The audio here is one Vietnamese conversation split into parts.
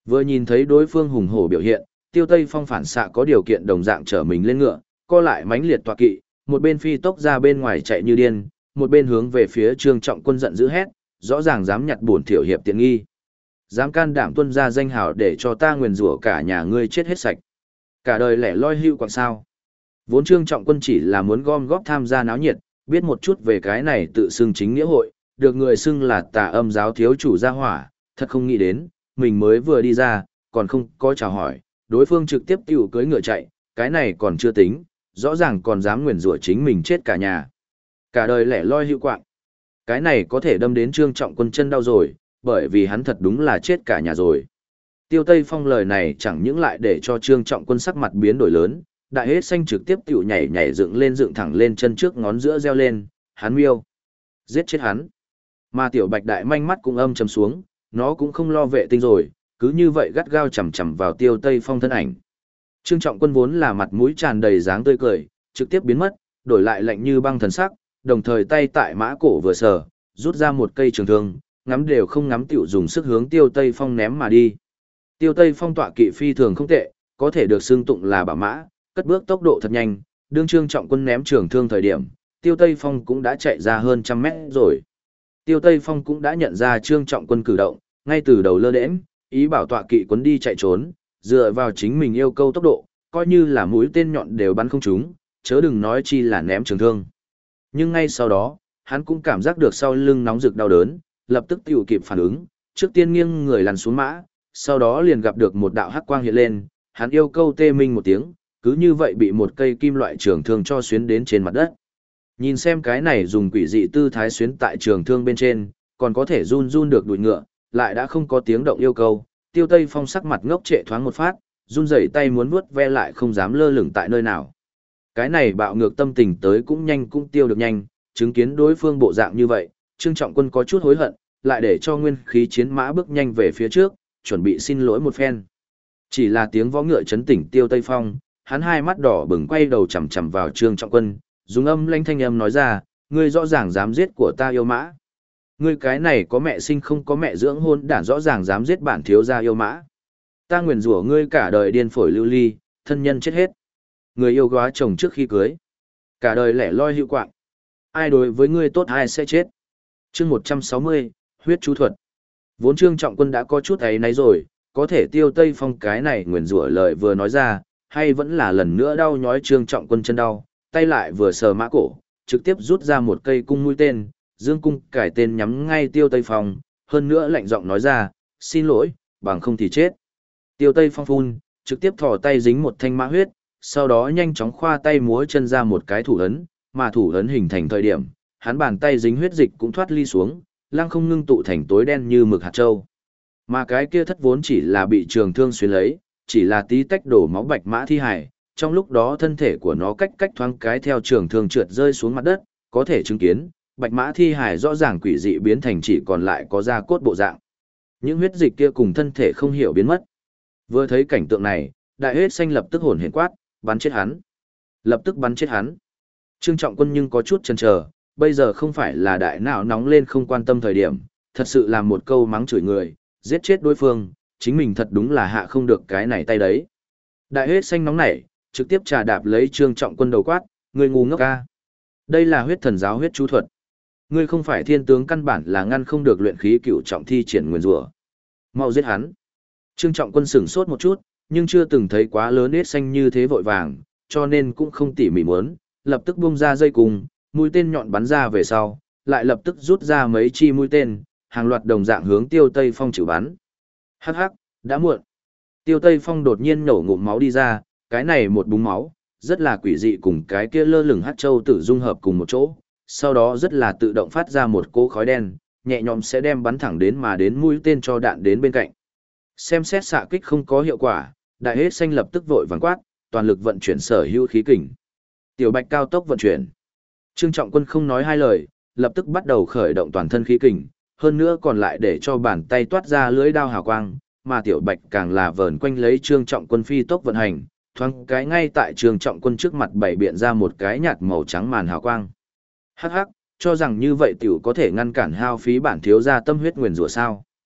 Vừa nhìn thấy đối phương hùng hổ biểu hiện, Tiêu Tây Phong phản xạ có điều kiện đồng dạng trở mình lên ngựa, co lại mãnh liệt tọa kỵ, một bên phi tốc ra bên ngoài chạy như điên, một bên hướng về phía Trương Trọng Quân giận dữ hét, rõ ràng dám nhặt bổn tiểu hiệp tiện nghi. Dám can đảm tuân ra danh hào để cho ta nguyền rủa cả nhà ngươi chết hết sạch. Cả đời lẻ loi hưu quạng sao. Vốn Trương Trọng Quân chỉ là muốn gom góp tham gia náo nhiệt, biết một chút về cái này tự xưng chính nghĩa hội, được người xưng là Tà Âm giáo thiếu chủ gia hỏa, thật không nghĩ đến, mình mới vừa đi ra, còn không có chào hỏi, đối phương trực tiếp tiểu cưỡi ngựa chạy, cái này còn chưa tính, rõ ràng còn dám nguyền rủa chính mình chết cả nhà. Cả đời lẻ loi hữu quạng. Cái này có thể đâm đến Trương Trọng Quân chân đau rồi, bởi vì hắn thật đúng là chết cả nhà rồi. Tiêu Tây Phong lời này chẳng những lại để cho Trương Trọng Quân sắc mặt biến đổi lớn, đại hết xanh trực tiếp tiểu nhảy nhảy dựng thẳng lên chân trước ngón giữa reo lên, hắn miêu. Giết chết hắn. Mà tiểu bạch đại manh mắt cũng âm trầm xuống, nó cũng không lo vệ tinh rồi, cứ như vậy gắt gao chầm chầm vào Tiêu Tây Phong thân ảnh. Trương Trọng Quân vốn là mặt mũi tràn đầy dáng tươi cười, trực tiếp biến mất, đổi lại lạnh như băng thần sắc, đồng thời tay tại mã cổ vừa sờ, rút ra một cây trường thương, ngắm đều không ngắm tiểu dùng sức hướng Tiêu Tây Phong ném mà đi. Tiêu Tây Phong tọa kỵ phi thường không tệ, có thể được xưng tụng là bảo mã, cất bước tốc độ thật nhanh, đương Trương Trọng Quân ném trường thương thời điểm, Tiêu Tây Phong cũng đã chạy ra hơn 100 mét rồi. Tiêu Tây Phong cũng đã nhận ra Trương Trọng Quân cử động, ngay từ đầu lơ đễnh, ý bảo tọa kỵ quấn đi chạy trốn, dựa vào chính mình yêu cầu tốc độ, coi như là mũi tên nhọn đều bắn không trúng, chớ đừng nói chi là ném trường thương. Nhưng ngay sau đó, hắn cũng cảm giác được sau lưng nóng rực đau đớn, lập tức tiểu kịp phản ứng, trước tiên nghiêng người lăn xuống mã, sau đó liền gặp được một đạo hắc quang hiện lên, hắn yêu cầu tê minh một tiếng, cứ như vậy bị một cây kim loại trường thương cho xuyến đến trên mặt đất. Nhìn xem cái này dùng quỷ dị tư thái xuyến tại trường thương bên trên, còn có thể run run được đuổi ngựa, lại đã không có tiếng động yêu cầu, Tiêu Tây Phong sắc mặt ngốc trệ thoáng một phát, run rẩy tay muốn vuốt ve lại không dám lơ lửng tại nơi nào. Cái này bạo ngược tâm tình tới cũng nhanh cũng tiêu được nhanh, chứng kiến đối phương bộ dạng như vậy, Trương Trọng Quân có chút hối hận, lại để cho nguyên khí chiến mã bước nhanh về phía trước, chuẩn bị xin lỗi một phen. Chỉ là tiếng vó ngựa chấn tỉnh Tiêu Tây Phong, hắn hai mắt đỏ bừng quay đầu chằm chằm vào Trương Trọng Quân, dùng âm lãnh thanh âm nói ra, ngươi rõ ràng dám giết của ta yêu mã. Ngươi cái này có mẹ sinh không có mẹ dưỡng hôn đản rõ ràng dám giết bản thiếu gia yêu mã. Ta nguyền rủa ngươi cả đời điên phổi lưu ly, thân nhân chết hết. Người yêu góa chồng trước khi cưới. Cả đời lẻ loi hữu quạng. Ai đối với ngươi tốt ai sẽ chết. Chương 160, huyết chú thuật. Vốn Trương Trọng Quân đã có chút ấy nấy rồi, có thể Tiêu Tây Phong cái này nguyền rủa lời vừa nói ra, hay vẫn là lần nữa đau nhói Trương Trọng Quân chân đau, tay lại vừa sờ mã cổ, trực tiếp rút ra một cây cung mũi tên, dương cung cải tên nhắm ngay Tiêu Tây Phong, hơn nữa lạnh giọng nói ra, xin lỗi, bằng không thì chết. Tiêu Tây Phong phun, trực tiếp thò tay dính một thanh mã huyết, sau đó nhanh chóng khoa tay múa chân ra một cái thủ ấn, mà thủ ấn hình thành thời điểm, hắn bàn tay dính huyết dịch cũng thoát ly xuống, lăng không ngưng tụ thành tối đen như mực hạt châu. Mà cái kia thất vốn chỉ là bị trường thương xuyên lấy, chỉ là tí tách đổ máu bạch mã thi hải, trong lúc đó thân thể của nó cách thoáng cái theo trường thương trượt rơi xuống mặt đất, có thể chứng kiến, bạch mã thi hải rõ ràng quỷ dị biến thành chỉ còn lại có da cốt bộ dạng. Những huyết dịch kia cùng thân thể không hiểu biến mất. Vừa thấy cảnh tượng này, đại hết xanh lập tức hồn hển quát, bắn chết hắn. Lập tức bắn chết hắn. Trương Trọng Quân nhưng có chút chần chờ, bây giờ không phải là đại não nóng lên không quan tâm thời điểm, thật sự làm một câu mắng chửi người, giết chết đối phương, chính mình thật đúng là hạ không được cái này tay đấy. Đại hết xanh nóng nảy, trực tiếp trà đạp lấy Trương Trọng Quân đầu quát, người ngu ngốc ca. Đây là huyết thần giáo huyết chú thuật. Ngươi không phải thiên tướng căn bản là ngăn không được luyện khí cửu trọng thi triển nguyên rủa. Mau giết hắn. Trương Trọng Quân sửng sốt một chút, nhưng chưa từng thấy quá lớn hết xanh như thế vội vàng, cho nên cũng không tỉ mỉ muốn, lập tức bung ra dây cùng, mũi tên nhọn bắn ra về sau, lại lập tức rút ra mấy chi mũi tên, hàng loạt đồng dạng hướng Tiêu Tây Phong chịu bắn. Hắc hắc, đã muộn. Tiêu Tây Phong đột nhiên nổ ngụm máu đi ra, cái này một búng máu, rất là quỷ dị cùng cái kia lơ lửng hắc châu tử dung hợp cùng một chỗ, sau đó rất là tự động phát ra một cỗ khói đen, nhẹ nhõm sẽ đem bắn thẳng đến mà đến mũi tên cho đạn đến bên cạnh. Xem xét xạ kích không có hiệu quả, đại hết xanh lập tức vội vàng quát, toàn lực vận chuyển sở hữu khí kình. Tiểu Bạch cao tốc vận chuyển. Trương Trọng Quân không nói hai lời, lập tức bắt đầu khởi động toàn thân khí kình, hơn nữa còn lại để cho bàn tay toát ra lưỡi đao hào quang, mà Tiểu Bạch càng là vờn quanh lấy Trương Trọng Quân phi tốc vận hành, thoáng cái ngay tại Trương Trọng Quân trước mặt bày biện ra một cái nhạt màu trắng màn hào quang. Hắc hắc, cho rằng như vậy tiểu có thể ngăn cản hao phí bản thiếu gia tâm huyết nguyền rủa sao?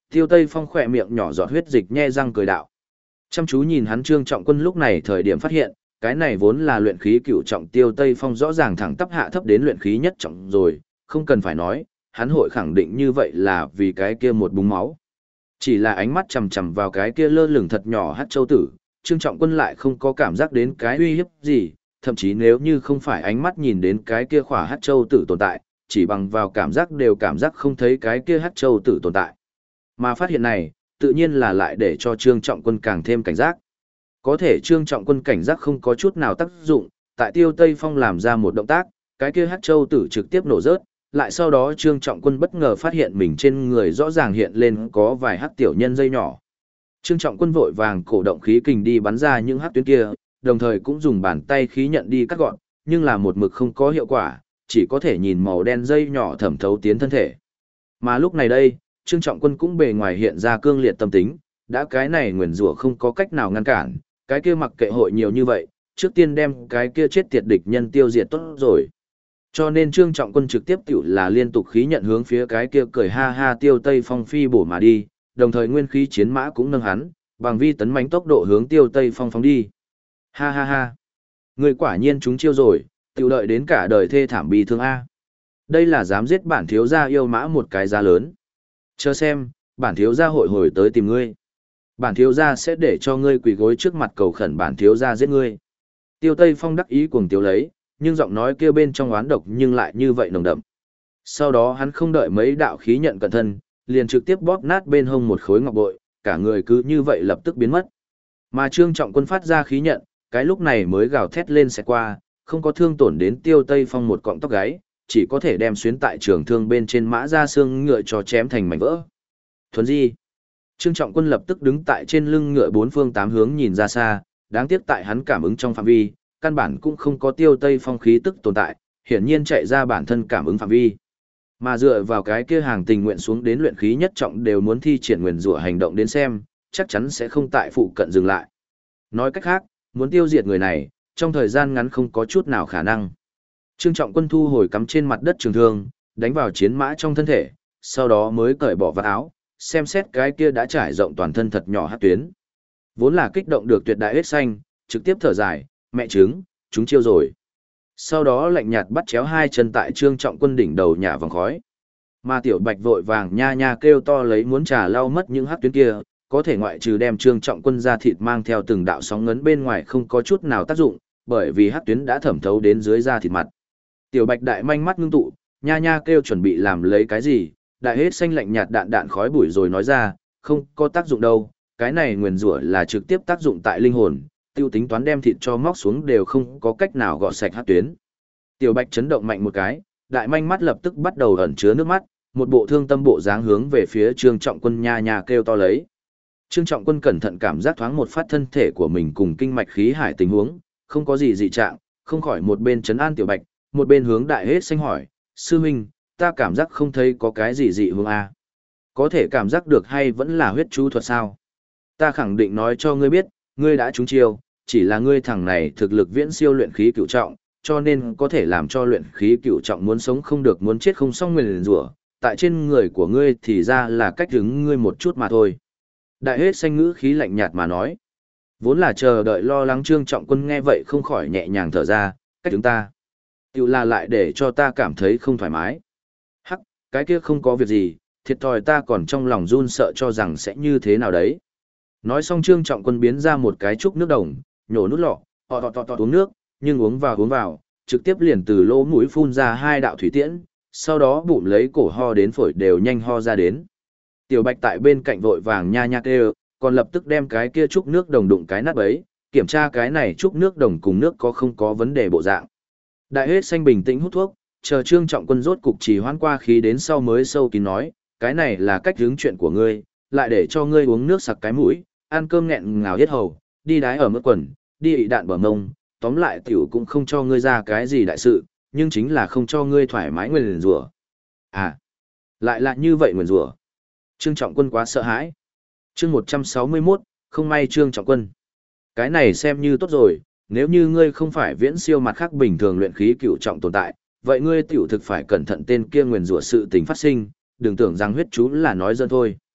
Tiêu Tây Phong khỏe miệng nhỏ giọt huyết dịch nhe răng cười đạo. Chăm chú nhìn hắn Trương Trọng Quân lúc này thời điểm phát hiện, cái này vốn là luyện khí cửu trọng Tiêu Tây Phong rõ ràng thẳng tắp hạ thấp đến luyện khí nhất trọng rồi, không cần phải nói, hắn hội khẳng định như vậy là vì cái kia một búng máu. Chỉ là ánh mắt chằm chằm vào cái kia lơ lửng thật nhỏ hắc châu tử, Trương Trọng Quân lại không có cảm giác đến cái uy hiếp gì, thậm chí nếu như không phải ánh mắt nhìn đến cái kia khỏa hắc châu tử tồn tại, chỉ bằng vào cảm giác đều cảm giác không thấy cái kia hắc châu tử tồn tại. Mà phát hiện này, tự nhiên là lại để cho Trương Trọng Quân càng thêm cảnh giác. Có thể Trương Trọng Quân cảnh giác không có chút nào tác dụng, tại Tiêu Tây Phong làm ra một động tác, cái kia hắc châu tử trực tiếp nổ rớt, lại sau đó Trương Trọng Quân bất ngờ phát hiện mình trên người rõ ràng hiện lên có vài hắc tiểu nhân dây nhỏ. Trương Trọng Quân vội vàng cổ động khí kình đi bắn ra những hắc tuyến kia, đồng thời cũng dùng bàn tay khí nhận đi cắt gọn, nhưng là một mực không có hiệu quả, chỉ có thể nhìn màu đen dây nhỏ thẩm thấu tiến thân thể. Mà lúc này đây, Trương Trọng Quân cũng bề ngoài hiện ra cương liệt tâm tính, đã cái này nguyền rủa không có cách nào ngăn cản, cái kia mặc kệ hội nhiều như vậy, trước tiên đem cái kia chết tiệt địch nhân tiêu diệt tốt rồi. Cho nên Trương Trọng Quân trực tiếp tiểu là liên tục khí nhận hướng phía cái kia cười ha ha Tiêu Tây Phong phi bổ mà đi, đồng thời nguyên khí chiến mã cũng nâng hắn, bằng vi tấn mãnh tốc độ hướng Tiêu Tây Phong phóng đi. Ha ha ha. Người quả nhiên chúng chiêu rồi, tiểu đợi đến cả đời thê thảm bi thương a. Đây là dám giết bản thiếu gia yêu mã một cái giá lớn. Chờ xem, bản thiếu gia hội hồi tới tìm ngươi. Bản thiếu gia sẽ để cho ngươi quỳ gối trước mặt cầu khẩn bản thiếu gia giết ngươi. Tiêu Tây Phong đắc ý cuồng tiếu lấy, nhưng giọng nói kia bên trong oán độc nhưng lại như vậy nồng đậm. Sau đó hắn không đợi mấy đạo khí nhận cận thân, liền trực tiếp bóp nát bên hông một khối ngọc bội, cả người cứ như vậy lập tức biến mất. Mà Trương Trọng Quân phát ra khí nhận, cái lúc này mới gào thét lên sẽ qua, không có thương tổn đến Tiêu Tây Phong một cọng tóc gáy, chỉ có thể đem xuyến tại trường thương bên trên mã ra xương ngựa cho chém thành mảnh vỡ. Thuấn di. Trương Trọng Quân lập tức đứng tại trên lưng ngựa bốn phương tám hướng nhìn ra xa, đáng tiếc tại hắn cảm ứng trong phạm vi, căn bản cũng không có Tiêu Tây Phong khí tức tồn tại, hiển nhiên chạy ra bản thân cảm ứng phạm vi. Mà dựa vào cái kia hàng tình nguyện xuống đến luyện khí nhất trọng đều muốn thi triển nguyền rủa hành động đến xem, chắc chắn sẽ không tại phụ cận dừng lại. Nói cách khác, muốn tiêu diệt người này, trong thời gian ngắn không có chút nào khả năng. Trương Trọng Quân thu hồi cắm trên mặt đất trường thương, đánh vào chiến mã trong thân thể, sau đó mới cởi bỏ vạt áo, xem xét cái kia đã trải rộng toàn thân thật nhỏ hắc tuyến. Vốn là kích động được tuyệt đại huyết xanh, trực tiếp thở dài, mẹ trứng, chúng chiêu rồi. Sau đó lạnh nhạt bắt chéo hai chân tại Trương Trọng Quân đỉnh đầu nhả vòng khói. Mà Tiểu Bạch vội vàng nha nha kêu to lấy muốn trà lau mất những hắc tuyến kia, có thể ngoại trừ đem Trương Trọng Quân ra thịt mang theo từng đạo sóng ngấn bên ngoài không có chút nào tác dụng, bởi vì hắc tuyến đã thẩm thấu đến dưới da thịt mặt. Tiểu Bạch đại manh mắt ngưng tụ, nha nha kêu chuẩn bị làm lấy cái gì, đại hết xanh lạnh nhạt đạn đạn khói bụi rồi nói ra, không có tác dụng đâu, cái này nguyền rủa là trực tiếp tác dụng tại linh hồn, tiêu tính toán đem thịt cho móc xuống đều không có cách nào gọt sạch hắc tuyến. Tiểu Bạch chấn động mạnh một cái, đại manh mắt lập tức bắt đầu ẩn chứa nước mắt, một bộ thương tâm bộ dáng hướng về phía Trương Trọng Quân nha nha kêu to lấy. Trương Trọng Quân cẩn thận cảm giác thoáng một phát thân thể của mình cùng kinh mạch khí hải tình huống, không có gì dị trạng, không khỏi một bên trấn an Tiểu Bạch, một bên hướng đại hết xanh hỏi, sư huynh, ta cảm giác không thấy có cái gì dị hướng a. Có thể cảm giác được hay vẫn là huyết chú thuật sao? Ta khẳng định nói cho ngươi biết, ngươi đã trúng chiêu, chỉ là ngươi thằng này thực lực viễn siêu luyện khí cửu trọng, cho nên có thể làm cho luyện khí cửu trọng muốn sống không được muốn chết không xong nguyền rủa, tại trên người của ngươi thì ra là cách đứng ngươi một chút mà thôi. Đại hết xanh ngữ khí lạnh nhạt mà nói. Vốn là chờ đợi lo lắng Trương Trọng Quân nghe vậy không khỏi nhẹ nhàng thở ra, cách đứng ta. Tiểu là lại để cho ta cảm thấy không thoải mái. Hắc, cái kia không có việc gì, thiệt thòi ta còn trong lòng run sợ cho rằng sẽ như thế nào đấy. Nói xong Trương Trọng Quân biến ra một cái trúc nước đồng, nhổ nút lọ, tọt uống nước, nhưng uống vào, trực tiếp liền từ lỗ mũi phun ra hai đạo thủy tiễn, sau đó bụng lấy cổ ho đến phổi đều nhanh ho ra đến. Tiểu Bạch tại bên cạnh vội vàng nha nha kêu, còn lập tức đem cái kia trúc nước đồng đụng cái nắp ấy, kiểm tra cái này trúc nước đồng cùng nước có không có vấn đề bộ dạng. Đại hết xanh bình tĩnh hút thuốc, chờ Trương Trọng Quân rốt cục trì hoãn qua khí đến sau mới sâu kín nói, cái này là cách hướng chuyện của ngươi, lại để cho ngươi uống nước sặc cái mũi, ăn cơm nghẹn ngào hết hầu, đi đái ở mức quần, đi ị đạn bờ mông, tóm lại tiểu cũng không cho ngươi ra cái gì đại sự, nhưng chính là không cho ngươi thoải mái nguyền rủa. À, lại là như vậy nguyền rủa. Trương Trọng Quân quá sợ hãi. Chương 161, không may Trương Trọng Quân. Cái này xem như tốt rồi, nếu như ngươi không phải viễn siêu mặt khác bình thường luyện khí cửu trọng tồn tại, vậy ngươi tiểu thực phải cẩn thận tên kia nguyền rủa sự tình phát sinh, đừng tưởng rằng huyết chú là nói dân thôi.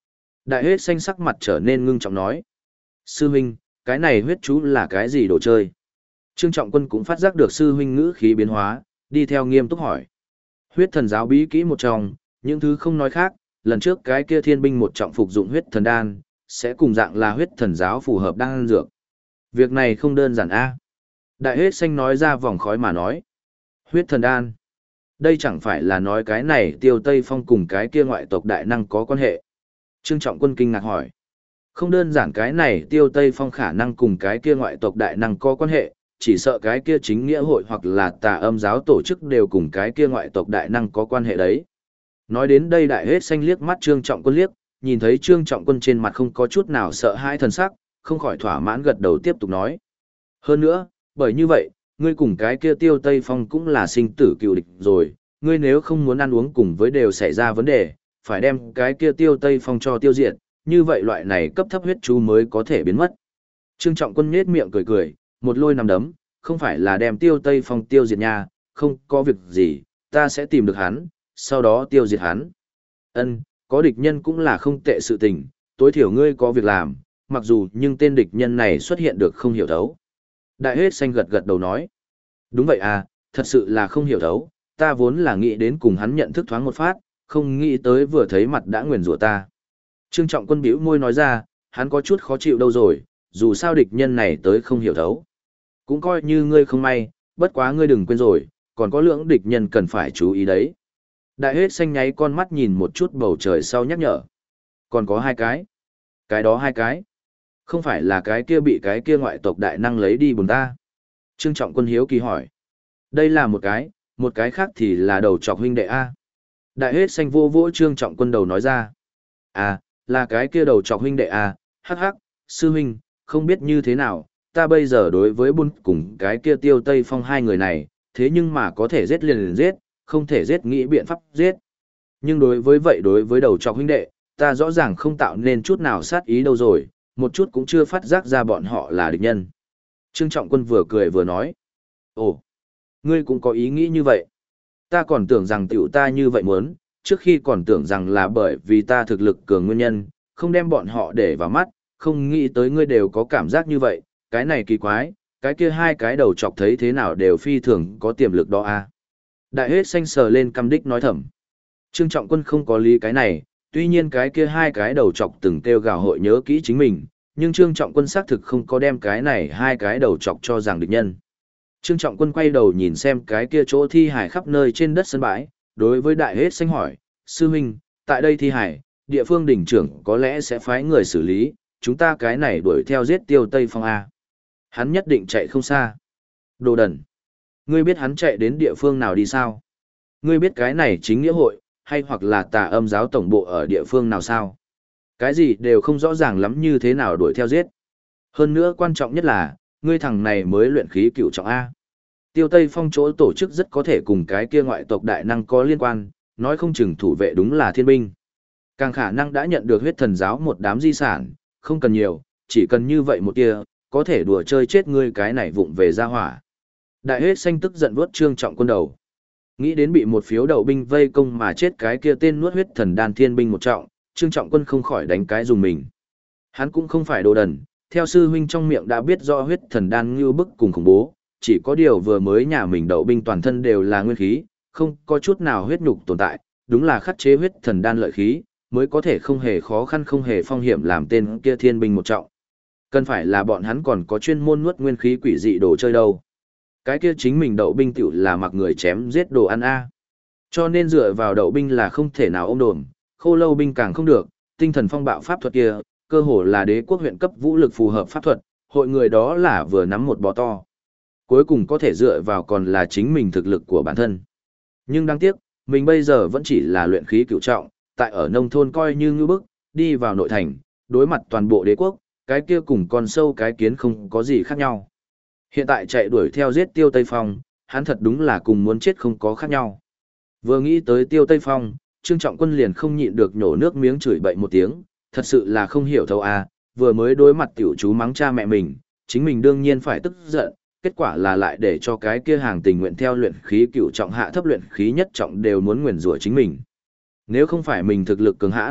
Đại huyết xanh sắc mặt trở nên ngưng trọng nói. Sư huynh, cái này huyết chú là cái gì đồ chơi? Trương Trọng Quân cũng phát giác được sư huynh ngữ khí biến hóa, đi theo nghiêm túc hỏi. Huyết thần giáo bí kỹ một trong, những thứ không nói khác, lần trước cái kia thiên binh một trọng phục dụng huyết thần đan, sẽ cùng dạng là huyết thần giáo phù hợp đan dược. Việc này không đơn giản a. Đại huyết xanh nói ra vòng khói mà nói. Huyết thần đan. Đây chẳng phải là nói cái này Tiêu Tây Phong cùng cái kia ngoại tộc đại năng có quan hệ. Trương Trọng Quân kinh ngạc hỏi. Không đơn giản cái này Tiêu Tây Phong khả năng cùng cái kia ngoại tộc đại năng có quan hệ, chỉ sợ cái kia chính nghĩa hội hoặc là tà âm giáo tổ chức đều cùng cái kia ngoại tộc đại năng có quan hệ đấy. Nói đến đây đại hết xanh liếc mắt Trương Trọng Quân liếc, nhìn thấy Trương Trọng Quân trên mặt không có chút nào sợ hãi thần sắc, không khỏi thỏa mãn gật đầu tiếp tục nói. Hơn nữa, bởi như vậy, ngươi cùng cái kia Tiêu Tây Phong cũng là sinh tử cựu địch rồi, ngươi nếu không muốn ăn uống cùng với đều xảy ra vấn đề, phải đem cái kia Tiêu Tây Phong cho tiêu diệt, như vậy loại này cấp thấp huyết chú mới có thể biến mất. Trương Trọng Quân nhếch miệng cười cười, một lôi nằm đấm, không phải là đem Tiêu Tây Phong tiêu diệt nha, không có việc gì, ta sẽ tìm được hắn, sau đó tiêu diệt hắn. Ân, có địch nhân cũng là không tệ sự tình, tối thiểu ngươi có việc làm, mặc dù nhưng tên địch nhân này xuất hiện được không hiểu thấu. Đại hết xanh gật gật đầu nói. Đúng vậy à, thật sự là không hiểu thấu, ta vốn là nghĩ đến cùng hắn nhận thức thoáng một phát, không nghĩ tới vừa thấy mặt đã nguyền rủa ta. Trương Trọng Quân bĩu môi nói ra, hắn có chút khó chịu đâu rồi, dù sao địch nhân này tới không hiểu thấu. Cũng coi như ngươi không may, bất quá ngươi đừng quên rồi, còn có lưỡng địch nhân cần phải chú ý đấy. Đại hết xanh nháy con mắt nhìn một chút bầu trời sau nhắc nhở. Còn có hai cái. Cái đó hai cái. Không phải là cái kia bị cái kia ngoại tộc đại năng lấy đi bùn ta. Trương Trọng Quân hiếu kỳ hỏi. Đây là một cái khác thì là đầu trọc huynh đệ A. Đại hết xanh vô vỗ Trương Trọng Quân đầu nói ra. À, là cái kia đầu trọc huynh đệ A, hắc hắc, sư huynh, không biết như thế nào, ta bây giờ đối với bun cùng cái kia Tiêu Tây Phong hai người này, thế nhưng mà có thể giết liền giết, không thể giết nghĩ biện pháp giết. Nhưng đối với đầu trọc huynh đệ, ta rõ ràng không tạo nên chút nào sát ý đâu rồi, một chút cũng chưa phát giác ra bọn họ là địch nhân. Trương Trọng Quân vừa cười vừa nói. Ồ, ngươi cũng có ý nghĩ như vậy. Ta còn tưởng rằng tiểu ta như vậy muốn, trước khi còn tưởng rằng là bởi vì ta thực lực cường nguyên nhân, không đem bọn họ để vào mắt, không nghĩ tới ngươi đều có cảm giác như vậy, cái này kỳ quái, cái kia hai cái đầu chọc thấy thế nào đều phi thường có tiềm lực đó a. Đại hết xanh sờ lên căm đích nói thầm. Trương Trọng Quân không có lý cái này, tuy nhiên cái kia hai cái đầu chọc từng kêu gào hội nhớ kỹ chính mình, nhưng Trương Trọng Quân xác thực không có đem cái này hai cái đầu chọc cho rằng địch nhân. Trương Trọng Quân quay đầu nhìn xem cái kia chỗ thi hải khắp nơi trên đất sân bãi, đối với đại hết xanh hỏi, sư huynh, tại đây thi hải, địa phương đỉnh trưởng có lẽ sẽ phái người xử lý, chúng ta cái này đuổi theo giết Tiêu Tây Phong A. Hắn nhất định chạy không xa. Đồ đần. Ngươi biết hắn chạy đến địa phương nào đi sao? Ngươi biết cái này chính nghĩa hội, hay hoặc là tà âm giáo tổng bộ ở địa phương nào sao? Cái gì đều không rõ ràng lắm như thế nào đuổi theo giết. Hơn nữa quan trọng nhất là, ngươi thằng này mới luyện khí cựu trọng A. Tiêu Tây Phong chỗ tổ chức rất có thể cùng cái kia ngoại tộc đại năng có liên quan, nói không chừng thủ vệ đúng là thiên binh. Càng khả năng đã nhận được huyết thần giáo một đám di sản, không cần nhiều, chỉ cần như vậy một tia, có thể đùa chơi chết ngươi cái này vụng về ra hỏa. Đại hết xanh tức giận vuốt Trương Trọng Quân đầu. Nghĩ đến bị một phiếu đậu binh vây công mà chết cái kia tên nuốt huyết thần đan thiên binh một trọng, Trương Trọng Quân không khỏi đánh cái dùng mình. Hắn cũng không phải đồ đần, theo sư huynh trong miệng đã biết rõ huyết thần đan như bức cùng khủng bố, chỉ có điều vừa mới nhà mình đậu binh toàn thân đều là nguyên khí, không có chút nào huyết nhục tồn tại, đúng là khắc chế huyết thần đan lợi khí, mới có thể không hề khó khăn không hề phong hiểm làm tên kia thiên binh một trọng. Cần phải là bọn hắn còn có chuyên môn nuốt nguyên khí quỷ dị đồ chơi đâu. Cái kia chính mình đậu binh tiểu là mặc người chém giết đồ ăn a. Cho nên dựa vào đậu binh là không thể nào ôm đồm, khô lâu binh càng không được, tinh thần phong bạo pháp thuật kia, cơ hồ là đế quốc huyện cấp vũ lực phù hợp pháp thuật, hội người đó là vừa nắm một bò to. Cuối cùng có thể dựa vào còn là chính mình thực lực của bản thân. Nhưng đáng tiếc, mình bây giờ vẫn chỉ là luyện khí cửu trọng, tại ở nông thôn coi như ngư bức, đi vào nội thành, đối mặt toàn bộ đế quốc, cái kia cùng con sâu cái kiến không có gì khác nhau. Hiện tại chạy đuổi theo giết Tiêu Tây Phong, hắn thật đúng là cùng muốn chết không có khác nhau. Vừa nghĩ tới Tiêu Tây Phong, Trương Trọng Quân liền không nhịn được nhổ nước miếng chửi bậy một tiếng, thật sự là không hiểu thấu à, vừa mới đối mặt tiểu chú mắng cha mẹ mình, chính mình đương nhiên phải tức giận, kết quả là lại để cho cái kia hàng tình nguyện theo luyện khí cửu trọng hạ thấp luyện khí nhất trọng đều muốn nguyền rủa chính mình. Nếu không phải mình thực lực cường hãn,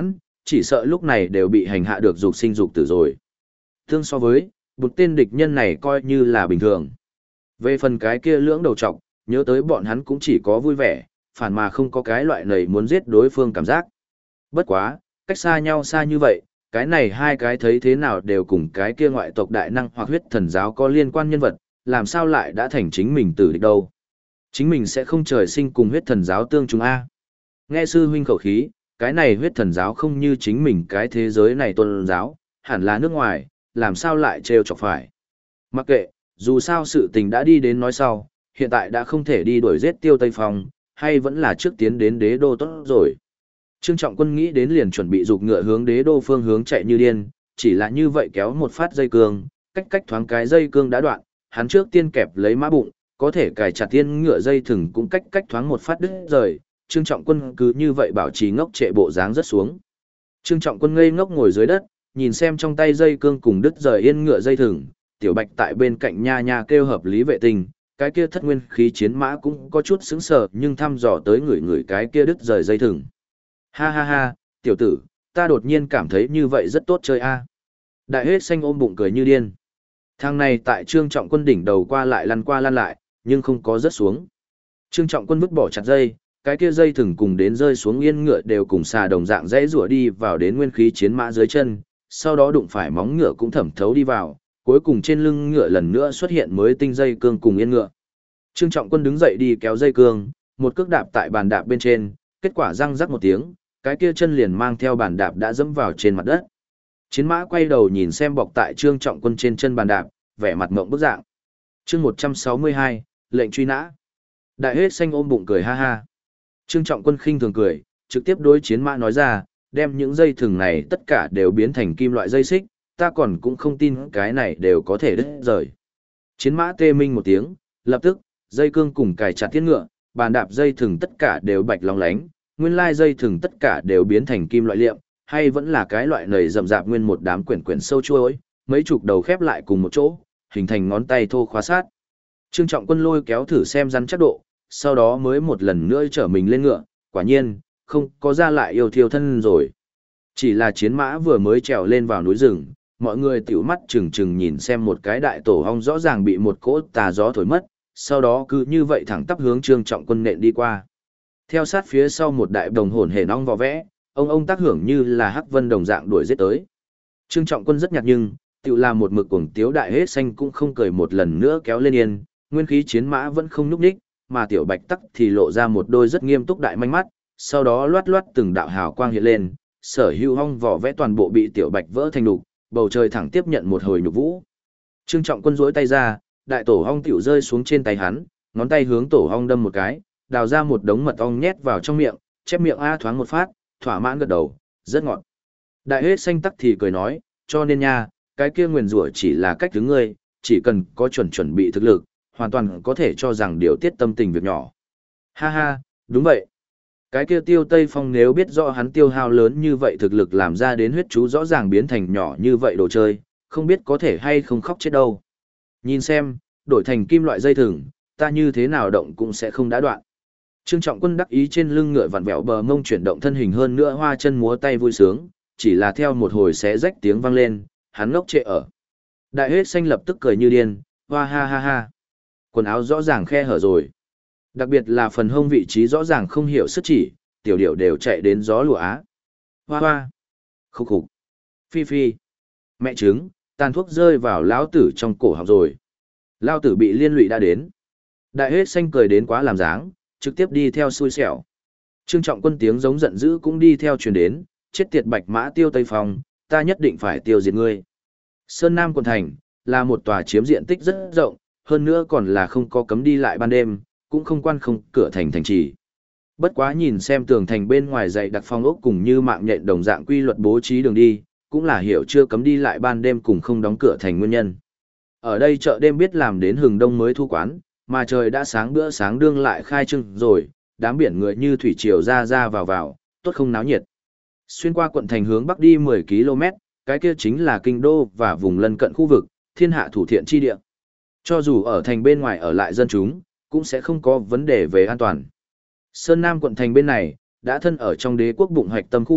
chỉ sợ lúc này đều bị hành hạ được dục sinh dục tử rồi. Tương so với, một tên địch nhân này coi như là bình thường. Về phần cái kia lưỡng đầu trọc, nhớ tới bọn hắn cũng chỉ có vui vẻ, phản mà không có cái loại này muốn giết đối phương cảm giác. Bất quá, cách xa nhau xa như vậy, cái này hai cái thấy thế nào đều cùng cái kia ngoại tộc đại năng hoặc huyết thần giáo có liên quan nhân vật, làm sao lại đã thành chính mình tử địch đâu. Chính mình sẽ không trời sinh cùng huyết thần giáo tương chúng A. Nghe sư huynh khẩu khí, cái này huyết thần giáo không như chính mình cái thế giới này tôn giáo, hẳn là nước ngoài, làm sao lại trêu chọc phải. Mặc kệ, dù sao sự tình đã đi đến nói sau, hiện tại đã không thể đi đuổi giết Tiêu Tây Phong, hay vẫn là trước tiến đến đế đô tốt rồi. Trương Trọng Quân nghĩ đến liền chuẩn bị giục ngựa hướng đế đô phương hướng chạy như điên, chỉ là như vậy kéo một phát dây cương, cách thoáng cái dây cương đã đoạn, hắn trước tiên kẹp lấy mã bụng, có thể cài chặt tiên ngựa dây thừng cũng cách thoáng một phát đứt rời, Trương Trọng Quân cứ như vậy bảo trì ngốc trệ bộ dáng rất xuống. Trương Trọng Quân ngây ngốc ngồi dưới đất, nhìn xem trong tay dây cương cùng đứt rời yên ngựa dây thừng, Tiểu Bạch tại bên cạnh nha nha kêu hợp lý vệ tình, cái kia thất nguyên khí chiến mã cũng có chút sững sờ nhưng thăm dò tới người cái kia đứt rời dây thừng. Ha ha ha, tiểu tử, ta đột nhiên cảm thấy như vậy rất tốt chơi a. Đại hết xanh ôm bụng cười như điên. Thằng này tại Trương Trọng Quân đỉnh đầu qua lăn lại, nhưng không có rớt xuống. Trương Trọng Quân vứt bỏ chặt dây, cái kia dây thừng cùng đến rơi xuống yên ngựa đều cùng xà đồng dạng dãy rủa đi vào đến nguyên khí chiến mã dưới chân, sau đó đụng phải móng ngựa cũng thẩm thấu đi vào, cuối cùng trên lưng ngựa lần nữa xuất hiện mới tinh dây cương cùng yên ngựa. Trương Trọng Quân đứng dậy đi kéo dây cương, một cước đạp tại bàn đạp bên trên, kết quả răng rắc một tiếng, cái kia chân liền mang theo bàn đạp đã dẫm vào trên mặt đất. Chiến mã quay đầu nhìn xem bọc tại Trương Trọng Quân trên chân bàn đạp, vẻ mặt ngộng bức dạng. Chương 162, lệnh truy nã. Đại hết xanh ôm bụng cười ha ha. Trương Trọng Quân khinh thường cười, trực tiếp đối chiến mã nói ra, đem những dây thừng này tất cả đều biến thành kim loại dây xích, ta còn cũng không tin cái này đều có thể đứt rời. Chiến mã tê minh một tiếng, lập tức, dây cương cùng cài chặt tiết ngựa, bàn đạp dây thừng tất cả đều bạch long lánh, nguyên lai dây thừng tất cả đều biến thành kim loại liệm, hay vẫn là cái loại nầy rậm rạp nguyên một đám quyển sâu chuối, mấy chục đầu khép lại cùng một chỗ, hình thành ngón tay thô khóa sát. Trương Trọng Quân lôi kéo thử xem rắn chắc độ, sau đó mới một lần nữa trở mình lên ngựa, quả nhiên, không có ra lại yêu thiêu thân rồi. Chỉ là chiến mã vừa mới trèo lên vào núi rừng, mọi người tiểu mắt chừng chừng nhìn xem một cái đại tổ ong rõ ràng bị một cỗ tà gió thổi mất, sau đó cứ như vậy thẳng tắp hướng Trương Trọng Quân nện đi qua. Theo sát phía sau một đại đồng hồn hển ong vò vẽ, ông tác hưởng như là hắc vân đồng dạng đuổi giết tới. Trương Trọng Quân rất nhạt nhưng, tiểu là một mực cuồng tiếu đại hết xanh cũng không cười một lần nữa kéo lên yên, nguyên khí chiến mã vẫn không nhúc nhích, mà tiểu Bạch Tắc thì lộ ra một đôi rất nghiêm túc đại manh mắt, sau đó loát loát từng đạo hào quang hiện lên, sở hữu ong vỏ vẽ toàn bộ bị tiểu Bạch vỡ thành đục, bầu trời thẳng tiếp nhận một hồi nhục vũ. Trương Trọng Quân duỗi tay ra, đại tổ ong tiểu rơi xuống trên tay hắn, ngón tay hướng tổ ong đâm một cái, đào ra một đống mật ong nhét vào trong miệng, chép miệng a thoáng một phát, thỏa mãn gật đầu, rất ngọt. Đại hết xanh tắc thì cười nói, cho nên nha, cái kia nguyền rủa chỉ là cách thứ ngươi, chỉ cần có chuẩn bị thực lực, hoàn toàn có thể cho rằng điều tiết tâm tình việc nhỏ. Ha ha, đúng vậy. Cái kia Tiêu Tây Phong nếu biết rõ hắn tiêu hao lớn như vậy thực lực làm ra đến huyết chú rõ ràng biến thành nhỏ như vậy đồ chơi, không biết có thể hay không khóc chết đâu. Nhìn xem, đổi thành kim loại dây thừng, ta như thế nào động cũng sẽ không đã đoạn. Trương Trọng Quân đắc ý trên lưng ngựa vặn vẹo bờ mông chuyển động thân hình hơn nữa hoa chân múa tay vui sướng, chỉ là theo một hồi xé rách tiếng vang lên, hắn ngốc trệ ở. Đại hết xanh lập tức cười như điên, hoa ha ha ha. Quần áo rõ ràng khe hở rồi. Đặc biệt là phần hông vị trí rõ ràng không hiểu sức chỉ, tiểu điểu đều chạy đến gió lùa á. Hoa hoa. Khúc khục. Phi phi. Mẹ trứng, tàn thuốc rơi vào lão tử trong cổ họng rồi. Lão tử bị liên lụy đã đến. Đại hết xanh cười đến quá làm dáng, trực tiếp đi theo xui xẻo. Trương Trọng Quân tiếng giống giận dữ cũng đi theo truyền đến, chết tiệt Bạch Mã Tiêu Tây Phong, ta nhất định phải tiêu diệt ngươi. Sơn Nam quận thành là một tòa chiếm diện tích rất rộng, hơn nữa còn là không có cấm đi lại ban đêm, cũng không quan không cửa thành thành trì. Bất quá nhìn xem tường thành bên ngoài dày đặc phong ốc cùng như mạng nhện đồng dạng quy luật bố trí đường đi, cũng là hiểu chưa cấm đi lại ban đêm cùng không đóng cửa thành nguyên nhân. Ở đây chợ đêm biết làm đến hừng đông mới thu quán, mà trời đã sáng bữa sáng đương lại khai trưng rồi, đám biển người như thủy triều ra vào, tốt không náo nhiệt. Xuyên qua quận thành hướng bắc đi 10 km, cái kia chính là kinh đô và vùng lân cận khu vực, thiên hạ thủ thiện chi địa. Cho dù ở thành bên ngoài ở lại dân chúng, cũng sẽ không có vấn đề về an toàn. Sơn Nam quận thành bên này, đã thân ở trong đế quốc bụng hoạch tâm khu vực,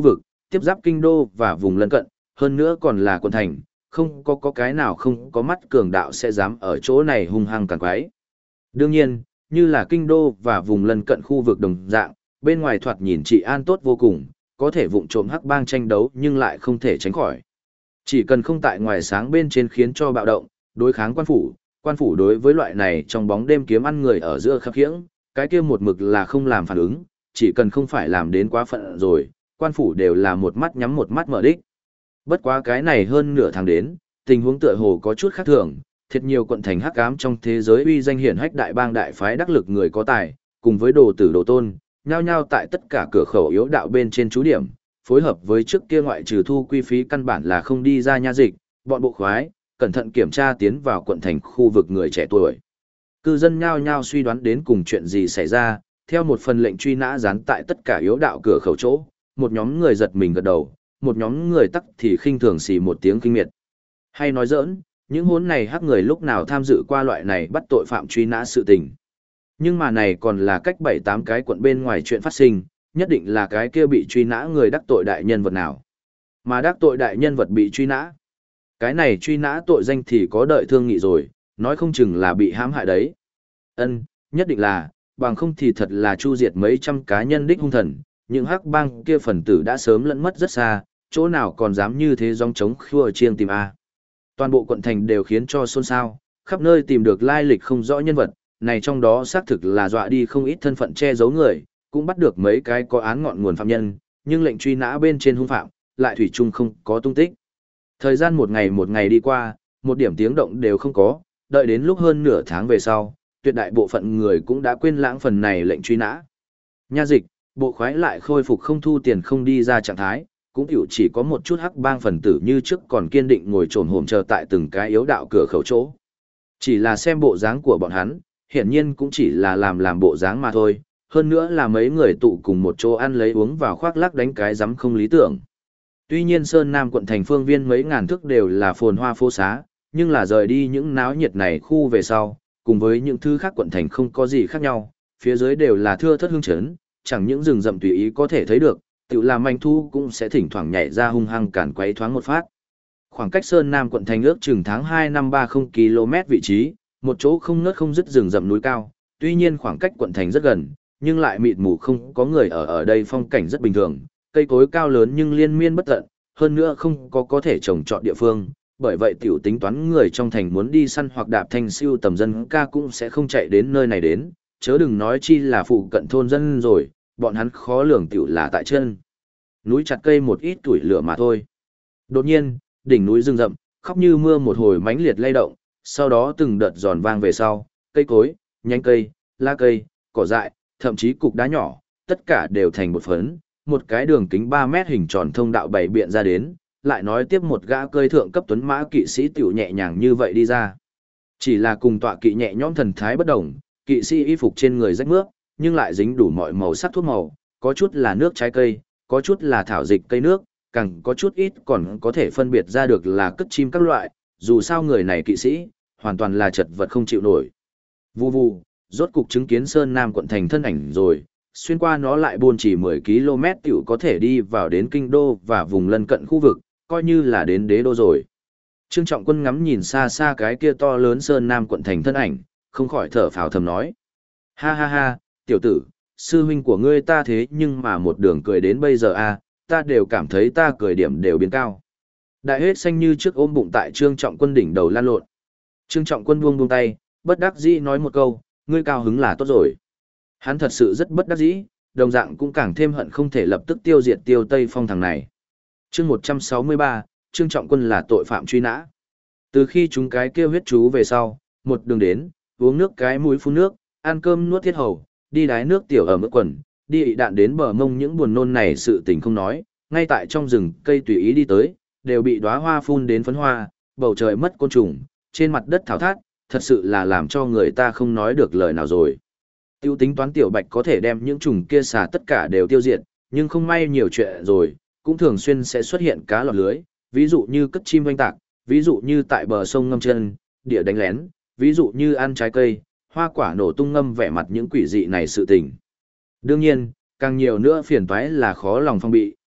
tiếp giáp kinh đô và vùng lân cận, hơn nữa còn là quận thành, không có cái nào không có mắt cường đạo sẽ dám ở chỗ này hung hăng càn quái. Đương nhiên, như là kinh đô và vùng lân cận khu vực đồng dạng, bên ngoài thoạt nhìn trị an tốt vô cùng, có thể vụng trộm hắc bang tranh đấu nhưng lại không thể tránh khỏi. Chỉ cần không tại ngoài sáng bên trên khiến cho bạo động, đối kháng quan phủ đối với loại này trong bóng đêm kiếm ăn người ở giữa khập khiễng, cái kia một mực là không làm phản ứng, chỉ cần không phải làm đến quá phận rồi, quan phủ đều là một mắt nhắm một mắt mở đích. Bất quá cái này hơn nửa tháng đến, tình huống tựa hồ có chút khác thường, thiệt nhiều quận thành hắc ám trong thế giới uy danh hiển hách đại bang đại phái đắc lực người có tài, cùng với đồ tử đồ tôn, nhao nhao tại tất cả cửa khẩu yếu đạo bên trên trú điểm, phối hợp với trước kia ngoại trừ thu quy phí căn bản là không đi ra nha dịch, bọn bộ khoái, cẩn thận kiểm tra tiến vào quận thành khu vực người trẻ tuổi. Cư dân nhao nhao suy đoán đến cùng chuyện gì xảy ra, theo một phần lệnh truy nã dán tại tất cả yếu đạo cửa khẩu chỗ, một nhóm người giật mình gật đầu, một nhóm người tắc thì khinh thường xì một tiếng kinh miệt. Hay nói giỡn, những hốn này hắc người lúc nào tham dự qua loại này bắt tội phạm truy nã sự tình. Nhưng mà này còn là cách 7-8 cái quận bên ngoài chuyện phát sinh, nhất định là cái kia bị truy nã người đắc tội đại nhân vật nào. Mà đắc tội đại nhân vật bị truy nã. Cái này truy nã tội danh thì có đợi thương nghị rồi, nói không chừng là bị hãm hại đấy. Nhất định là, bằng không thì thật là chu diệt mấy trăm cá nhân đích hung thần, những hắc bang kia phần tử đã sớm lẫn mất rất xa, chỗ nào còn dám như thế dòng chống khua chiêng tìm a. Toàn bộ quận thành đều khiến cho xôn xao, khắp nơi tìm được lai lịch không rõ nhân vật, này trong đó xác thực là dọa đi không ít thân phận che giấu người, cũng bắt được mấy cái có án ngọn nguồn phạm nhân, nhưng lệnh truy nã bên trên hung phạm, lại thủy chung không có tung tích. Thời gian một ngày đi qua, một điểm tiếng động đều không có, đợi đến lúc hơn nửa tháng về sau, tuyệt đại bộ phận người cũng đã quên lãng phần này lệnh truy nã. Nha dịch, bộ khoái lại khôi phục không thu tiền không đi ra trạng thái, cũng hiểu chỉ có một chút hắc bang phần tử như trước còn kiên định ngồi trồn hổm chờ tại từng cái yếu đạo cửa khẩu chỗ. Chỉ là xem bộ dáng của bọn hắn, hiển nhiên cũng chỉ là làm bộ dáng mà thôi, hơn nữa là mấy người tụ cùng một chỗ ăn lấy uống vào khoác lác đánh cái rắm không lý tưởng. Tuy nhiên Sơn Nam quận thành phương viên mấy ngàn thước đều là phồn hoa phố xá, nhưng là rời đi những náo nhiệt này khu về sau, cùng với những thứ khác quận thành không có gì khác nhau, phía dưới đều là thưa thớt hương trấn, chẳng những rừng rậm tùy ý có thể thấy được, tự làm manh thu cũng sẽ thỉnh thoảng nhảy ra hung hăng cản quấy thoáng một phát. Khoảng cách Sơn Nam quận thành ước chừng tháng 2 năm 30 km vị trí, một chỗ không ngớt không dứt rừng rậm núi cao, tuy nhiên khoảng cách quận thành rất gần, nhưng lại mịt mù không có người ở đây phong cảnh rất bình thường, cây cối cao lớn nhưng liên miên bất tận, hơn nữa không có thể trồng trọt địa phương, bởi vậy tiểu tính toán người trong thành muốn đi săn hoặc đạp thanh siêu tầm dân ca cũng sẽ không chạy đến nơi này đến, chớ đừng nói chi là phụ cận thôn dân rồi, bọn hắn khó lường tiểu là tại chân núi chặt cây một ít tuổi lửa mà thôi. Đột nhiên, đỉnh núi rừng rậm, khóc như mưa một hồi mãnh liệt lay động, sau đó từng đợt giòn vang về sau, cây cối, nhánh cây, lá cây, cỏ dại, thậm chí cục đá nhỏ, tất cả đều thành một phấn, một cái đường kính 3 mét hình tròn thông đạo bày biện ra đến, lại nói tiếp một gã cơi thượng cấp tuấn mã kỵ sĩ tiểu nhẹ nhàng như vậy đi ra. Chỉ là cùng tọa kỵ nhẹ nhõm thần thái bất đồng, kỵ sĩ y phục trên người rách mướp, nhưng lại dính đủ mọi màu sắc thuốc màu, có chút là nước trái cây, có chút là thảo dịch cây nước, càng có chút ít còn có thể phân biệt ra được là cất chim các loại, dù sao người này kỵ sĩ, hoàn toàn là chật vật không chịu nổi. Vù vù, rốt cục chứng kiến Sơn Nam quận thành thân ảnh rồi, xuyên qua nó lại buôn chỉ 10 km tiểu có thể đi vào đến kinh đô và vùng lân cận khu vực, coi như là đến đế đô rồi. Trương Trọng Quân ngắm nhìn xa xa cái kia to lớn Sơn Nam quận thành thân ảnh, không khỏi thở phào thầm nói. Ha ha ha, tiểu tử, sư huynh của ngươi ta thế nhưng mà một đường cười đến bây giờ a, ta đều cảm thấy ta cười điểm đều biến cao. Đại hết xanh như trước ôm bụng tại Trương Trọng Quân đỉnh đầu lan lộn. Trương Trọng Quân buông tay, bất đắc dĩ nói một câu, ngươi cao hứng là tốt rồi. Hắn thật sự rất bất đắc dĩ, đồng dạng cũng càng thêm hận không thể lập tức tiêu diệt Tiêu Tây Phong thằng này. Chương 163, Trương Trọng Quân là tội phạm truy nã. Từ khi chúng cái kêu huyết chú về sau, một đường đến, uống nước cái mũi phun nước, ăn cơm nuốt thiết hầu, đi đái nước tiểu ở mức quần, đi ị đạn đến bờ mông những buồn nôn này sự tình không nói, ngay tại trong rừng cây tùy ý đi tới, đều bị đóa hoa phun đến phấn hoa, bầu trời mất côn trùng, trên mặt đất thảo thát, thật sự là làm cho người ta không nói được lời nào rồi. Tiêu tính toán tiểu bạch có thể đem những trùng kia xả tất cả đều tiêu diệt, nhưng không may nhiều chuyện rồi, cũng thường xuyên sẽ xuất hiện cá lọt lưới, ví dụ như cất chim oanh tạc, ví dụ như tại bờ sông ngâm chân, địa đánh lén, ví dụ như ăn trái cây, hoa quả nổ tung ngâm vẻ mặt những quỷ dị này sự tình. Đương nhiên, càng nhiều nữa phiền toái là khó lòng phong bị,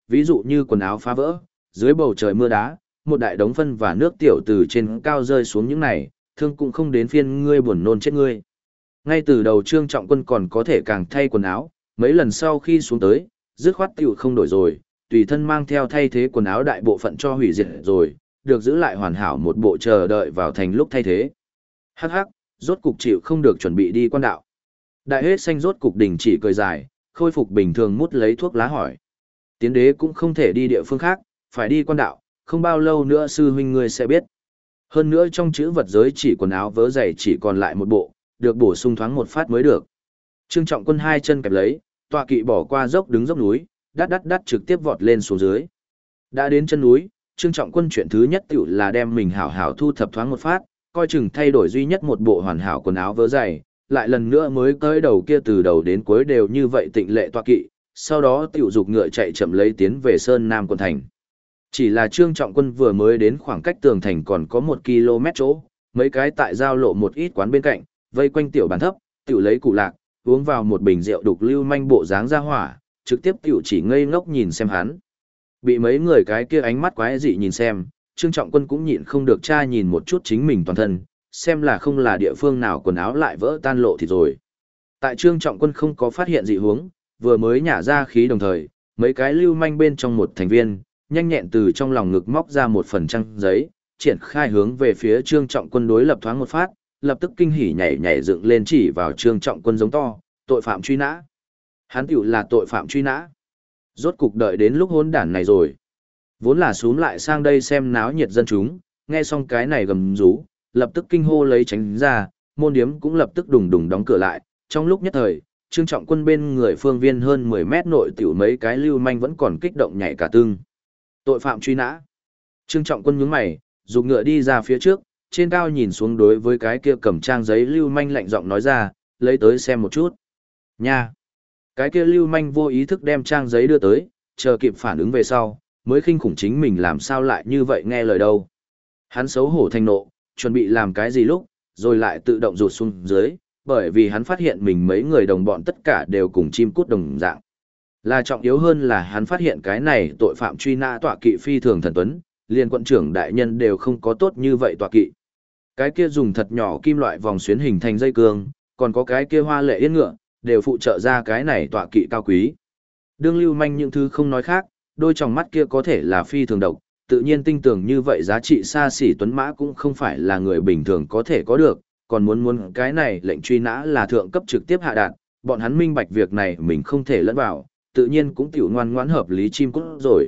ví dụ như quần áo phá vỡ, dưới bầu trời mưa đá, một đại đống phân và nước tiểu từ trên cao rơi xuống những này, thương cũng không đến phiên ngươi buồn nôn chết ngươi. Ngay từ đầu Trương Trọng Quân còn có thể càng thay quần áo, mấy lần sau khi xuống tới, dứt khoát tiểu không đổi rồi, tùy thân mang theo thay thế quần áo đại bộ phận cho hủy diệt rồi, được giữ lại hoàn hảo một bộ chờ đợi vào thành lúc thay thế. Hắc hắc, rốt cục chịu không được chuẩn bị đi quan đạo. Đại hết xanh rốt cục đình chỉ cười dài, khôi phục bình thường mút lấy thuốc lá hỏi. Tiến đế cũng không thể đi địa phương khác, phải đi quan đạo, không bao lâu nữa sư huynh ngươi sẽ biết. Hơn nữa trong chữ vật giới chỉ quần áo vớ giày chỉ còn lại một bộ, được bổ sung thoáng một phát mới được. Trương Trọng Quân hai chân kẹp lấy, tọa kỵ bỏ qua dốc đứng dốc núi, đắt đắt đắt trực tiếp vọt lên xuống dưới. Đã đến chân núi, Trương Trọng Quân chuyện thứ nhất tiểu là đem mình hảo hảo thu thập thoáng một phát, coi chừng thay đổi duy nhất một bộ hoàn hảo quần áo vớ giày, lại lần nữa mới tới đầu kia từ đầu đến cuối đều như vậy tịnh lệ tọa kỵ, sau đó tiểu dục ngựa chạy chậm lấy tiến về Sơn Nam quận thành. Chỉ là Trương Trọng Quân vừa mới đến khoảng cách tường thành còn có 1 km chỗ, mấy cái tại giao lộ một ít quán bên cạnh, vây quanh tiểu bàn thấp, tiểu lấy củ lạc, uống vào một bình rượu đục lưu manh bộ dáng ra hỏa, trực tiếp tiểu chỉ ngây ngốc nhìn xem hắn. Bị mấy người cái kia ánh mắt quái dị nhìn xem, Trương Trọng Quân cũng nhịn không được tra nhìn một chút chính mình toàn thân, xem là không là địa phương nào quần áo lại vỡ tan lộ thì rồi. Tại Trương Trọng Quân không có phát hiện dị huống, vừa mới nhả ra khí đồng thời, mấy cái lưu manh bên trong một thành viên, nhanh nhẹn từ trong lòng ngực móc ra một phần trang giấy, triển khai hướng về phía Trương Trọng Quân đối lập thoáng một phát, lập tức kinh hỉ nhảy nhảy dựng lên chỉ vào Trương Trọng Quân giống to, tội phạm truy nã. Hắn tiểu là tội phạm truy nã. Rốt cục đợi đến lúc hỗn đản này rồi. Vốn là xuống lại sang đây xem náo nhiệt dân chúng, nghe xong cái này gầm rú, lập tức kinh hô lấy tránh ra, môn điếm cũng lập tức đùng đùng đóng cửa lại. Trong lúc nhất thời, Trương Trọng Quân bên người phương viên hơn 10 mét nội tiểu mấy cái lưu manh vẫn còn kích động nhảy cả tương. Tội phạm truy nã. Trương Trọng Quân nhướng mày, giục ngựa đi ra phía trước, trên cao nhìn xuống đối với cái kia cầm trang giấy lưu manh lạnh giọng nói ra, lấy tới xem một chút. Nha. Cái kia lưu manh vô ý thức đem trang giấy đưa tới, chờ kịp phản ứng về sau, mới khinh khủng chính mình làm sao lại như vậy nghe lời đâu. Hắn xấu hổ thành nộ, chuẩn bị làm cái gì lúc, rồi lại tự động rụt xuống dưới, bởi vì hắn phát hiện mình mấy người đồng bọn tất cả đều cùng chim cút đồng dạng. Là trọng yếu hơn là hắn phát hiện cái này tội phạm truy nã tọa kỵ phi thường thần tuấn, liền quận trưởng đại nhân đều không có tốt như vậy tọa kỵ. Cái kia dùng thật nhỏ kim loại vòng xuyến hình thành dây cương, còn có cái kia hoa lệ yên ngựa, đều phụ trợ ra cái này tọa kỵ cao quý. Đương lưu manh những thứ không nói khác, đôi tròng mắt kia có thể là phi thường độc, tự nhiên tinh tưởng như vậy giá trị xa xỉ tuấn mã cũng không phải là người bình thường có thể có được, còn muốn cái này lệnh truy nã là thượng cấp trực tiếp hạ đạt, bọn hắn minh bạch việc này mình không thể lẫn vào, tự nhiên cũng tiểu ngoan ngoãn hợp lý chim cút rồi.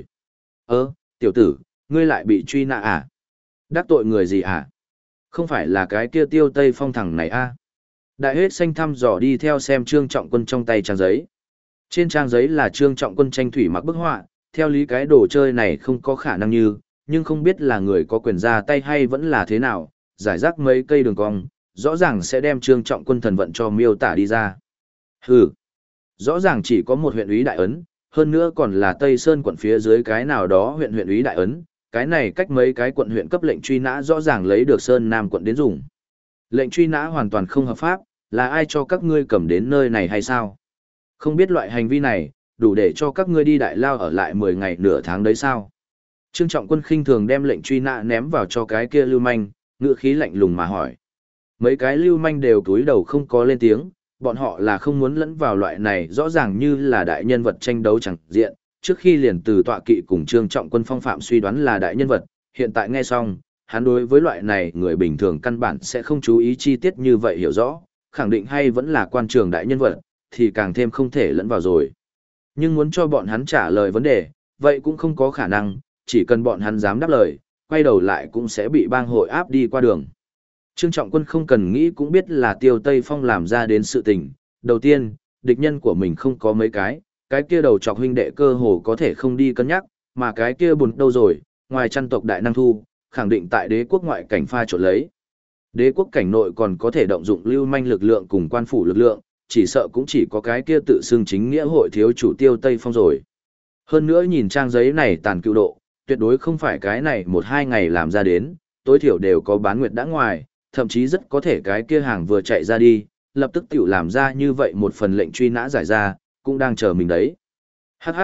Tiểu tử, ngươi lại bị truy nã à? Đắc tội người gì à? Không phải là cái kia Tiêu Tây Phong thằng này à? Đại hết xanh thăm dò đi theo xem Trương Trọng Quân trong tay trang giấy. Trên trang giấy là Trương Trọng Quân tranh thủy mặc bức họa, theo lý cái đồ chơi này không có khả năng như, nhưng không biết là người có quyền ra tay hay vẫn là thế nào, giải rác mấy cây đường cong, rõ ràng sẽ đem Trương Trọng Quân thần vận cho miêu tả đi ra. Hừ, rõ ràng chỉ có một huyện úy đại ấn, hơn nữa còn là Tây Sơn quận phía dưới cái nào đó huyện úy đại ấn, cái này cách mấy cái quận huyện cấp lệnh truy nã rõ ràng lấy được Sơn Nam quận đến dùng. Lệnh truy nã hoàn toàn không hợp pháp, là ai cho các ngươi cầm đến nơi này hay sao? Không biết loại hành vi này, đủ để cho các ngươi đi đại lao ở lại 10 ngày nửa tháng đấy sao? Trương Trọng Quân khinh thường đem lệnh truy nã ném vào cho cái kia lưu manh, ngựa khí lạnh lùng mà hỏi. Mấy cái lưu manh đều cúi đầu không có lên tiếng, bọn họ là không muốn lẫn vào loại này rõ ràng như là đại nhân vật tranh đấu chẳng diện, trước khi liền từ tọa kỵ cùng Trương Trọng Quân phong phạm suy đoán là đại nhân vật, hiện tại nghe xong, hắn đối với loại này người bình thường căn bản sẽ không chú ý chi tiết như vậy hiểu rõ, khẳng định hay vẫn là quan trường đại nhân vật, thì càng thêm không thể lẫn vào rồi. Nhưng muốn cho bọn hắn trả lời vấn đề, vậy cũng không có khả năng, chỉ cần bọn hắn dám đáp lời, quay đầu lại cũng sẽ bị bang hội áp đi qua đường. Trương Trọng Quân không cần nghĩ cũng biết là Tiêu Tây Phong làm ra đến sự tình. Đầu tiên, địch nhân của mình không có mấy cái kia đầu chọc huynh đệ cơ hồ có thể không đi cân nhắc, mà cái kia buồn đâu rồi, ngoài chăn tộc đại năng thu, khẳng định tại đế quốc ngoại cảnh pha trộn lấy. Đế quốc cảnh nội còn có thể động dụng lưu manh lực lượng cùng quan phủ lực lượng, chỉ sợ cũng chỉ có cái kia tự xưng chính nghĩa hội thiếu chủ Tiêu Tây Phong rồi. Hơn nữa nhìn trang giấy này tàn cựu độ, tuyệt đối không phải cái này 1-2 ngày làm ra đến, tối thiểu đều có bán nguyệt đã ngoài, thậm chí rất có thể cái kia hàng vừa chạy ra đi, lập tức tiểu làm ra như vậy một phần lệnh truy nã giải ra, cũng đang chờ mình đấy. Hắc hắc,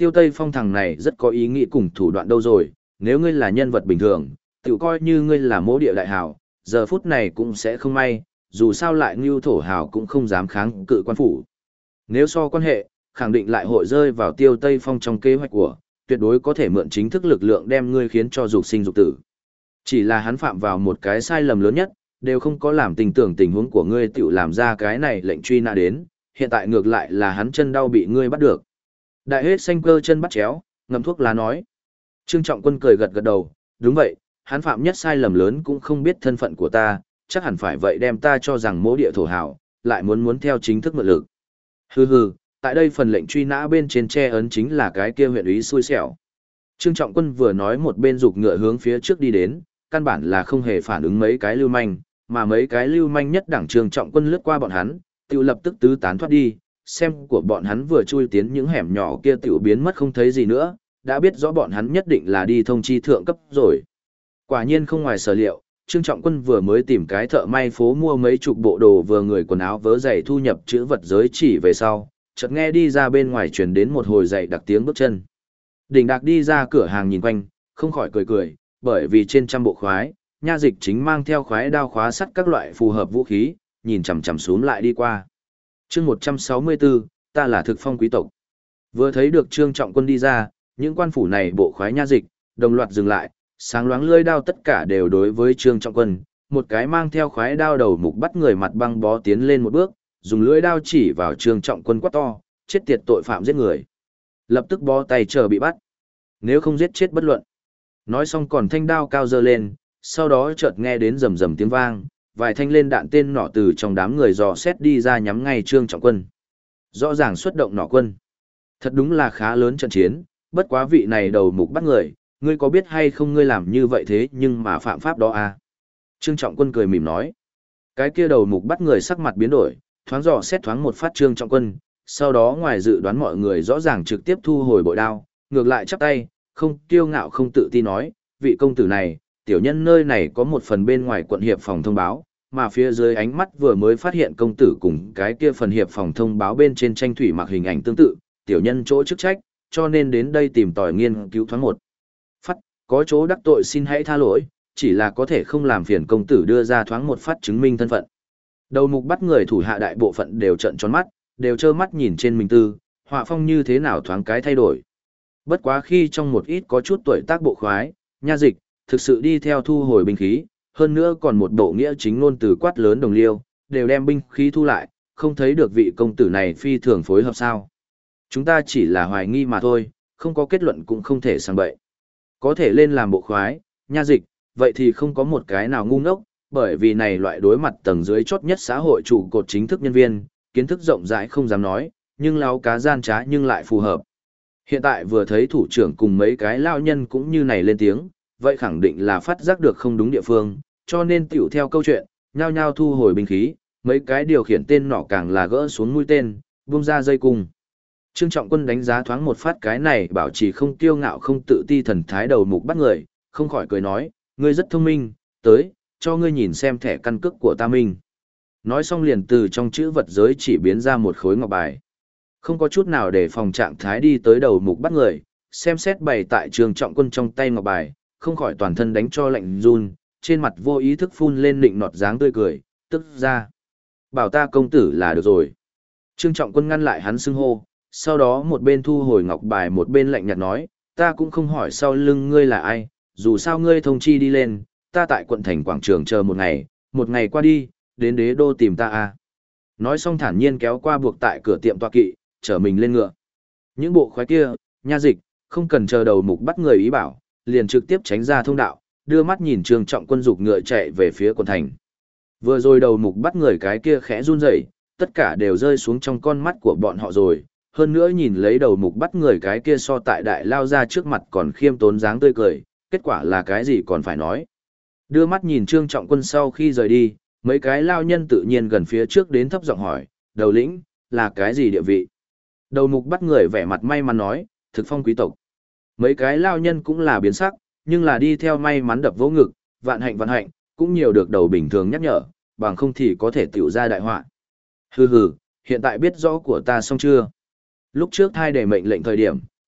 Tiêu Tây Phong thằng này rất có ý nghĩ cùng thủ đoạn đâu rồi, nếu ngươi là nhân vật bình thường, tự coi như ngươi là mỗ địa đại hào, giờ phút này cũng sẽ không may, dù sao lại ngưu thổ hào cũng không dám kháng cự quan phủ. Nếu so quan hệ, khẳng định lại hội rơi vào Tiêu Tây Phong trong kế hoạch của, tuyệt đối có thể mượn chính thức lực lượng đem ngươi khiến cho dục sinh dục tử. Chỉ là hắn phạm vào một cái sai lầm lớn nhất, đều không có làm tình tưởng tình huống của ngươi tự làm ra cái này lệnh truy nã đến, hiện tại ngược lại là hắn chân đau bị ngươi bắt được. Đại hết xanh cơ chân bắt chéo, ngậm thuốc lá nói. Trương Trọng Quân cười gật gật đầu, đúng vậy, hắn phạm nhất sai lầm lớn cũng không biết thân phận của ta, chắc hẳn phải vậy đem ta cho rằng mỗ địa thổ hảo, lại muốn theo chính thức mượn lực. Hừ hừ, tại đây phần lệnh truy nã bên trên che ấn chính là cái kia huyện úy xui xẻo. Trương Trọng Quân vừa nói một bên giục ngựa hướng phía trước đi đến, căn bản là không hề phản ứng mấy cái lưu manh, mà mấy cái lưu manh nhất đẳng Trương Trọng Quân lướt qua bọn hắn, tự lập tức tứ tán thoát đi, xem của bọn hắn vừa chui tiến những hẻm nhỏ kia tiểu biến mất không thấy gì nữa, đã biết rõ bọn hắn nhất định là đi thông chi thượng cấp rồi. Quả nhiên không ngoài sở liệu, Trương Trọng Quân vừa mới tìm cái thợ may phố mua mấy chục bộ đồ vừa người quần áo vớ giày thu nhập chữ vật giới chỉ về sau, chợt nghe đi ra bên ngoài truyền đến một hồi dậy đặc tiếng bước chân. Đỉnh Đạc đi ra cửa hàng nhìn quanh, không khỏi cười cười, bởi vì trên trăm bộ khoái, nha dịch chính mang theo khoái đao khóa sắt các loại phù hợp vũ khí, nhìn chằm chằm xuống lại đi qua. Chương 164, ta là thực phong quý tộc. Vừa thấy được Trương Trọng Quân đi ra, những quan phủ này bộ khoái nha dịch, đồng loạt dừng lại, sáng loáng lưỡi đao tất cả đều đối với Trương Trọng Quân, một cái mang theo khoái đao đầu mục bắt người mặt băng bó tiến lên một bước, dùng lưỡi đao chỉ vào Trương Trọng Quân quát to, chết tiệt tội phạm giết người. Lập tức bó tay chờ bị bắt. Nếu không giết chết bất luận. Nói xong còn thanh đao cao giơ lên, sau đó chợt nghe đến rầm rầm tiếng vang, vài thanh lên đạn tên nỏ từ trong đám người dò xét đi ra nhắm ngay Trương Trọng Quân. Rõ ràng xuất động nỏ quân. Thật đúng là khá lớn trận chiến, bất quá vị này đầu mục bắt người, ngươi có biết hay không ngươi làm như vậy thế nhưng mà phạm pháp đó à? Trương Trọng Quân cười mỉm nói. Cái kia đầu mục bắt người sắc mặt biến đổi, thoáng dò xét thoáng một phát Trương Trọng Quân, sau đó ngoài dự đoán mọi người rõ ràng trực tiếp thu hồi bội đao, ngược lại chắp tay, không kiêu ngạo không tự ti nói, vị công tử này, tiểu nhân nơi này có một phần bên ngoài quận hiệp phòng thông báo, mà phía dưới ánh mắt vừa mới phát hiện công tử cùng cái kia phần hiệp phòng thông báo bên trên tranh thủy mặc hình ảnh tương tự, tiểu nhân chỗ chức trách, cho nên đến đây tìm tòi nghiên cứu thoáng một. Phát, có chỗ đắc tội xin hãy tha lỗi, chỉ là có thể không làm phiền công tử đưa ra thoáng một phát chứng minh thân phận. Đầu mục bắt người thủ hạ đại bộ phận đều trợn tròn mắt, đều trơ mắt nhìn trên mình tư, họa phong như thế nào thoáng cái thay đổi. Bất quá khi trong một ít có chút tuổi tác bộ khoái, nha dịch, thực sự đi theo thu hồi binh khí, hơn nữa còn một bộ nghĩa chính ngôn từ quát lớn đồng liêu, đều đem binh khí thu lại, không thấy được vị công tử này phi thường phối hợp sao. Chúng ta chỉ là hoài nghi mà thôi, không có kết luận cũng không thể sang bậy. Có thể lên làm bộ khoái, nha dịch, vậy thì không có một cái nào ngu ngốc, bởi vì này loại đối mặt tầng dưới chốt nhất xã hội trụ cột chính thức nhân viên, kiến thức rộng rãi không dám nói, nhưng láo cá gian trá nhưng lại phù hợp. Hiện tại vừa thấy thủ trưởng cùng mấy cái lao nhân cũng như này lên tiếng, vậy khẳng định là phát giác được không đúng địa phương, cho nên tiểu theo câu chuyện, nhao nhao thu hồi binh khí, mấy cái điều khiển tên nỏ càng là gỡ xuống mũi tên, buông ra dây cung. Trương Trọng Quân đánh giá thoáng một phát cái này bảo trì không kiêu ngạo không tự ti thần thái đầu mục bắt người, không khỏi cười nói, ngươi rất thông minh, tới, cho ngươi nhìn xem thẻ căn cước của ta minh. Nói xong liền từ trong chữ vật giới chỉ biến ra một khối ngọc bài. Không có chút nào để phòng trạng thái đi tới đầu mục bắt người, xem xét bày tại Trương Trọng Quân trong tay ngọc bài, không khỏi toàn thân đánh cho lạnh run, trên mặt vô ý thức phun lên nịnh nọt dáng tươi cười, tức ra. Bảo ta công tử là được rồi. Trương Trọng Quân ngăn lại hắn xưng hô, sau đó một bên thu hồi ngọc bài một bên lạnh nhạt nói, ta cũng không hỏi sau lưng ngươi là ai, dù sao ngươi thông chi đi lên, ta tại quận thành quảng trường chờ một ngày qua đi, đến đế đô tìm ta à. Nói xong thản nhiên kéo qua buộc tại cửa tiệm tọa kỵ, chở mình lên ngựa. Những bộ khoái kia, nha dịch, không cần chờ đầu mục bắt người ý bảo, liền trực tiếp tránh ra thông đạo, đưa mắt nhìn Trương Trọng Quân giục ngựa chạy về phía quận thành. Vừa rồi đầu mục bắt người cái kia khẽ run rẩy, tất cả đều rơi xuống trong con mắt của bọn họ rồi, hơn nữa nhìn lấy đầu mục bắt người cái kia so tại đại lao ra trước mặt còn khiêm tốn dáng tươi cười, kết quả là cái gì còn phải nói. Đưa mắt nhìn Trương Trọng Quân sau khi rời đi, mấy cái lao nhân tự nhiên gần phía trước đến thấp giọng hỏi, đầu lĩnh, là cái gì địa vị? Đầu mục bắt người vẻ mặt may mắn nói, thực phong quý tộc. Mấy cái lao nhân cũng là biến sắc, nhưng là đi theo may mắn đập vỗ ngực, vạn hạnh, cũng nhiều được đầu bình thường nhắc nhở, bằng không thì có thể tiểu ra đại họa. Hừ hừ, hiện tại biết rõ của ta xong chưa? Lúc trước thai để mệnh lệnh thời điểm,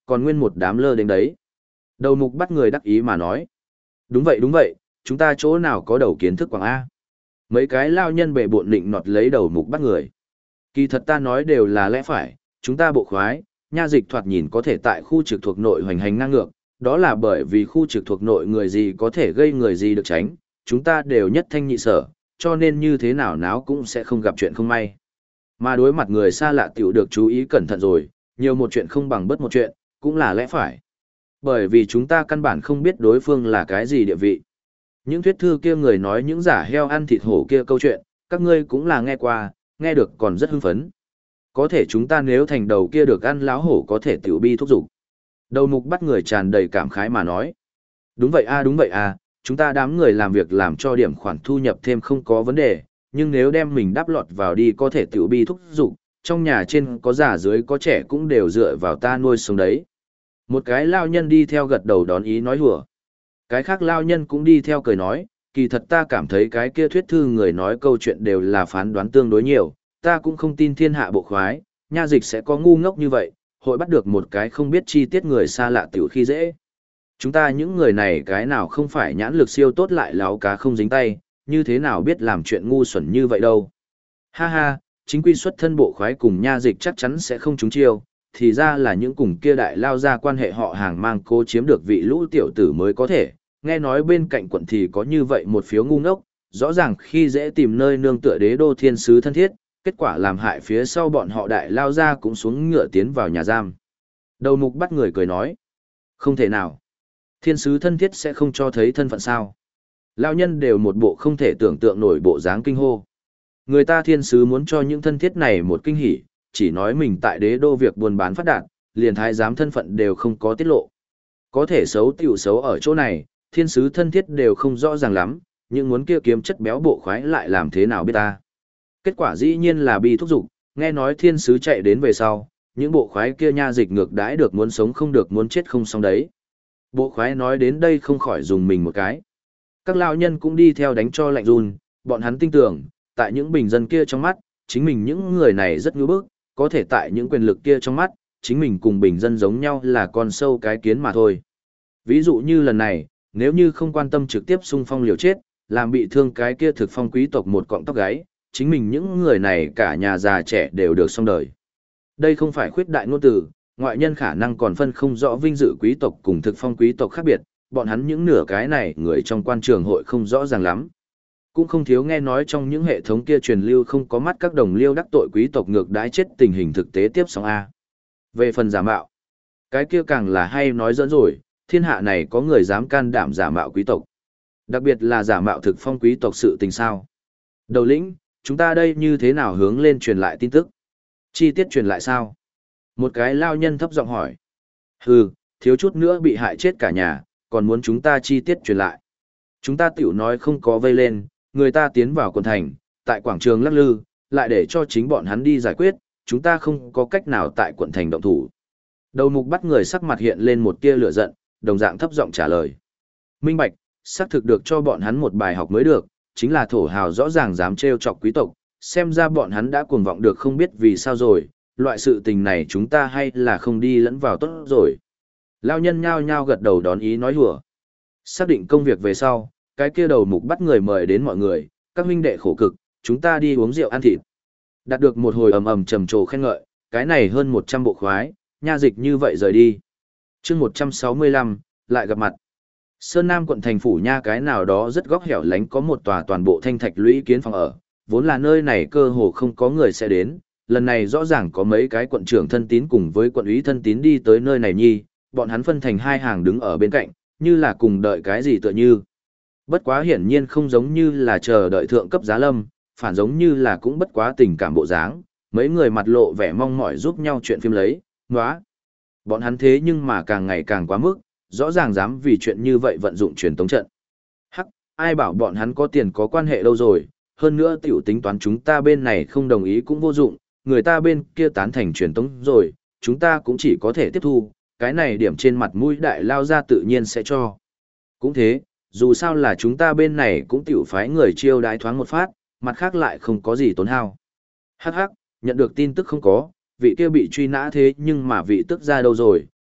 còn nguyên một đám lơ đến đấy. Đầu mục bắt người đắc ý mà nói. Đúng vậy, chúng ta chỗ nào có đầu kiến thức quảng A. Mấy cái lao nhân bệ bộn định nọt lấy đầu mục bắt người. Kỳ thật ta nói đều là lẽ phải, chúng ta bộ khoái, nha dịch thoạt nhìn có thể tại khu trực thuộc nội hoành hành ngang ngược, đó là bởi vì khu trực thuộc nội người gì có thể gây người gì được tránh, chúng ta đều nhất thanh nhị sở, cho nên như thế nào náo cũng sẽ không gặp chuyện không may. Mà đối mặt người xa lạ tiểu được chú ý cẩn thận rồi, nhiều một chuyện không bằng bất một chuyện, cũng là lẽ phải. Bởi vì chúng ta căn bản không biết đối phương là cái gì địa vị. Những thuyết thư kia người nói những giả heo ăn thịt hổ kia câu chuyện, các ngươi cũng là nghe qua, nghe được còn rất hưng phấn. Có thể chúng ta nếu thành đầu kia được ăn láo hổ có thể tiểu bi thúc giục. Đầu mục bắt người tràn đầy cảm khái mà nói. Đúng vậy à, chúng ta đám người làm việc làm cho điểm khoản thu nhập thêm không có vấn đề, nhưng nếu đem mình đáp lọt vào đi có thể tiểu bi thúc giục, trong nhà trên có già dưới có trẻ cũng đều dựa vào ta nuôi sống đấy. Một cái lao nhân đi theo gật đầu đón ý nói hùa. Cái khác lao nhân cũng đi theo cười nói, kỳ thật ta cảm thấy cái kia thuyết thư người nói câu chuyện đều là phán đoán tương đối nhiều, ta cũng không tin thiên hạ bộ khoái, nha dịch sẽ có ngu ngốc như vậy, hội bắt được một cái không biết chi tiết người xa lạ tiểu khi dễ. Chúng ta những người này cái nào không phải nhãn lực siêu tốt lại láo cá không dính tay, như thế nào biết làm chuyện ngu xuẩn như vậy đâu. Ha ha, chính quy xuất thân bộ khoái cùng nha dịch chắc chắn sẽ không trúng chiêu, thì ra là những cùng kia đại lao ra quan hệ họ hàng mang cố chiếm được vị lũ tiểu tử mới có thể, nghe nói bên cạnh quận thì có như vậy một phiếu ngu ngốc, rõ ràng khi dễ tìm nơi nương tựa đế đô thiên sứ thân thiết, kết quả làm hại phía sau bọn họ đại lao ra cũng xuống ngựa tiến vào nhà giam. Đầu mục bắt người cười nói, không thể nào. Thiên sứ thân thiết sẽ không cho thấy thân phận sao. Lao nhân đều một bộ không thể tưởng tượng nổi bộ dáng kinh hô. Người ta thiên sứ muốn cho những thân thiết này một kinh hỉ, chỉ nói mình tại đế đô việc buôn bán phát đạt, liền thái giám thân phận đều không có tiết lộ. Có thể xấu tiểu xấu ở chỗ này, thiên sứ thân thiết đều không rõ ràng lắm, nhưng muốn kia kiếm chất béo bộ khoái lại làm thế nào biết ta. Kết quả dĩ nhiên là bi thúc dục, nghe nói thiên sứ chạy đến về sau, những bộ khoái kia nha dịch ngược đãi được muốn sống không được muốn chết không xong đấy. Bộ khoái nói đến đây không khỏi dùng mình một cái. Các lao nhân cũng đi theo đánh cho lạnh run, bọn hắn tin tưởng, tại những bình dân kia trong mắt, chính mình những người này rất ngưỡng bức, có thể tại những quyền lực kia trong mắt, chính mình cùng bình dân giống nhau là con sâu cái kiến mà thôi. Ví dụ như lần này, nếu như không quan tâm trực tiếp xung phong liều chết, làm bị thương cái kia thực phong quý tộc một cọng tóc gáy, chính mình những người này cả nhà già trẻ đều được xong đời. Đây không phải khuyết đại ngôn từ, ngoại nhân khả năng còn phân không rõ vinh dự quý tộc cùng thực phong quý tộc khác biệt, bọn hắn những nửa cái này người trong quan trường hội không rõ ràng lắm. Cũng không thiếu nghe nói trong những hệ thống kia truyền lưu không có mắt các đồng liêu đắc tội quý tộc ngược đãi chết tình hình thực tế tiếp sóng A. Về phần giả mạo, cái kia càng là hay nói dẫn rồi, thiên hạ này có người dám can đảm giả mạo quý tộc. Đặc biệt là giả mạo thực phong quý tộc sự tình sao. Đầu lĩnh, chúng ta đây như thế nào hướng lên truyền lại tin tức? Chi tiết truyền lại sao? Một cái lao nhân thấp giọng hỏi. Hừ, thiếu chút nữa bị hại chết cả nhà, còn muốn chúng ta chi tiết truyền lại. Chúng ta tiểu nói không có vây lên, người ta tiến vào quận thành, tại quảng trường lắc lư, lại để cho chính bọn hắn đi giải quyết, chúng ta không có cách nào tại quận thành động thủ. Đầu mục bắt người sắc mặt hiện lên một tia lửa giận, đồng dạng thấp giọng trả lời. Minh bạch, xác thực được cho bọn hắn một bài học mới được, chính là thổ hào rõ ràng dám trêu chọc quý tộc, xem ra bọn hắn đã cuồng vọng được không biết vì sao rồi, loại sự tình này chúng ta hay là không đi lẫn vào tốt rồi. Lao nhân nhao nhao gật đầu đón ý nói hùa. Xác định công việc về sau, cái kia đầu mục bắt người mời đến mọi người, các huynh đệ khổ cực, chúng ta đi uống rượu ăn thịt. Đạt được một hồi ầm ầm trầm trồ khen ngợi, cái này hơn 100 bộ khoái, nha dịch như vậy rời đi. Chương 165, lại gặp mặt. Sơn Nam quận thành phủ nha cái nào đó rất góc hẻo lánh có một tòa toàn bộ thanh thạch lũy kiến phòng ở, vốn là nơi này cơ hồ không có người sẽ đến, lần này rõ ràng có mấy cái quận trưởng thân tín cùng với quận úy thân tín đi tới nơi này nhi, bọn hắn phân thành hai hàng đứng ở bên cạnh, như là cùng đợi cái gì tựa như. Bất quá hiển nhiên không giống như là chờ đợi thượng cấp giá lâm, phản giống như là cũng bất quá tình cảm bộ dáng, mấy người mặt lộ vẻ mong mỏi giúp nhau chuyện phim lấy, nóa. Bọn hắn thế nhưng mà càng ngày càng quá mức, rõ ràng dám vì chuyện như vậy vận dụng truyền tống trận. Hắc, ai bảo bọn hắn có tiền có quan hệ đâu rồi, hơn nữa tiểu tính toán chúng ta bên này không đồng ý cũng vô dụng, người ta bên kia tán thành truyền tống rồi, chúng ta cũng chỉ có thể tiếp thu, cái này điểm trên mặt mũi đại lao ra tự nhiên sẽ cho. Cũng thế, dù sao là chúng ta bên này cũng tiểu phái người chiêu đái thoáng một phát, mặt khác lại không có gì tốn hao. Hắc hắc, nhận được tin tức không có, vị kia bị truy nã thế nhưng mà vị tức ra đâu rồi,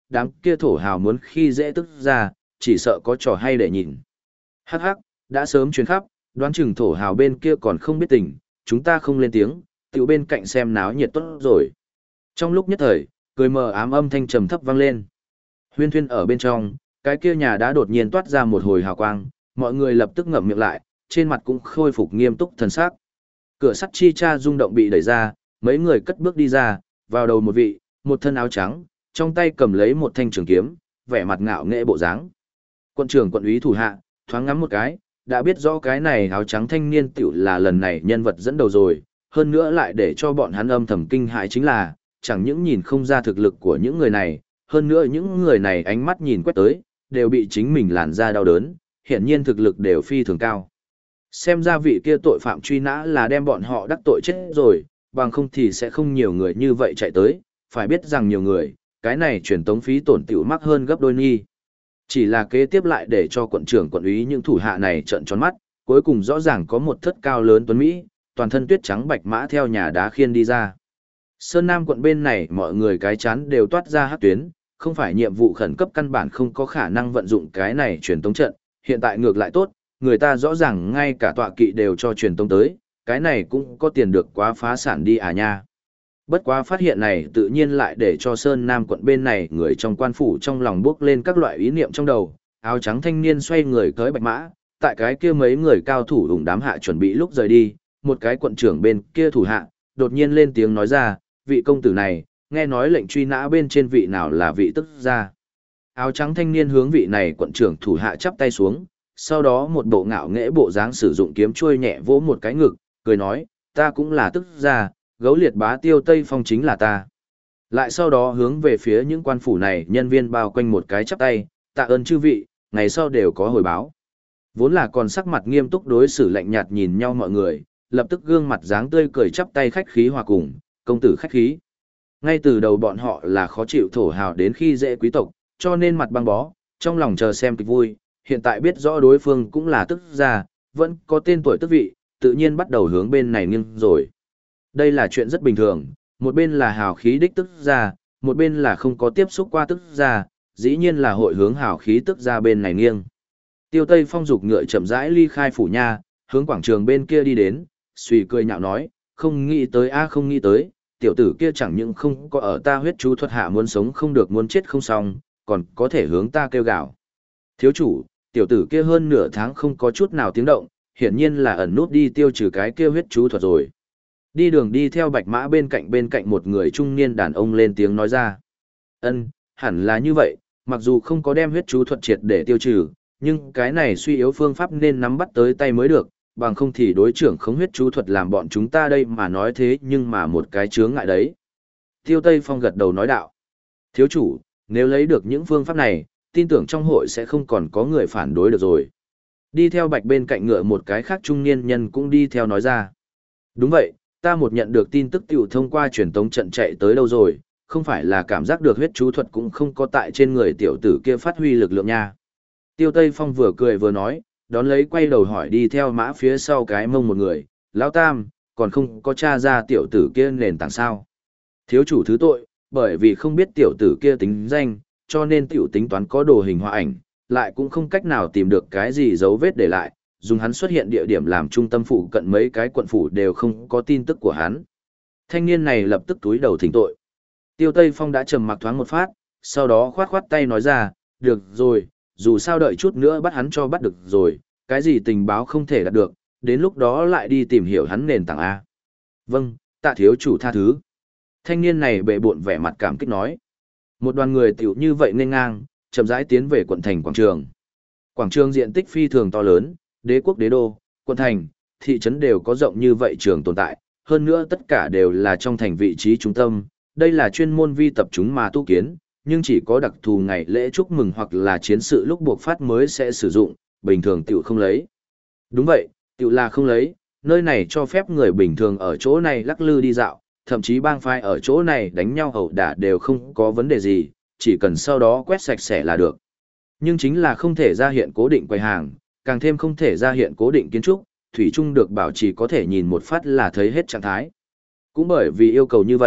đám kia thổ hào muốn khi dễ tức ra, chỉ sợ có trò hay để nhìn. Hắc hắc, đã sớm truyền khắp, đoán chừng thổ hào bên kia còn không biết tình, chúng ta không lên tiếng, tiểu bên cạnh xem náo nhiệt tốt rồi. Trong lúc nhất thời, cười mờ ám âm thanh trầm thấp vang lên. Huyên thuyên ở bên trong, cái kia nhà đã đột nhiên toát ra một hồi hào quang, mọi người lập tức ngậm miệng lại, trên mặt cũng khôi phục nghiêm túc thần sắc. Cửa sắt chi cha rung động bị đẩy ra, mấy người cất bước đi ra, vào đầu một vị, một thân áo trắng, trong tay cầm lấy một thanh trường kiếm, vẻ mặt ngạo nghễ bộ dáng. Quận trưởng quận úy thủ hạ, thoáng ngắm một cái, đã biết rõ cái này áo trắng thanh niên tiểu là lần này nhân vật dẫn đầu rồi, hơn nữa lại để cho bọn hắn âm thầm kinh hãi chính là, chẳng những nhìn không ra thực lực của những người này, hơn nữa những người này ánh mắt nhìn quét tới, đều bị chính mình làn ra đau đớn, hiển nhiên thực lực đều phi thường cao. Xem ra vị kia tội phạm truy nã là đem bọn họ đắc tội chết rồi, bằng không thì sẽ không nhiều người như vậy chạy tới, phải biết rằng nhiều người, cái này truyền tống phí tổn tiểu mắc hơn gấp đôi nghi. Chỉ là kế tiếp lại để cho quận trưởng quận úy những thủ hạ này trợn tròn mắt, cuối cùng rõ ràng có một thất cao lớn tuấn Mỹ, toàn thân tuyết trắng bạch mã theo nhà đá khiên đi ra. Sơn Nam quận bên này mọi người cái chán đều toát ra hắc tuyến, không phải nhiệm vụ khẩn cấp căn bản không có khả năng vận dụng cái này truyền tống trận, hiện tại ngược lại tốt, người ta rõ ràng ngay cả tọa kỵ đều cho truyền tống tới, cái này cũng có tiền được quá phá sản đi à nha. Bất quá phát hiện này tự nhiên lại để cho Sơn Nam quận bên này người trong quan phủ trong lòng bước lên các loại ý niệm trong đầu, áo trắng thanh niên xoay người tới bạch mã, tại cái kia mấy người cao thủ ủng đám hạ chuẩn bị lúc rời đi, một cái quận trưởng bên kia thủ hạ, đột nhiên lên tiếng nói ra, vị công tử này, nghe nói lệnh truy nã bên trên vị nào là vị tức gia. Áo trắng thanh niên hướng vị này quận trưởng thủ hạ chắp tay xuống, sau đó một bộ ngạo nghễ bộ dáng sử dụng kiếm chuôi nhẹ vỗ một cái ngực, cười nói, ta cũng là tức gia, gấu liệt bá Tiêu Tây Phong chính là ta. Lại sau đó hướng về phía những quan phủ này nhân viên bao quanh một cái chắp tay, tạ ơn chư vị, ngày sau đều có hồi báo. Vốn là còn sắc mặt nghiêm túc đối xử lạnh nhạt nhìn nhau mọi người, lập tức gương mặt dáng tươi cười chắp tay khách khí hòa cùng, công tử khách khí. Ngay từ đầu bọn họ là khó chịu thổ hào đến khi dễ quý tộc, cho nên mặt băng bó, trong lòng chờ xem kịch vui, hiện tại biết rõ đối phương cũng là tức gia, vẫn có tên tuổi tức vị, tự nhiên bắt đầu hướng bên này nghiêng rồi. Đây là chuyện rất bình thường, một bên là hào khí đích tức gia, một bên là không có tiếp xúc qua tức gia, dĩ nhiên là hội hướng hào khí tức gia bên này nghiêng. Tiêu Tây Phong dục ngựa chậm rãi ly khai phủ nha, hướng quảng trường bên kia đi đến, suy cười nhạo nói, không nghĩ tới a không nghĩ tới, tiểu tử kia chẳng những không có ở ta huyết chú thuật hạ muốn sống không được muốn chết không xong, còn có thể hướng ta kêu gào. Thiếu chủ, tiểu tử kia hơn nửa tháng không có chút nào tiếng động, hiển nhiên là ẩn nút đi tiêu trừ cái kia huyết chú thuật rồi. Đi đường đi theo bạch mã bên cạnh một người trung niên đàn ông lên tiếng nói ra. Ân, hẳn là như vậy, mặc dù không có đem huyết chú thuật triệt để tiêu trừ, nhưng cái này suy yếu phương pháp nên nắm bắt tới tay mới được, bằng không thì đối trưởng khống huyết chú thuật làm bọn chúng ta đây mà nói thế nhưng mà một cái chướng ngại đấy. Tiêu Tây Phong gật đầu nói đạo. Thiếu chủ, nếu lấy được những phương pháp này, tin tưởng trong hội sẽ không còn có người phản đối được rồi. Đi theo bạch bên cạnh ngựa một cái khác trung niên nhân cũng đi theo nói ra. Đúng vậy, ta một nhận được tin tức tiểu thông qua truyền tống trận chạy tới đâu rồi, không phải là cảm giác được huyết chú thuật cũng không có tại trên người tiểu tử kia phát huy lực lượng nha. Tiêu Tây Phong vừa cười vừa nói, đón lấy quay đầu hỏi đi theo mã phía sau cái mông một người, Lão Tam, còn không có tra ra tiểu tử kia nền tảng sao. Thiếu chủ thứ tội, bởi vì không biết tiểu tử kia tính danh, cho nên tiểu tính toán có đồ hình họa ảnh, lại cũng không cách nào tìm được cái gì dấu vết để lại, dùng hắn xuất hiện địa điểm làm trung tâm phụ cận mấy cái quận phủ đều không có tin tức của hắn. Thanh niên này lập tức túi đầu thỉnh tội. Tiêu Tây Phong đã trầm mặc thoáng một phát, sau đó khoát khoát tay nói ra, được rồi, dù sao đợi chút nữa bắt hắn cho bắt được rồi, cái gì tình báo không thể đạt được, đến lúc đó lại đi tìm hiểu hắn nền tảng A. Vâng, tạ thiếu chủ tha thứ. Thanh niên này bệ bộn vẻ mặt cảm kích nói. Một đoàn người tiểu như vậy nên ngang, chậm rãi tiến về quận thành quảng trường. Quảng trường diện tích phi thường to lớn, đế quốc đế đô, quận thành, thị trấn đều có rộng như vậy trường tồn tại, hơn nữa tất cả đều là trong thành vị trí trung tâm, đây là chuyên môn vi tập chúng mà tu kiến, nhưng chỉ có đặc thù ngày lễ chúc mừng hoặc là chiến sự lúc buộc phát mới sẽ sử dụng, bình thường tiểu không lấy. Đúng vậy, tiểu là không lấy, nơi này cho phép người bình thường ở chỗ này lắc lư đi dạo, thậm chí bang phái ở chỗ này đánh nhau ẩu đả đều không có vấn đề gì, chỉ cần sau đó quét sạch sẽ là được. Nhưng chính là không thể ra hiện cố định quầy hàng, càng thêm không thể ra hiện cố định kiến trúc, thủy chung được bảo trì có thể nhìn một phát là thấy hết trạng thái. Cũng bởi vì yêu cầu như vậy,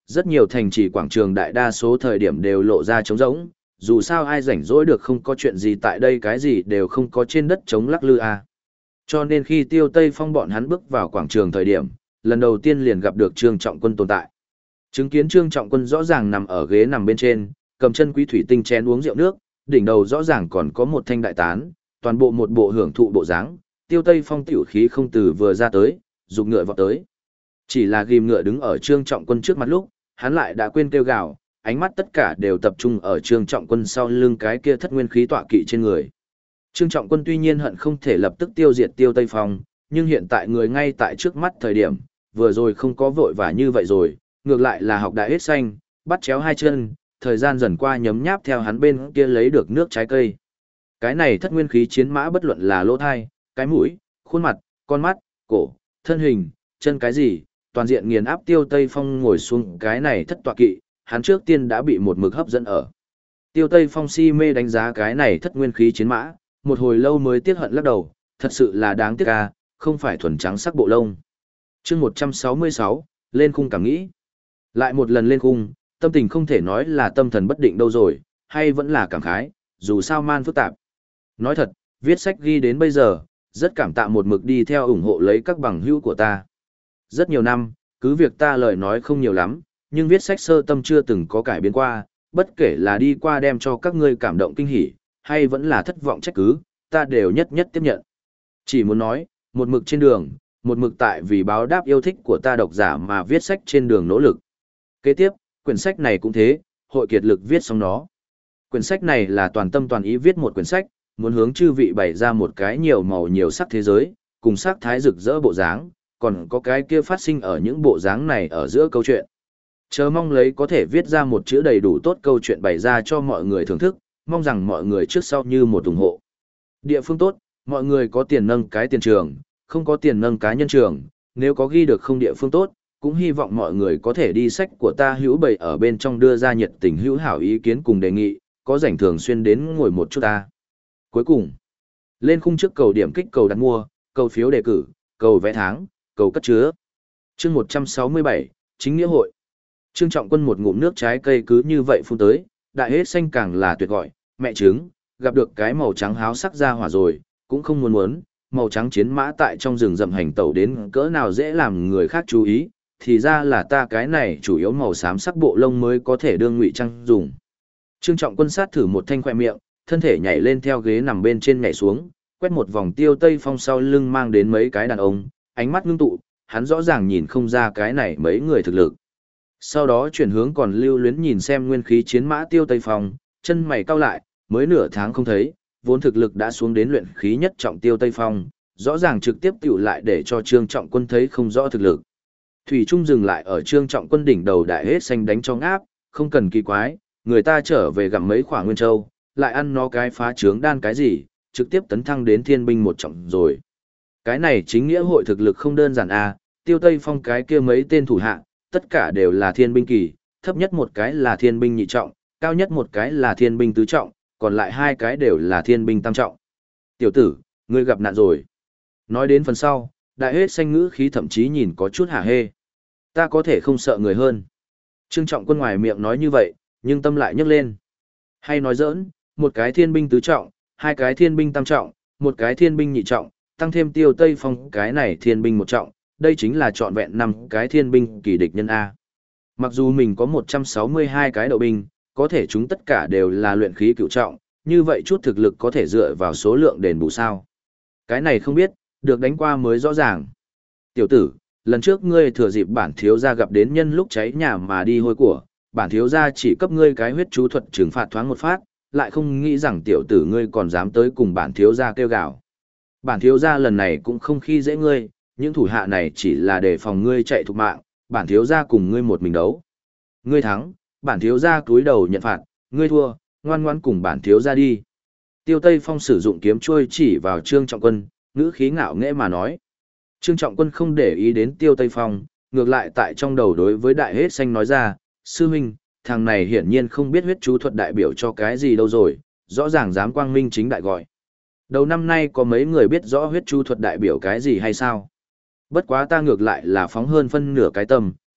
Rất nhiều thành trì quảng trường đại đa số thời điểm đều lộ ra trống rỗng, dù sao ai rảnh rỗi được không có chuyện gì tại đây, cái gì đều không có trên đất trống lắc lư à. Cho nên khi Tiêu Tây Phong bọn hắn bước vào quảng trường thời điểm, lần đầu tiên liền gặp được Trương Trọng Quân tồn tại. Chứng kiến Trương Trọng Quân rõ ràng nằm ở ghế nằm bên trên, cầm chân quý thủy tinh chén uống rượu nước, đỉnh đầu rõ ràng còn có một thanh đại tán, toàn bộ một bộ hưởng thụ bộ dáng. Tiêu Tây Phong tiểu khí không từ vừa ra tới, giục ngựa vọt tới. Chỉ là ghim ngựa đứng ở Trương Trọng Quân trước mặt lúc, hắn lại đã quên kêu gào, ánh mắt tất cả đều tập trung ở Trương Trọng Quân sau lưng cái kia thất nguyên khí tọa kỵ trên người. Trương Trọng Quân tuy nhiên hận không thể lập tức tiêu diệt Tiêu Tây Phong, nhưng hiện tại người ngay tại trước mắt thời điểm, vừa rồi không có vội vã như vậy rồi, ngược lại là học đại hết xanh, bắt chéo hai chân, thời gian dần qua nhấm nháp theo hắn bên kia lấy được nước trái cây. Cái này thất nguyên khí chiến mã bất luận là lỗ thai, cái mũi, khuôn mặt, con mắt, cổ, thân hình, chân cái gì, toàn diện nghiền áp Tiêu Tây Phong ngồi xuống cái này thất tọa kỵ, hắn trước tiên đã bị một mực hấp dẫn ở. Tiêu Tây Phong si mê đánh giá cái này thất nguyên khí chiến mã, một hồi lâu mới tiếc hận lắc đầu, thật sự là đáng tiếc ca, không phải thuần trắng sắc bộ lông. Chương 166, lên khung cảm nghĩ. Lại một lần lên khung, tâm tình không thể nói là tâm thần bất định đâu rồi, hay vẫn là cảm khái, dù sao man phức tạp. Nói thật, viết sách ghi đến bây giờ, rất cảm tạ một mực đi theo ủng hộ lấy các bằng hữu của ta. Rất nhiều năm, cứ việc ta lời nói không nhiều lắm, nhưng viết sách sơ tâm chưa từng có cải biến qua, bất kể là đi qua đem cho các ngươi cảm động kinh hỉ, hay vẫn là thất vọng trách cứ, ta đều nhất nhất tiếp nhận. Chỉ muốn nói, một mực trên đường, một mực tại vì báo đáp yêu thích của ta độc giả mà viết sách trên đường nỗ lực. Kế tiếp, quyển sách này cũng thế, hội kiệt lực viết xong nó. Quyển sách này là toàn tâm toàn ý viết một quyển sách, muốn hướng chư vị bày ra một cái nhiều màu nhiều sắc thế giới, cùng sắc thái rực rỡ bộ dáng, còn có cái kia phát sinh ở những bộ dáng này ở giữa câu chuyện. Chờ mong lấy có thể viết ra một chữ đầy đủ tốt câu chuyện bày ra cho mọi người thưởng thức, mong rằng mọi người trước sau như một ủng hộ. Địa phương tốt, mọi người có tiền nâng cái tiền trường, không có tiền nâng cá nhân trường, nếu có ghi được không địa phương tốt, cũng hy vọng mọi người có thể đi sách của ta hữu bày ở bên trong đưa ra nhiệt tình hữu hảo ý kiến cùng đề nghị, có rảnh thường xuyên đến ngồi một chút ta. Cuối cùng, lên khung trước cầu điểm kích cầu đặt mua, cầu phiếu đề cử, cầu vẽ tháng, cầu cất chứa. Chương 167, chính nghĩa hội. Trương Trọng Quân một ngụm nước trái cây cứ như vậy phun tới, đại hết xanh càng là tuyệt gọi, mẹ trứng, gặp được cái màu trắng háo sắc ra hỏa rồi, cũng không muốn, màu trắng chiến mã tại trong rừng rậm hành tẩu đến cỡ nào dễ làm người khác chú ý, thì ra là ta cái này chủ yếu màu xám sắc bộ lông mới có thể đương ngụy trang dùng. Trương Trọng Quân sát thử một thanh khoe miệng, thân thể nhảy lên theo ghế nằm bên trên nhảy xuống, quét một vòng Tiêu Tây Phong sau lưng mang đến mấy cái đàn ông, ánh mắt ngưng tụ, hắn rõ ràng nhìn không ra cái này mấy người thực lực. Sau đó chuyển hướng còn lưu luyến nhìn xem nguyên khí chiến mã Tiêu Tây Phong, chân mày cau lại, mới nửa tháng không thấy, vốn thực lực đã xuống đến luyện khí nhất trọng Tiêu Tây Phong, rõ ràng trực tiếp tiểu lại để cho Trương Trọng Quân thấy không rõ thực lực. Thủy Trung dừng lại ở Trương Trọng Quân đỉnh đầu đại hết xanh đánh cho ngáp, không cần kỳ quái, người ta trở về gặm mấy khỏa nguyên châu, lại ăn nó cái phá trướng đan cái gì, trực tiếp tấn thăng đến thiên binh một trọng rồi. Cái này chính nghĩa hội thực lực không đơn giản à, Tiêu Tây Phong cái kia mấy tên thủ hạ, tất cả đều là thiên binh kỳ, thấp nhất một cái là thiên binh nhị trọng, cao nhất một cái là thiên binh tứ trọng, còn lại hai cái đều là thiên binh tam trọng. Tiểu tử, ngươi gặp nạn rồi. Nói đến phần sau, đại hết xanh ngữ khí thậm chí nhìn có chút hả hê. Ta có thể không sợ người hơn. Trương Trọng Quân ngoài miệng nói như vậy, nhưng tâm lại nhấc lên. Hay nói giỡn, một cái thiên binh tứ trọng, hai cái thiên binh tam trọng, một cái thiên binh nhị trọng, tăng thêm Tiêu Tây Phong cái này thiên binh một trọng, đây chính là trọn vẹn 5 cái thiên binh kỳ địch nhân A. Mặc dù mình có 162 cái đậu binh, có thể chúng tất cả đều là luyện khí cửu trọng, như vậy chút thực lực có thể dựa vào số lượng đền bù sao. Cái này không biết, được đánh qua mới rõ ràng. Tiểu tử, lần trước ngươi thừa dịp bản thiếu gia gặp đến nhân lúc cháy nhà mà đi hôi của, bản thiếu gia chỉ cấp ngươi cái huyết chú thuật trừng phạt thoáng một phát, lại không nghĩ rằng tiểu tử ngươi còn dám tới cùng bản thiếu gia kêu gào. Bản thiếu gia lần này cũng không khi dễ ngươi, những thủ hạ này chỉ là để phòng ngươi chạy thục mạng, bản thiếu gia cùng ngươi một mình đấu. Ngươi thắng, bản thiếu gia cúi đầu nhận phạt, ngươi thua, ngoan ngoãn cùng bản thiếu gia đi. Tiêu Tây Phong sử dụng kiếm chuôi chỉ vào Trương Trọng Quân, ngữ khí ngạo nghễ mà nói. Trương Trọng Quân không để ý đến Tiêu Tây Phong, ngược lại tại trong đầu đối với đại hết xanh nói ra, sư huynh, thằng này hiển nhiên không biết huyết chú thuật đại biểu cho cái gì đâu rồi, rõ ràng dám quang minh chính đại gọi. Đầu năm nay có mấy người biết rõ huyết chú thuật đại biểu cái gì hay sao? Bất quá ta ngược lại là phóng hơn phân nửa cái tâm,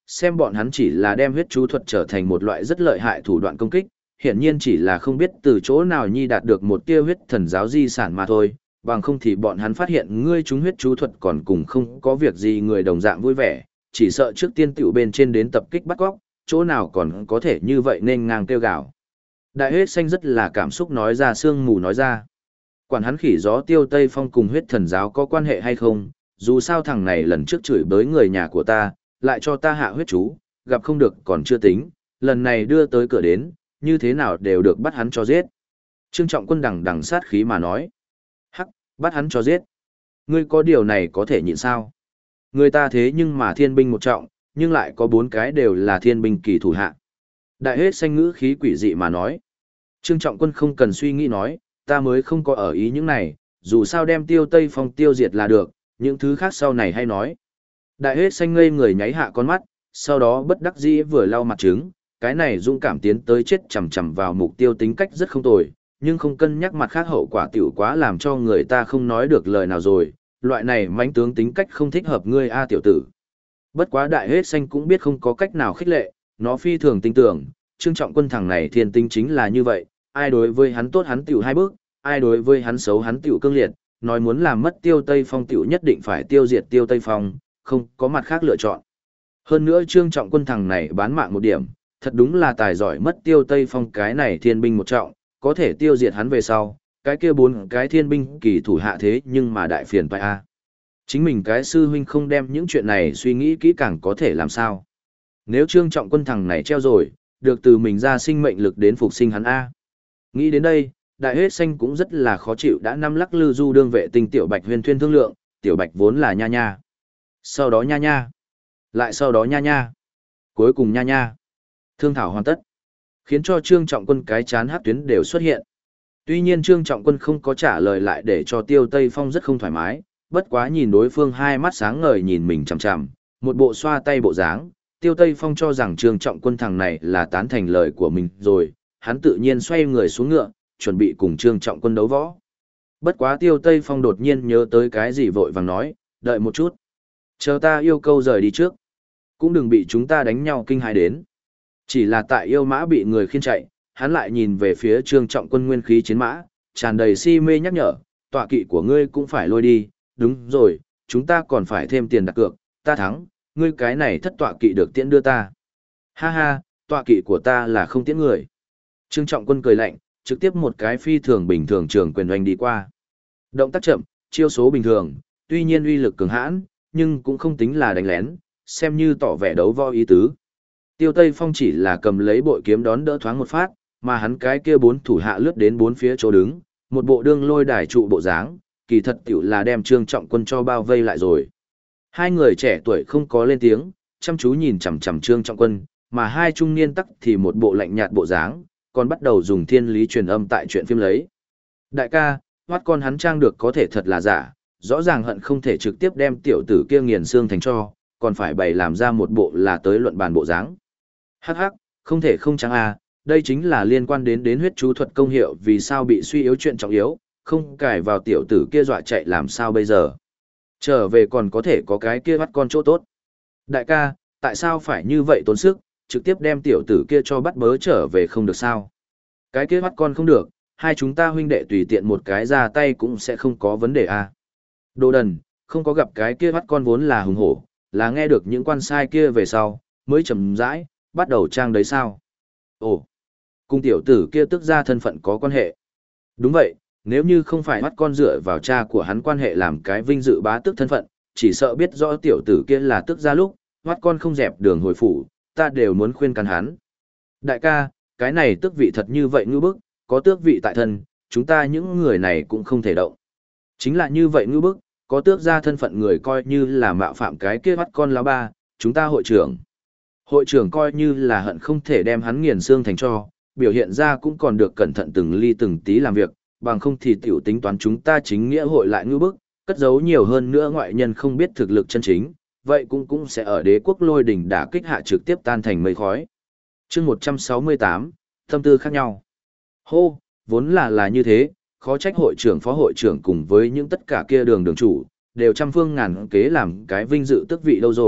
xem bọn hắn chỉ là đem huyết chú thuật trở thành một loại rất lợi hại thủ đoạn công kích, hiển nhiên chỉ là không biết từ chỗ nào nhi đạt được một tia huyết thần giáo di sản mà thôi, bằng không thì bọn hắn phát hiện ngươi chúng huyết chú thuật còn cùng không có việc gì người đồng dạng vui vẻ, chỉ sợ trước tiên tiểu bên trên đến tập kích bắt cóc, chỗ nào còn có thể như vậy nên ngang kêu gào. Đại huyết xanh rất là cảm xúc nói ra sương mù nói ra. Quản hắn khỉ gió Tiêu Tây Phong cùng huyết thần giáo có quan hệ hay không, dù sao thằng này lần trước chửi bới người nhà của ta, lại cho ta hạ huyết chú, gặp không được còn chưa tính, lần này đưa tới cửa đến, như thế nào đều được bắt hắn cho giết. Trương Trọng Quân đằng đằng sát khí mà nói. Hắc, bắt hắn cho giết. Ngươi có điều này có thể nhịn sao? Người ta thế nhưng mà thiên binh một trọng, nhưng lại có 4 cái đều là thiên binh kỳ thủ hạ. Đại hết xanh ngữ khí quỷ dị mà nói. Trương Trọng Quân không cần suy nghĩ nói, ta mới không có ở ý những này, dù sao đem Tiêu Tây Phong tiêu diệt là được, những thứ khác sau này hay nói. Đại hết xanh ngây người nháy hạ con mắt, sau đó bất đắc dĩ vừa lau mặt trứng, cái này dũng cảm tiến tới chết chầm chầm vào mục tiêu tính cách rất không tồi, nhưng không cân nhắc mặt khác hậu quả tiểu quá làm cho người ta không nói được lời nào rồi, loại này mãnh tướng tính cách không thích hợp ngươi a tiểu tử. Bất quá đại hết xanh cũng biết không có cách nào khích lệ, nó phi thường tin tưởng, Trương Trọng Quân thằng này thiên tinh chính là như vậy, ai đối với hắn tốt hắn tiểu hai bước, ai đối với hắn xấu hắn tiểu cương liệt, nói muốn làm mất Tiêu Tây Phong tiểu nhất định phải tiêu diệt Tiêu Tây Phong, không có mặt khác lựa chọn. Hơn nữa Trương Trọng Quân thằng này bán mạng một điểm, thật đúng là tài giỏi mất Tiêu Tây Phong cái này thiên binh một trọng, có thể tiêu diệt hắn về sau, cái kia 4 cái thiên binh kỳ thủ hạ thế nhưng mà đại phiền phải a. Chính mình cái sư huynh không đem những chuyện này suy nghĩ kỹ càng có thể làm sao. Nếu Trương Trọng Quân thằng này treo rồi, được từ mình ra sinh mệnh lực đến phục sinh hắn a. Nghĩ đến đây, đại hết xanh cũng rất là khó chịu đã năm lắc lư du đương vệ tinh tiểu bạch huyền thuyên thương lượng, tiểu bạch vốn là nha nha. Sau đó nha nha. Lại sau đó nha nha. Cuối cùng nha nha. Thương thảo hoàn tất. Khiến cho Trương Trọng Quân cái chán hát tuyến đều xuất hiện. Tuy nhiên Trương Trọng Quân không có trả lời lại để cho Tiêu Tây Phong rất không thoải mái, bất quá nhìn đối phương hai mắt sáng ngời nhìn mình chằm chằm, một bộ xoa tay bộ dáng, Tiêu Tây Phong cho rằng Trương Trọng Quân thằng này là tán thành lời của mình rồi, hắn tự nhiên xoay người xuống ngựa, chuẩn bị cùng Trương Trọng Quân đấu võ. Bất quá Tiêu Tây Phong đột nhiên nhớ tới cái gì vội vàng nói, đợi một chút. Chờ ta yêu cầu rời đi trước. Cũng đừng bị chúng ta đánh nhau kinh hãi đến. Chỉ là tại yêu mã bị người khiêng chạy, hắn lại nhìn về phía Trương Trọng Quân nguyên khí chiến mã, tràn đầy si mê nhắc nhở, tọa kỵ của ngươi cũng phải lôi đi, đúng rồi, chúng ta còn phải thêm tiền đặt cược, ta thắng, ngươi cái này thất tọa kỵ được tiễn đưa ta. Ha ha, tọa kỵ của ta là không tiễn người. Trương Trọng Quân cười lạnh, trực tiếp một cái phi thường bình thường trường quyền oanh đi qua. Động tác chậm, chiêu số bình thường, tuy nhiên uy lực cường hãn, nhưng cũng không tính là đánh lén, xem như tỏ vẻ đấu võ ý tứ. Tiêu Tây Phong chỉ là cầm lấy bội kiếm đón đỡ thoáng một phát, mà hắn cái kia 4 thủ hạ lướt đến 4 phía chỗ đứng, một bộ đương lôi đài trụ bộ dáng, kỳ thật tiểu là đem Trương Trọng Quân cho bao vây lại rồi. Hai người trẻ tuổi không có lên tiếng, chăm chú nhìn chằm chằm Trương Trọng Quân, mà hai trung niên tắc thì một bộ lạnh nhạt bộ dáng, còn bắt đầu dùng thiên lý truyền âm tại chuyện phim lấy. Đại ca, hoát con hắn trang được có thể thật là giả, rõ ràng hận không thể trực tiếp đem tiểu tử kia nghiền xương thành cho, còn phải bày làm ra một bộ là tới luận bàn bộ dáng. Hắc hắc, không thể không trắng à, đây chính là liên quan đến huyết chú thuật công hiệu vì sao bị suy yếu chuyện trọng yếu, không cài vào tiểu tử kia dọa chạy làm sao bây giờ. Trở về còn có thể có cái kia bắt con chỗ tốt. Đại ca, tại sao phải như vậy tốn sức, trực tiếp đem tiểu tử kia cho bắt bớ trở về không được sao? Cái kia bắt con không được, hai chúng ta huynh đệ tùy tiện một cái ra tay cũng sẽ không có vấn đề à. Đồ đần, không có gặp cái kia bắt con vốn là hùng hổ, là nghe được những quan sai kia về sau, mới chậm rãi, bắt đầu trang đấy sao? Ồ, cùng tiểu tử kia tức ra thân phận có quan hệ. Đúng vậy, nếu như không phải bắt con dựa vào cha của hắn quan hệ làm cái vinh dự bá tước thân phận, chỉ sợ biết rõ tiểu tử kia là tức ra lúc, bắt con không dẹp đường hồi phủ, ta đều muốn khuyên can hắn. Đại ca, cái này tước vị thật như vậy ngư bức, có tước vị tại thân, chúng ta những người này cũng không thể động. Chính là như vậy ngư bức, có tước ra thân phận người coi như là mạo phạm cái kia bắt con lão ba, chúng ta hội trưởng. Hội trưởng coi như là hận không thể đem hắn nghiền xương thành cho, biểu hiện ra cũng còn được cẩn thận từng ly từng tí làm việc, bằng không thì tiểu tính toán chúng ta chính nghĩa hội lại ngư bức, cất giấu nhiều hơn nữa ngoại nhân không biết thực lực chân chính, vậy cũng sẽ ở đế quốc lôi đỉnh đả kích hạ trực tiếp tan thành mây khói. Chương 168, tâm tư khác nhau. Hô, vốn là như thế, khó trách hội trưởng phó hội trưởng cùng với những tất cả kia đường chủ, đều trăm phương ngàn kế làm cái vinh dự tước vị đâu rồi,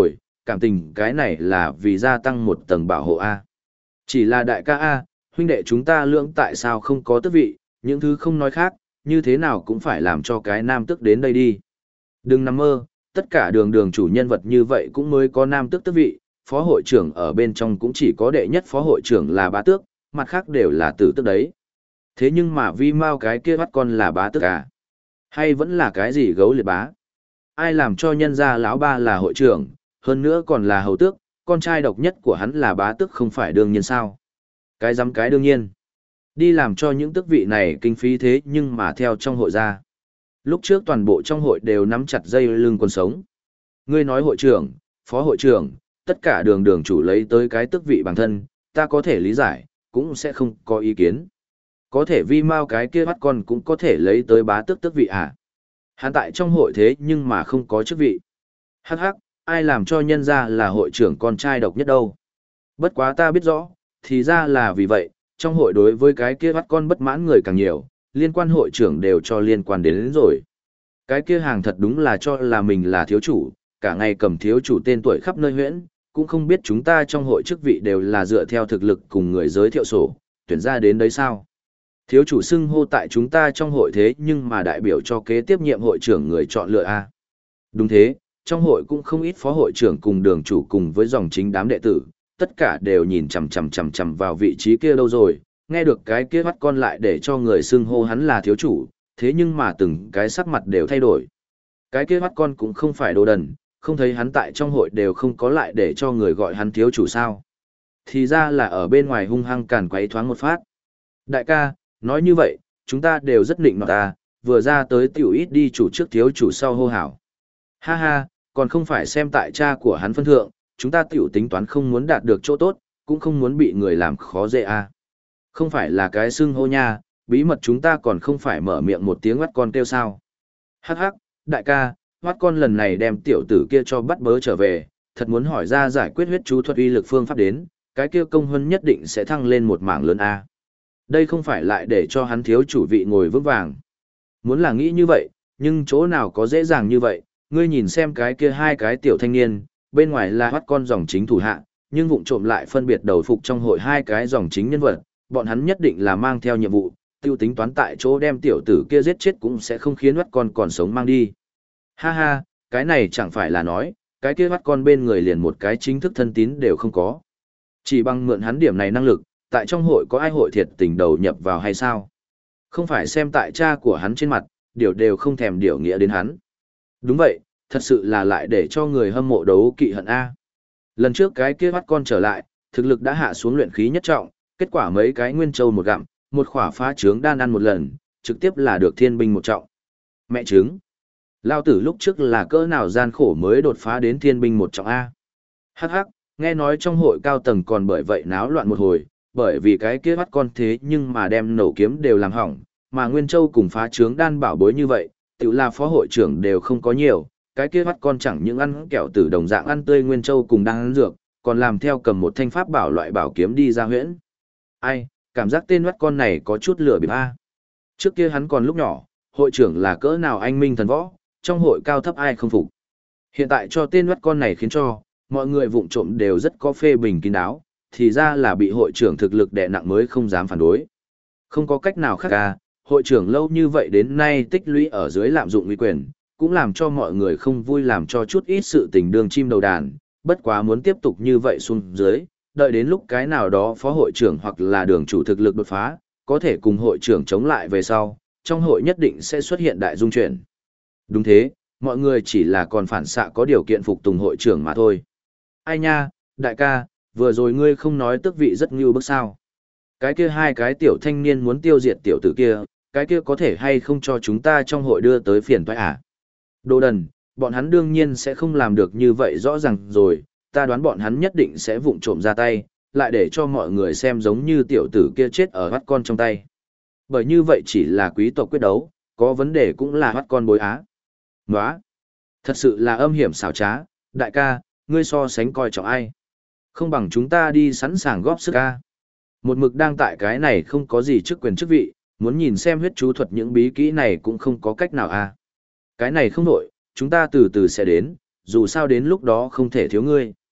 cảm tình cái này là vì gia tăng một tầng bảo hộ A. Chỉ là đại ca A, huynh đệ chúng ta lưỡng tại sao không có tước vị, những thứ không nói khác, như thế nào cũng phải làm cho cái nam tước đến đây đi. Đừng nằm mơ, tất cả đường đường chủ nhân vật như vậy cũng mới có nam tước tước vị, phó hội trưởng ở bên trong cũng chỉ có đệ nhất phó hội trưởng là bá tước, mặt khác đều là tử tước đấy. Thế nhưng mà vi mau cái kia bắt con là bá tước à? Hay vẫn là cái gì gấu liệt bá? Ai làm cho nhân gia lão ba là hội trưởng, hơn nữa còn là hầu tước, con trai độc nhất của hắn là bá tước không phải đương nhiên sao? Cái dám cái đương nhiên. Đi làm cho những tước vị này kinh phí thế nhưng mà theo trong hội ra. Lúc trước toàn bộ trong hội đều nắm chặt dây lưng quân sống. Ngươi nói hội trưởng, phó hội trưởng, tất cả đường đường chủ lấy tới cái tước vị bản thân, ta có thể lý giải, cũng sẽ không có ý kiến. Có thể vi mau cái kia bắt con cũng có thể lấy tới bá tước tước vị à? Hắn tại trong hội thế nhưng mà không có chức vị. Hắc hắc, ai làm cho nhân ra là hội trưởng con trai độc nhất đâu. Bất quá ta biết rõ, thì ra là vì vậy, trong hội đối với cái kia bắt con bất mãn người càng nhiều, liên quan hội trưởng đều cho liên quan đến rồi. Cái kia hàng thật đúng là cho là mình là thiếu chủ, cả ngày cầm thiếu chủ tên tuổi khắp nơi huyễn, cũng không biết chúng ta trong hội chức vị đều là dựa theo thực lực cùng người giới thiệu sổ, tuyển ra đến đấy sao. Thiếu chủ xưng hô tại chúng ta trong hội thế nhưng mà đại biểu cho kế tiếp nhiệm hội trưởng người chọn lựa A. Đúng thế, trong hội cũng không ít phó hội trưởng cùng đường chủ cùng với dòng chính đám đệ tử, tất cả đều nhìn chằm vào vị trí kia đâu rồi, nghe được cái kia bắt con lại để cho người xưng hô hắn là thiếu chủ, thế nhưng mà từng cái sắc mặt đều thay đổi. Cái kia bắt con cũng không phải đồ đần, không thấy hắn tại trong hội đều không có lại để cho người gọi hắn thiếu chủ sao. Thì ra là ở bên ngoài hung hăng càn quấy thoáng một phát. Đại ca, nói như vậy, chúng ta đều rất định nọt ta, vừa ra tới tiểu ít đi chủ trước thiếu chủ sau hô hào. Ha ha, còn không phải xem tại cha của hắn phân thượng, chúng ta tiểu tính toán không muốn đạt được chỗ tốt, cũng không muốn bị người làm khó dễ à. Không phải là cái xưng hô nha, bí mật chúng ta còn không phải mở miệng một tiếng bắt con kêu sao. Hắc hắc, đại ca, bắt con lần này đem tiểu tử kia cho bắt bớ trở về, thật muốn hỏi ra giải quyết huyết chú thuật uy lực phương pháp đến, cái kia công hơn nhất định sẽ thăng lên một mảng lớn a. Đây không phải lại để cho hắn thiếu chủ vị ngồi vững vàng. Muốn là nghĩ như vậy, nhưng chỗ nào có dễ dàng như vậy, ngươi nhìn xem cái kia hai cái tiểu thanh niên, bên ngoài là bắt con dòng chính thủ hạ, nhưng vụng trộm lại phân biệt đầu phục trong hội hai cái dòng chính nhân vật, bọn hắn nhất định là mang theo nhiệm vụ, tiêu tính toán tại chỗ đem tiểu tử kia giết chết cũng sẽ không khiến bắt con còn sống mang đi. Ha ha, cái này chẳng phải là nói, cái kia bắt con bên người liền một cái chính thức thân tín đều không có. Chỉ bằng mượn hắn điểm này năng lực, tại trong hội có ai hội thiệt tình đầu nhập vào hay sao? Không phải xem tại cha của hắn trên mặt, điều đều không thèm điều nghĩa đến hắn. Đúng vậy, thật sự là lại để cho người hâm mộ đấu kỵ hận A. Lần trước cái kia bắt con trở lại, thực lực đã hạ xuống luyện khí nhất trọng, kết quả mấy cái nguyên châu một gặm, một khỏa phá trướng đan ăn một lần, trực tiếp là được thiên binh một trọng. Mẹ trứng. Lao tử lúc trước là cỡ nào gian khổ mới đột phá đến thiên binh một trọng A. Hắc hắc, nghe nói trong hội cao tầng còn bởi vậy náo loạn một hồi, bởi vì cái kia bắt con thế nhưng mà đem nổ kiếm đều làm hỏng, mà Nguyên Châu cùng phá trướng đan bảo bối như vậy, tự là phó hội trưởng đều không có nhiều, cái kia bắt con chẳng những ăn kẹo tử đồng dạng ăn tươi Nguyên Châu cùng đang ăn dược, còn làm theo cầm một thanh pháp bảo loại bảo kiếm đi ra huyễn. Ai, cảm giác tên bắt con này có chút lửa bịp a. Trước kia hắn còn lúc nhỏ, hội trưởng là cỡ nào anh minh thần võ, trong hội cao thấp ai không phục. Hiện tại cho tên bắt con này khiến cho, mọi người vụng trộm đều rất có phê bình kín đáo, thì ra là bị hội trưởng thực lực đè nặng mới không dám phản đối. Không có cách nào khác à, hội trưởng lâu như vậy đến nay tích lũy ở dưới lạm dụng uy quyền, cũng làm cho mọi người không vui làm cho chút ít sự tình đường chim đầu đàn, bất quá muốn tiếp tục như vậy xuống dưới, đợi đến lúc cái nào đó phó hội trưởng hoặc là đường chủ thực lực đột phá, có thể cùng hội trưởng chống lại về sau, trong hội nhất định sẽ xuất hiện đại dung chuyển. Đúng thế, mọi người chỉ là còn phản xạ có điều kiện phục tùng hội trưởng mà thôi. Ai nha, đại ca, vừa rồi ngươi không nói tước vị rất ngưu bức sao. Cái kia hai cái tiểu thanh niên muốn tiêu diệt tiểu tử kia, cái kia có thể hay không cho chúng ta trong hội đưa tới phiền toái à? Đồ đần, bọn hắn đương nhiên sẽ không làm được như vậy rõ ràng rồi, ta đoán bọn hắn nhất định sẽ vụng trộm ra tay, lại để cho mọi người xem giống như tiểu tử kia chết ở bắt con trong tay. Bởi như vậy chỉ là quý tộc quyết đấu, có vấn đề cũng là bắt con bối á. Nóa! Thật sự là âm hiểm xảo trá, đại ca, ngươi so sánh coi trọng ai. Không bằng chúng ta đi sẵn sàng góp sức ca. Một mực đang tại cái này không có gì chức quyền chức vị, muốn nhìn xem huyết chú thuật những bí kỹ này cũng không có cách nào Cái này không nổi, chúng ta từ từ sẽ đến, dù sao đến lúc đó không thể thiếu ngươi.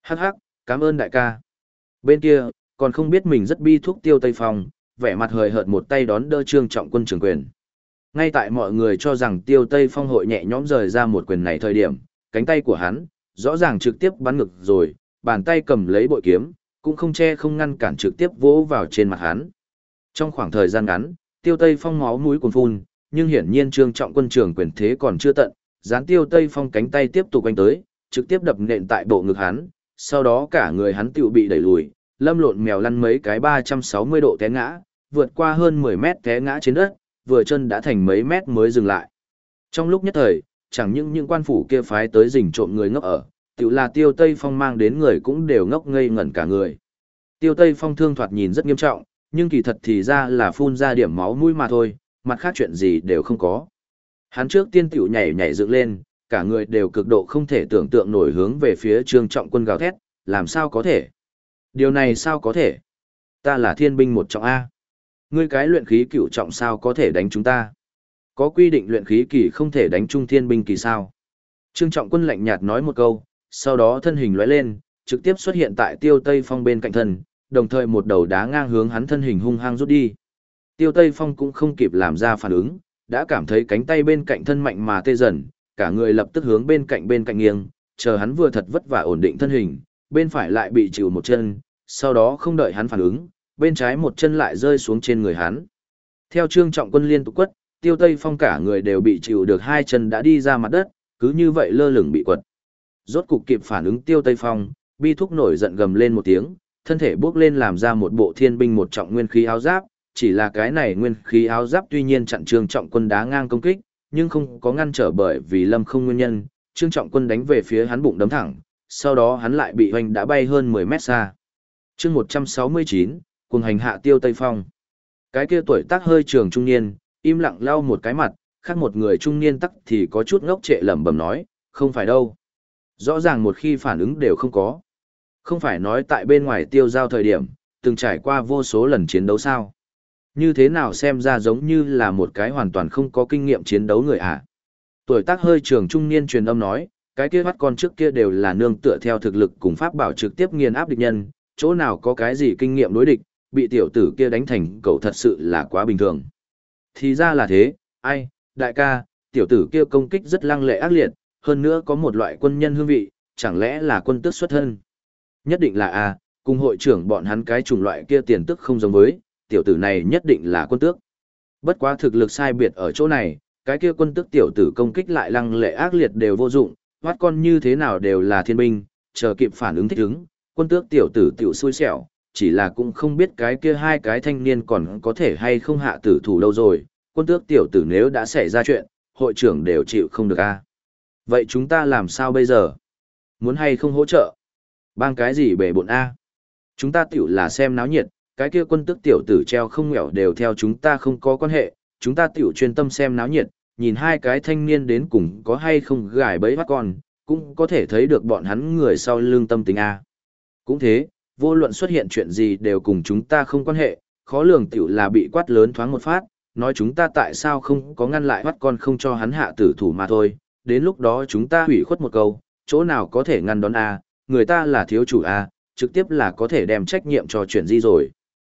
Hắc hắc, cảm ơn đại ca. Bên kia, còn không biết mình rất bi thuốc Tiêu Tây Phong, vẻ mặt hời hợt một tay đón đỡ Trương Trọng Quân trường quyền. Ngay tại mọi người cho rằng Tiêu Tây Phong hội nhẹ nhõm rời ra một quyền này thời điểm, cánh tay của hắn, rõ ràng trực tiếp bắn ngực rồi, bàn tay cầm lấy bội kiếm, cũng không che không ngăn cản trực tiếp vỗ vào trên mặt hắn. Trong khoảng thời gian ngắn, Tiêu Tây Phong máu mũi cuồn phun, nhưng hiển nhiên Trương Trọng Quân trường quyền thế còn chưa tận, gián Tiêu Tây Phong cánh tay tiếp tục quanh tới, trực tiếp đập nện tại bộ ngực hắn, sau đó cả người hắn tựu bị đẩy lùi, lâm lộn mèo lăn mấy cái 360 độ té ngã, vượt qua hơn 10 mét té ngã trên đất, vừa chân đã thành mấy mét mới dừng lại. Trong lúc nhất thời, chẳng những quan phủ kia phái tới rình trộm người ngốc ở, tựu là Tiêu Tây Phong mang đến người cũng đều ngốc ngây ngẩn cả người. Tiêu Tây Phong thương thoạt nhìn rất nghiêm trọng, nhưng kỳ thật thì ra là phun ra điểm máu mũi mà thôi, mặt khác chuyện gì đều không có. Hắn trước tiên tiểu nhảy nhảy dựng lên, cả người đều cực độ không thể tưởng tượng nổi hướng về phía Trương Trọng Quân gào thét, làm sao có thể? Điều này sao có thể? Ta là thiên binh một trọng A. Ngươi cái luyện khí cửu trọng sao có thể đánh chúng ta? Có quy định luyện khí kỳ không thể đánh trung thiên binh kỳ sao? Trương Trọng Quân lạnh nhạt nói một câu, sau đó thân hình lóe lên, trực tiếp xuất hiện tại Tiêu Tây Phong bên cạnh thân, đồng thời một đầu đá ngang hướng hắn thân hình hung hăng rút đi. Tiêu Tây Phong cũng không kịp làm ra phản ứng, đã cảm thấy cánh tay bên cạnh thân mạnh mà tê dần, cả người lập tức hướng bên cạnh nghiêng, chờ hắn vừa thật vất vả ổn định thân hình, bên phải lại bị chịu một chân, sau đó không đợi hắn phản ứng, bên trái một chân lại rơi xuống trên người hắn. Theo Trương Trọng Quân liên tục quất, Tiêu Tây Phong cả người đều bị chịu được hai chân đã đi ra mặt đất, cứ như vậy lơ lửng bị quật. Rốt cục kịp phản ứng Tiêu Tây Phong, bi thúc nổi giận gầm lên một tiếng, thân thể bước lên làm ra một bộ thiên binh một trọng nguyên khí áo giáp, chỉ là cái này nguyên khí áo giáp tuy nhiên chặn Trương Trọng Quân đá ngang công kích, nhưng không có ngăn trở bởi vì lâm không nguyên nhân, Trương Trọng Quân đánh về phía hắn bụng đấm thẳng, sau đó hắn lại bị hoành đã bay hơn 10 mét xa. Chương 169, cùng hành hạ Tiêu Tây Phong. Cái kia tuổi tác hơi trường trung niên, im lặng lau một cái mặt, khác một người trung niên tắc thì có chút ngốc trệ lẩm bẩm nói, không phải đâu. Rõ ràng một khi phản ứng đều không có. Không phải nói tại bên ngoài tiêu giao thời điểm, từng trải qua vô số lần chiến đấu sao. Như thế nào xem ra giống như là một cái hoàn toàn không có kinh nghiệm chiến đấu người à. Tuổi tác hơi trường trung niên truyền âm nói, cái kia bắt con trước kia đều là nương tựa theo thực lực cùng pháp bảo trực tiếp nghiền áp địch nhân, chỗ nào có cái gì kinh nghiệm đối địch, bị tiểu tử kia đánh thành cậu thật sự là quá bình thường. Thì ra là thế, ai, đại ca, tiểu tử kia công kích rất lăng lệ ác liệt, hơn nữa có một loại quân nhân hương vị, chẳng lẽ là quân tước xuất thân. Nhất định là a, cùng hội trưởng bọn hắn cái chủng loại kia tiền tức không giống với, tiểu tử này nhất định là quân tước. Bất quá thực lực sai biệt ở chỗ này, cái kia quân tước tiểu tử công kích lại lăng lệ ác liệt đều vô dụng, hoát con như thế nào đều là thiên binh, chờ kịp phản ứng thích ứng, quân tước tiểu tử tiểu xui xẻo, chỉ là cũng không biết cái kia hai cái thanh niên còn có thể hay không hạ tử thủ đâu rồi, quân tước tiểu tử nếu đã xảy ra chuyện, hội trưởng đều chịu không được a. Vậy chúng ta làm sao bây giờ? Muốn hay không hỗ trợ? Bang cái gì bể bộn a? Chúng ta tiểu là xem náo nhiệt, cái kia quân tước tiểu tử treo không nghèo đều theo chúng ta không có quan hệ, chúng ta tiểu chuyên tâm xem náo nhiệt, nhìn hai cái thanh niên đến cùng có hay không gài bẫy bắt con, cũng có thể thấy được bọn hắn người sau lương tâm tính a. Cũng thế, vô luận xuất hiện chuyện gì đều cùng chúng ta không quan hệ, khó lường tiểu là bị quát lớn thoáng một phát, nói chúng ta tại sao không có ngăn lại bắt con không cho hắn hạ tử thủ mà thôi, đến lúc đó chúng ta hủy khuất một câu, chỗ nào có thể ngăn đón a, người ta là thiếu chủ a, trực tiếp là có thể đem trách nhiệm cho chuyện gì rồi.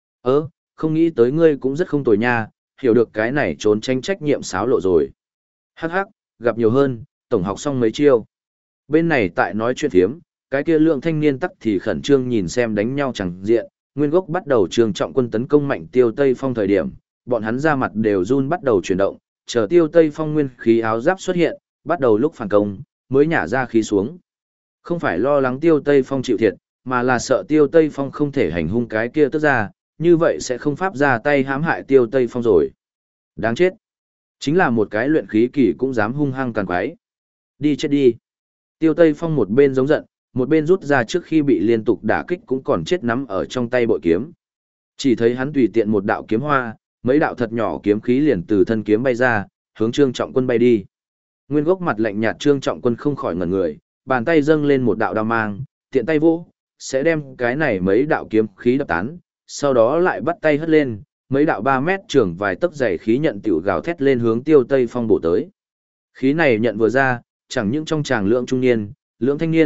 Không nghĩ tới ngươi cũng rất không tồi nha, hiểu được cái này trốn tránh trách nhiệm xáo lộ rồi. Hắc hắc, gặp nhiều hơn, tổng học xong mấy chiêu. Bên này tại nói chuyện thiếm, cái kia lượng thanh niên tắc thì khẩn trương nhìn xem đánh nhau chẳng diện, nguyên gốc bắt đầu Trương Trọng Quân tấn công mạnh Tiêu Tây Phong thời điểm, bọn hắn ra mặt đều run bắt đầu chuyển động, chờ Tiêu Tây Phong nguyên khí áo giáp xuất hiện, bắt đầu lúc phản công, mới nhả ra khí xuống. Không phải lo lắng Tiêu Tây Phong chịu thiệt, mà là sợ Tiêu Tây Phong không thể hành hung cái kia tức ra, như vậy sẽ không pháp ra tay hãm hại Tiêu Tây Phong rồi. Đáng chết. Chính là một cái luyện khí kỳ cũng dám hung hăng càn quái. Đi chết đi. Tiêu Tây Phong một bên giống giận, một bên rút ra trước khi bị liên tục đả kích cũng còn chết nắm ở trong tay bội kiếm. Chỉ thấy hắn tùy tiện một đạo kiếm hoa, mấy đạo thật nhỏ kiếm khí liền từ thân kiếm bay ra, hướng Trương Trọng Quân bay đi. Nguyên gốc mặt lạnh nhạt Trương Trọng Quân không khỏi ngẩn người, bàn tay dâng lên một đạo đao mang, tiện tay vỗ, sẽ đem cái này mấy đạo kiếm khí đập tán, sau đó lại bắt tay hất lên, mấy đạo 3 mét trường vài tấc dày khí nhận tiểu gào thét lên hướng Tiêu Tây Phong bổ tới. Khí này nhận vừa ra, chẳng những trong tràng lượng trung niên, lượng thanh niên,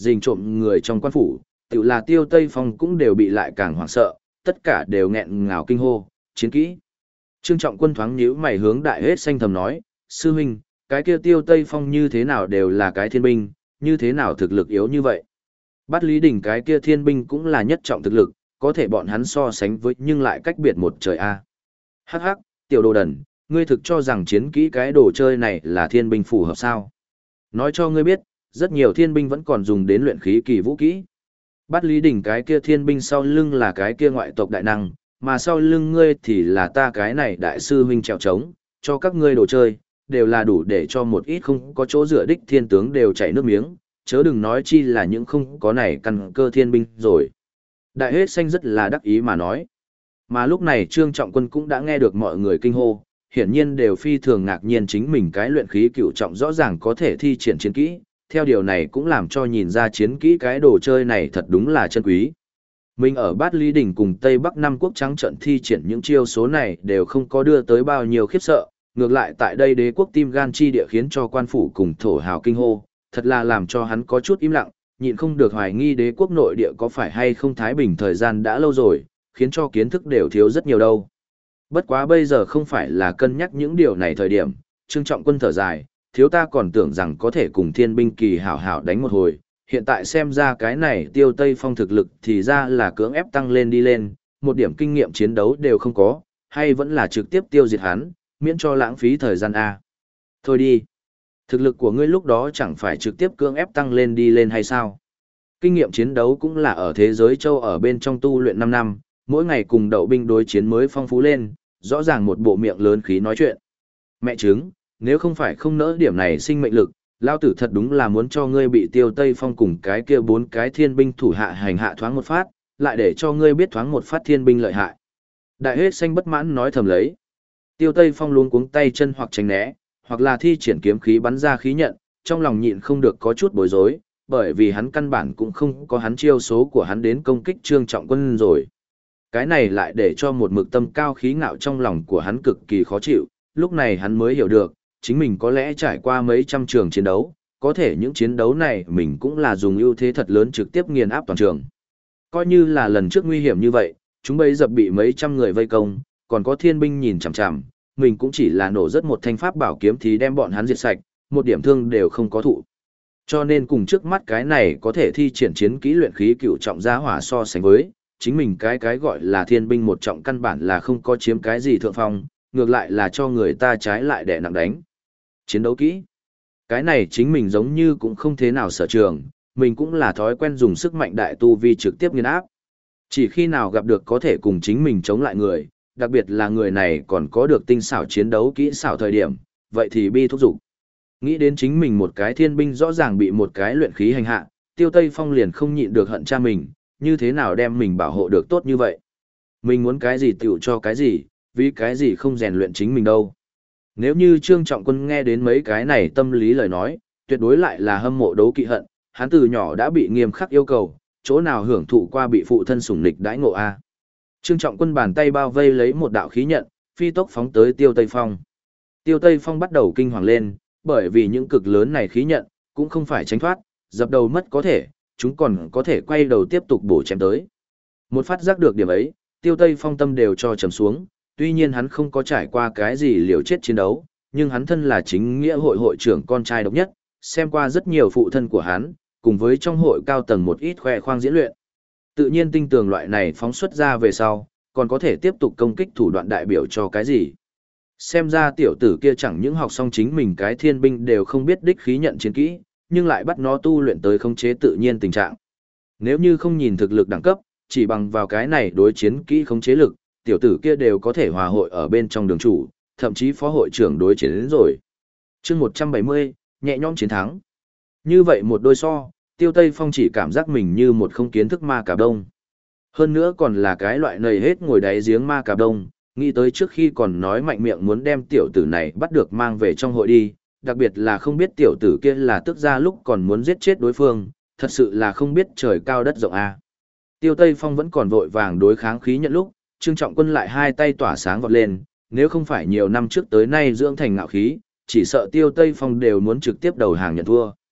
rình trộm người trong quan phủ, tự là Tiêu Tây Phong cũng đều bị lại càng hoảng sợ, tất cả đều nghẹn ngào kinh hô, chiến kỹ. Trương Trọng Quân thoáng nhíu mày hướng Đại Hết Xanh thầm nói, sư huynh, cái kia Tiêu Tây Phong như thế nào đều là cái thiên binh, như thế nào thực lực yếu như vậy. Bắt Lý Đình cái kia thiên binh cũng là nhất trọng thực lực, có thể bọn hắn so sánh với nhưng lại cách biệt một trời a. Hắc hắc, tiểu đồ đần, ngươi thực cho rằng chiến kỹ cái đồ chơi này là thiên binh phù hợp sao? Nói cho ngươi biết, rất nhiều thiên binh vẫn còn dùng đến luyện khí kỳ vũ kỹ. Bắt Lý Đình cái kia thiên binh sau lưng là cái kia ngoại tộc đại năng, mà sau lưng ngươi thì là ta cái này đại sư huynh trèo trống, cho các ngươi đồ chơi, đều là đủ để cho một ít không có chỗ dựa đích thiên tướng đều chảy nước miếng, chớ đừng nói chi là những không có này căn cơ thiên binh rồi. Đại Hết Xanh rất là đắc ý mà nói. Mà lúc này Trương Trọng Quân cũng đã nghe được mọi người kinh hô, hiển nhiên đều phi thường ngạc nhiên chính mình cái luyện khí cựu trọng rõ ràng có thể thi triển chiến kỹ, theo điều này cũng làm cho nhìn ra chiến kỹ cái đồ chơi này thật đúng là chân quý. Mình ở Bát Lý Đỉnh cùng Tây Bắc Năm Quốc trắng trận thi triển những chiêu số này đều không có đưa tới bao nhiêu khiếp sợ, ngược lại tại đây đế quốc tim gan chi địa khiến cho quan phủ cùng thổ hào kinh hô, thật là làm cho hắn có chút im lặng, nhịn không được hoài nghi đế quốc nội địa có phải hay không thái bình thời gian đã lâu rồi, khiến cho kiến thức đều thiếu rất nhiều đâu. Bất quá bây giờ không phải là cân nhắc những điều này thời điểm, Trương Trọng Quân thở dài, thiếu ta còn tưởng rằng có thể cùng thiên binh kỳ hảo hảo đánh một hồi, hiện tại xem ra cái này Tiêu Tây Phong thực lực thì ra là cưỡng ép tăng lên đi lên, một điểm kinh nghiệm chiến đấu đều không có, hay vẫn là trực tiếp tiêu diệt hắn, miễn cho lãng phí thời gian A. Thôi đi, thực lực của ngươi lúc đó chẳng phải trực tiếp cưỡng ép tăng lên đi lên hay sao? Kinh nghiệm chiến đấu cũng là ở thế giới châu ở bên trong tu luyện 5 năm, mỗi ngày cùng đậu binh đối chiến mới phong phú lên, rõ ràng một bộ miệng lớn khí nói chuyện. Mẹ chứng, nếu không phải không nỡ điểm này sinh mệnh lực, lao tử thật đúng là muốn cho ngươi bị Tiêu Tây Phong cùng cái kia 4 cái thiên binh thủ hạ hành hạ thoáng một phát, lại để cho ngươi biết thoáng một phát thiên binh lợi hại. Đại Hết Xanh bất mãn nói thầm lấy. Tiêu Tây Phong luống cuống tay chân hoặc tránh né, hoặc là thi triển kiếm khí bắn ra khí nhận, trong lòng nhịn không được có chút bối rối, bởi vì hắn căn bản cũng không có hắn chiêu số của hắn đến công kích Trương Trọng Quân rồi. Cái này lại để cho một mực tâm cao khí ngạo trong lòng của hắn cực kỳ khó chịu, lúc này hắn mới hiểu được, chính mình có lẽ trải qua mấy trăm trường chiến đấu, có thể những chiến đấu này mình cũng là dùng ưu thế thật lớn trực tiếp nghiền áp toàn trường. Coi như là lần trước nguy hiểm như vậy, chúng bây giờ bị mấy trăm người vây công, còn có thiên binh nhìn chằm chằm, mình cũng chỉ là nổ rất một thanh pháp bảo kiếm thì đem bọn hắn diệt sạch, một điểm thương đều không có thụ. Cho nên cùng trước mắt cái này có thể thi triển chiến kỹ luyện khí cựu trọng gia hỏa so sánh với, chính mình cái gọi là thiên binh một trọng căn bản là không có chiếm cái gì thượng phong, ngược lại là cho người ta trái lại đè nặng đánh. Chiến đấu kỹ. Cái này chính mình giống như cũng không thế nào sở trường, mình cũng là thói quen dùng sức mạnh đại tu vi trực tiếp nghiền áp. Chỉ khi nào gặp được có thể cùng chính mình chống lại người, đặc biệt là người này còn có được tinh xảo chiến đấu kỹ xảo thời điểm, vậy thì bi thúc dục. Nghĩ đến chính mình một cái thiên binh rõ ràng bị một cái luyện khí hành hạ, Tiêu Tây Phong liền không nhịn được hận cha mình, như thế nào đem mình bảo hộ được tốt như vậy. Mình muốn cái gì tiểu cho cái gì, vì cái gì không rèn luyện chính mình đâu. Nếu như Trương Trọng Quân nghe đến mấy cái này tâm lý lời nói, tuyệt đối lại là hâm mộ đấu kỵ hận, hắn từ nhỏ đã bị nghiêm khắc yêu cầu, chỗ nào hưởng thụ qua bị phụ thân sủng nịch đãi ngộ a. Trương Trọng Quân bàn tay bao vây lấy một đạo khí nhận, phi tốc phóng tới Tiêu Tây Phong. Tiêu Tây Phong bắt đầu kinh hoàng lên, bởi vì những cực lớn này khí nhận, cũng không phải tránh thoát, dập đầu mất có thể, chúng còn có thể quay đầu tiếp tục bổ chém tới. Một phát giác được điểm ấy, Tiêu Tây Phong tâm đều cho trầm xuống, tuy nhiên hắn không có trải qua cái gì liều chết chiến đấu, nhưng hắn thân là chính nghĩa hội hội trưởng con trai độc nhất, xem qua rất nhiều phụ thân của hắn, cùng với trong hội cao tầng một ít khoe khoang diễn luyện. Tự nhiên tinh tường loại này phóng xuất ra về sau, còn có thể tiếp tục công kích thủ đoạn đại biểu cho cái gì. Xem ra tiểu tử kia chẳng những học xong chính mình cái thiên binh đều không biết đích khí nhận chiến kỹ, nhưng lại bắt nó tu luyện tới khống chế tự nhiên tình trạng. Nếu như không nhìn thực lực đẳng cấp, chỉ bằng vào cái này đối chiến kỹ khống chế lực, tiểu tử kia đều có thể hòa hội ở bên trong đường chủ, thậm chí phó hội trưởng đối chiến đến rồi. Chương 170, nhẹ nhõm chiến thắng. Như vậy một đôi so, Tiêu Tây Phong chỉ cảm giác mình như một không kiến thức ma cà đông. Hơn nữa còn là cái loại nầy hết ngồi đáy giếng ma cà đông, nghĩ tới trước khi còn nói mạnh miệng muốn đem tiểu tử này bắt được mang về trong hội đi, đặc biệt là không biết tiểu tử kia là tức ra lúc còn muốn giết chết đối phương, thật sự là không biết trời cao đất rộng a. Tiêu Tây Phong vẫn còn vội vàng đối kháng khí nhận lúc, Trương Trọng Quân lại hai tay tỏa sáng vọt lên, nếu không phải nhiều năm trước tới nay dưỡng thành ngạo khí, chỉ sợ Tiêu Tây Phong đều muốn trực tiếp đầu hàng nhận thua.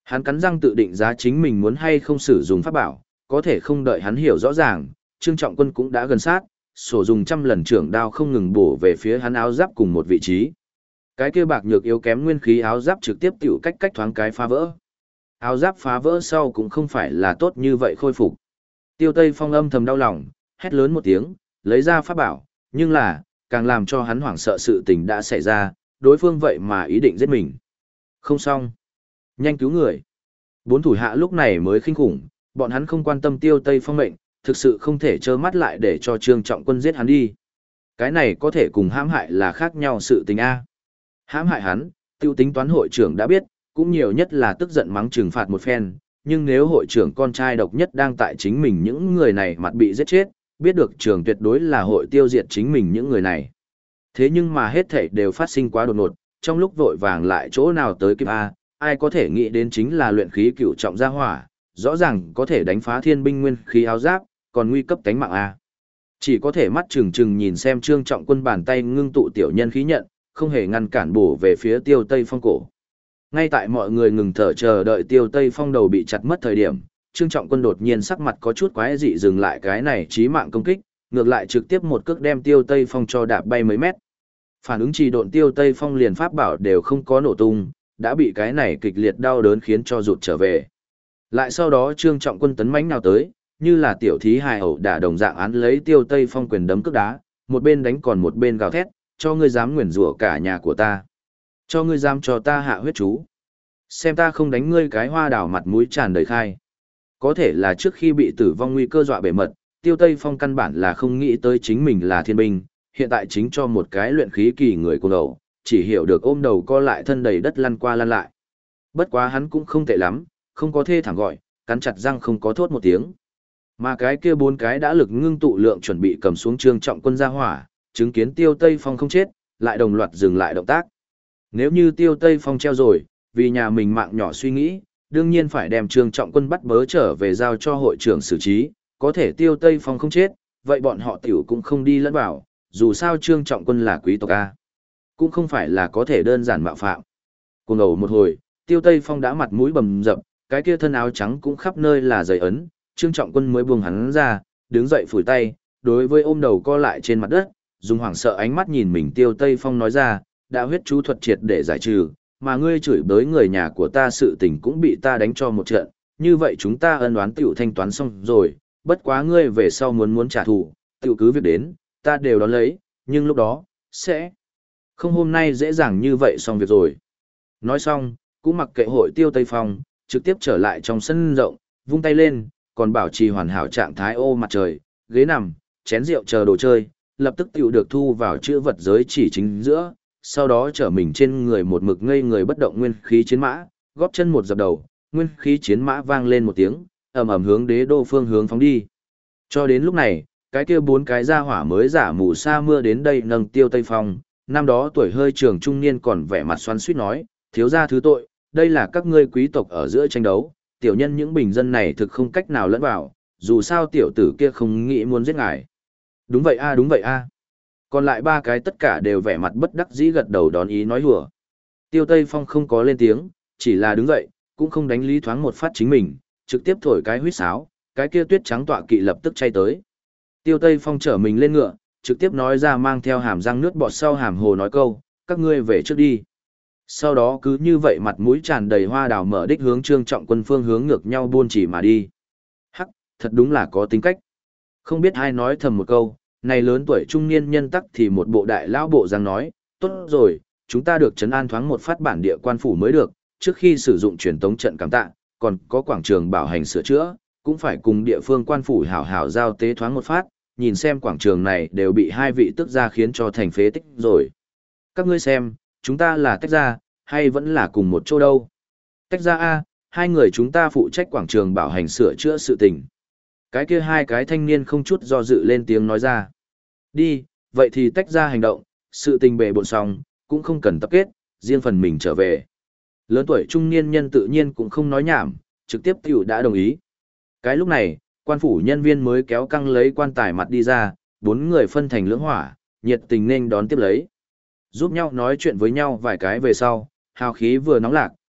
Hắn cắn răng tự định giá chính mình muốn hay không sử dụng pháp bảo, có thể không đợi hắn hiểu rõ ràng, Trương Trọng Quân cũng đã gần sát, sổ dùng trăm lần trưởng đao không ngừng bổ về phía hắn áo giáp cùng một vị trí. Cái kia bạc nhược yếu kém nguyên khí áo giáp trực tiếp tiểu cách thoáng cái phá vỡ. Áo giáp phá vỡ sau cũng không phải là tốt như vậy khôi phục. Tiêu Tây Phong âm thầm đau lòng, hét lớn một tiếng, lấy ra pháp bảo, nhưng là, càng làm cho hắn hoảng sợ sự tình đã xảy ra, đối phương vậy mà ý định giết mình. Không xong. Nhanh cứu người. Bốn thủ hạ lúc này mới kinh khủng, bọn hắn không quan tâm Tiêu Tây Phong mệnh, thực sự không thể trơ mắt lại để cho Trương Trọng Quân giết hắn đi. Cái này có thể cùng hãm hại là khác nhau sự tình A. Hãm hại hắn, tiêu tính toán hội trưởng đã biết, cũng nhiều nhất là tức giận mắng trừng phạt một phen, nhưng nếu hội trưởng con trai độc nhất đang tại chính mình những người này mặt bị giết chết, biết được trường tuyệt đối là hội tiêu diệt chính mình những người này. Thế nhưng mà hết thảy đều phát sinh quá đột ngột, trong lúc vội vàng lại chỗ nào tới kịp A, ai có thể nghĩ đến chính là luyện khí cửu trọng gia hỏa, rõ ràng có thể đánh phá thiên binh nguyên khí áo giáp, còn nguy cấp tánh mạng A. Chỉ có thể mắt trừng trừng nhìn xem Trương Trọng Quân bàn tay ngưng tụ tiểu nhân khí nhận, không hề ngăn cản bổ về phía Tiêu Tây Phong cổ. Ngay tại mọi người ngừng thở chờ đợi Tiêu Tây Phong đầu bị chặt mất thời điểm, Trương Trọng Quân đột nhiên sắc mặt có chút quái dị dừng lại cái này chí mạng công kích, ngược lại trực tiếp một cước đem Tiêu Tây Phong cho đạp bay mấy mét. Phản ứng trì độn Tiêu Tây Phong liền pháp bảo đều không có nổ tung, đã bị cái này kịch liệt đau đớn khiến cho rụt trở về. Lại sau đó Trương Trọng Quân tấn mãnh nào tới, như là tiểu thí hài ẩu đả đồng dạng án lấy Tiêu Tây Phong quyền đấm cước đá, một bên đánh còn một bên gào thét, cho ngươi dám nguyền rủa cả nhà của ta. Cho ngươi dám cho ta hạ huyết chú. Xem ta không đánh ngươi cái hoa đào mặt mũi tràn đầy khai. Có thể là trước khi bị tử vong nguy cơ dọa bể mật, Tiêu Tây Phong căn bản là không nghĩ tới chính mình là thiên binh, hiện tại chính cho một cái luyện khí kỳ người cuồng đầu, chỉ hiểu được ôm đầu co lại thân đầy đất lăn qua lăn lại. Bất quá hắn cũng không tệ lắm, không có thê thảm gọi, cắn chặt răng không có thốt một tiếng. Mà cái kia bốn cái đã lực ngưng tụ lượng chuẩn bị cầm xuống Trương Trọng Quân ra hỏa, chứng kiến Tiêu Tây Phong không chết, lại đồng loạt dừng lại động tác. Nếu như Tiêu Tây Phong treo rồi, vì nhà mình mạng nhỏ suy nghĩ, đương nhiên phải đem Trương Trọng Quân bắt bớ trở về giao cho hội trưởng xử trí, có thể Tiêu Tây Phong không chết, vậy bọn họ tiểu cũng không đi lẫn vào, dù sao Trương Trọng Quân là quý tộc A. Cũng không phải là có thể đơn giản mạo phạm. Cùng ẩu một hồi, Tiêu Tây Phong đã mặt mũi bầm dập, cái kia thân áo trắng cũng khắp nơi là giày ấn, Trương Trọng Quân mới buông hắn ra, đứng dậy phủi tay, đối với ôm đầu co lại trên mặt đất, dùng hoảng sợ ánh mắt nhìn mình Tiêu Tây Phong nói ra, đã huyết chú thuật triệt để giải trừ, mà ngươi chửi bới người nhà của ta sự tình cũng bị ta đánh cho một trận, như vậy chúng ta ân oán tiểu thanh toán xong rồi, bất quá ngươi về sau muốn trả thù, tiểu cứ việc đến, ta đều đón lấy, nhưng lúc đó, sẽ không hôm nay dễ dàng như vậy xong việc rồi. Nói xong, cũng mặc kệ hội Tiêu Tây Phong, trực tiếp trở lại trong sân rộng, vung tay lên, còn bảo trì hoàn hảo trạng thái ô mặt trời, ghế nằm, chén rượu chờ đồ chơi, lập tức tiểu được thu vào chữ vật giới chỉ chính giữa, sau đó trở mình trên người một mực ngây người bất động nguyên khí chiến mã, góp chân một dập đầu, nguyên khí chiến mã vang lên một tiếng, ầm ầm hướng đế đô phương hướng phóng đi. Cho đến lúc này, cái kia bốn cái gia hỏa mới giả mù sa mưa đến đây nâng Tiêu Tây Phong, năm đó tuổi hơi trưởng trung niên còn vẻ mặt xoắn xuýt nói, thiếu gia thứ tội, đây là các ngươi quý tộc ở giữa tranh đấu, tiểu nhân những bình dân này thực không cách nào lẫn vào, dù sao tiểu tử kia không nghĩ muốn giết ngài. Đúng vậy a, đúng vậy a. Còn lại ba cái tất cả đều vẻ mặt bất đắc dĩ gật đầu đón ý nói hùa. Tiêu Tây Phong không có lên tiếng, chỉ là đứng dậy, cũng không đánh lý thoáng một phát chính mình, trực tiếp thổi cái huýt sáo, cái kia tuyết trắng tọa kỵ lập tức chay tới. Tiêu Tây Phong trở mình lên ngựa, trực tiếp nói ra mang theo hàm răng nước bọt sau hàm hồ nói câu, các ngươi về trước đi. Sau đó cứ như vậy mặt mũi tràn đầy hoa đào mở đích hướng Trương Trọng Quân phương hướng ngược nhau buôn chỉ mà đi. Hắc, thật đúng là có tính cách. Không biết ai nói thầm một câu, này lớn tuổi trung niên nhân tắc thì một bộ đại lão bộ dáng nói, tốt rồi, chúng ta được trấn an thoáng một phát bản địa quan phủ mới được, trước khi sử dụng truyền tống trận cảm tạ, còn có quảng trường bảo hành sửa chữa, cũng phải cùng địa phương quan phủ hảo hảo giao tế thoáng một phát, nhìn xem quảng trường này đều bị hai vị tức ra khiến cho thành phế tích rồi. Các ngươi xem, chúng ta là tách ra, hay vẫn là cùng một chỗ đâu? Tách ra a, hai người chúng ta phụ trách quảng trường bảo hành sửa chữa sự tình. Cái kia hai cái thanh niên không chút do dự lên tiếng nói ra. Đi, vậy thì tách ra hành động, sự tình bề bộn xong, cũng không cần tập kết, riêng phần mình trở về. Lớn tuổi trung niên nhân tự nhiên cũng không nói nhảm, trực tiếp tiểu đã đồng ý. Cái lúc này, quan phủ nhân viên mới kéo căng lấy quan tài mặt đi ra, bốn người phân thành lưỡng hỏa, nhiệt tình nên đón tiếp lấy. Giúp nhau nói chuyện với nhau vài cái về sau, hào khí vừa nóng lạc,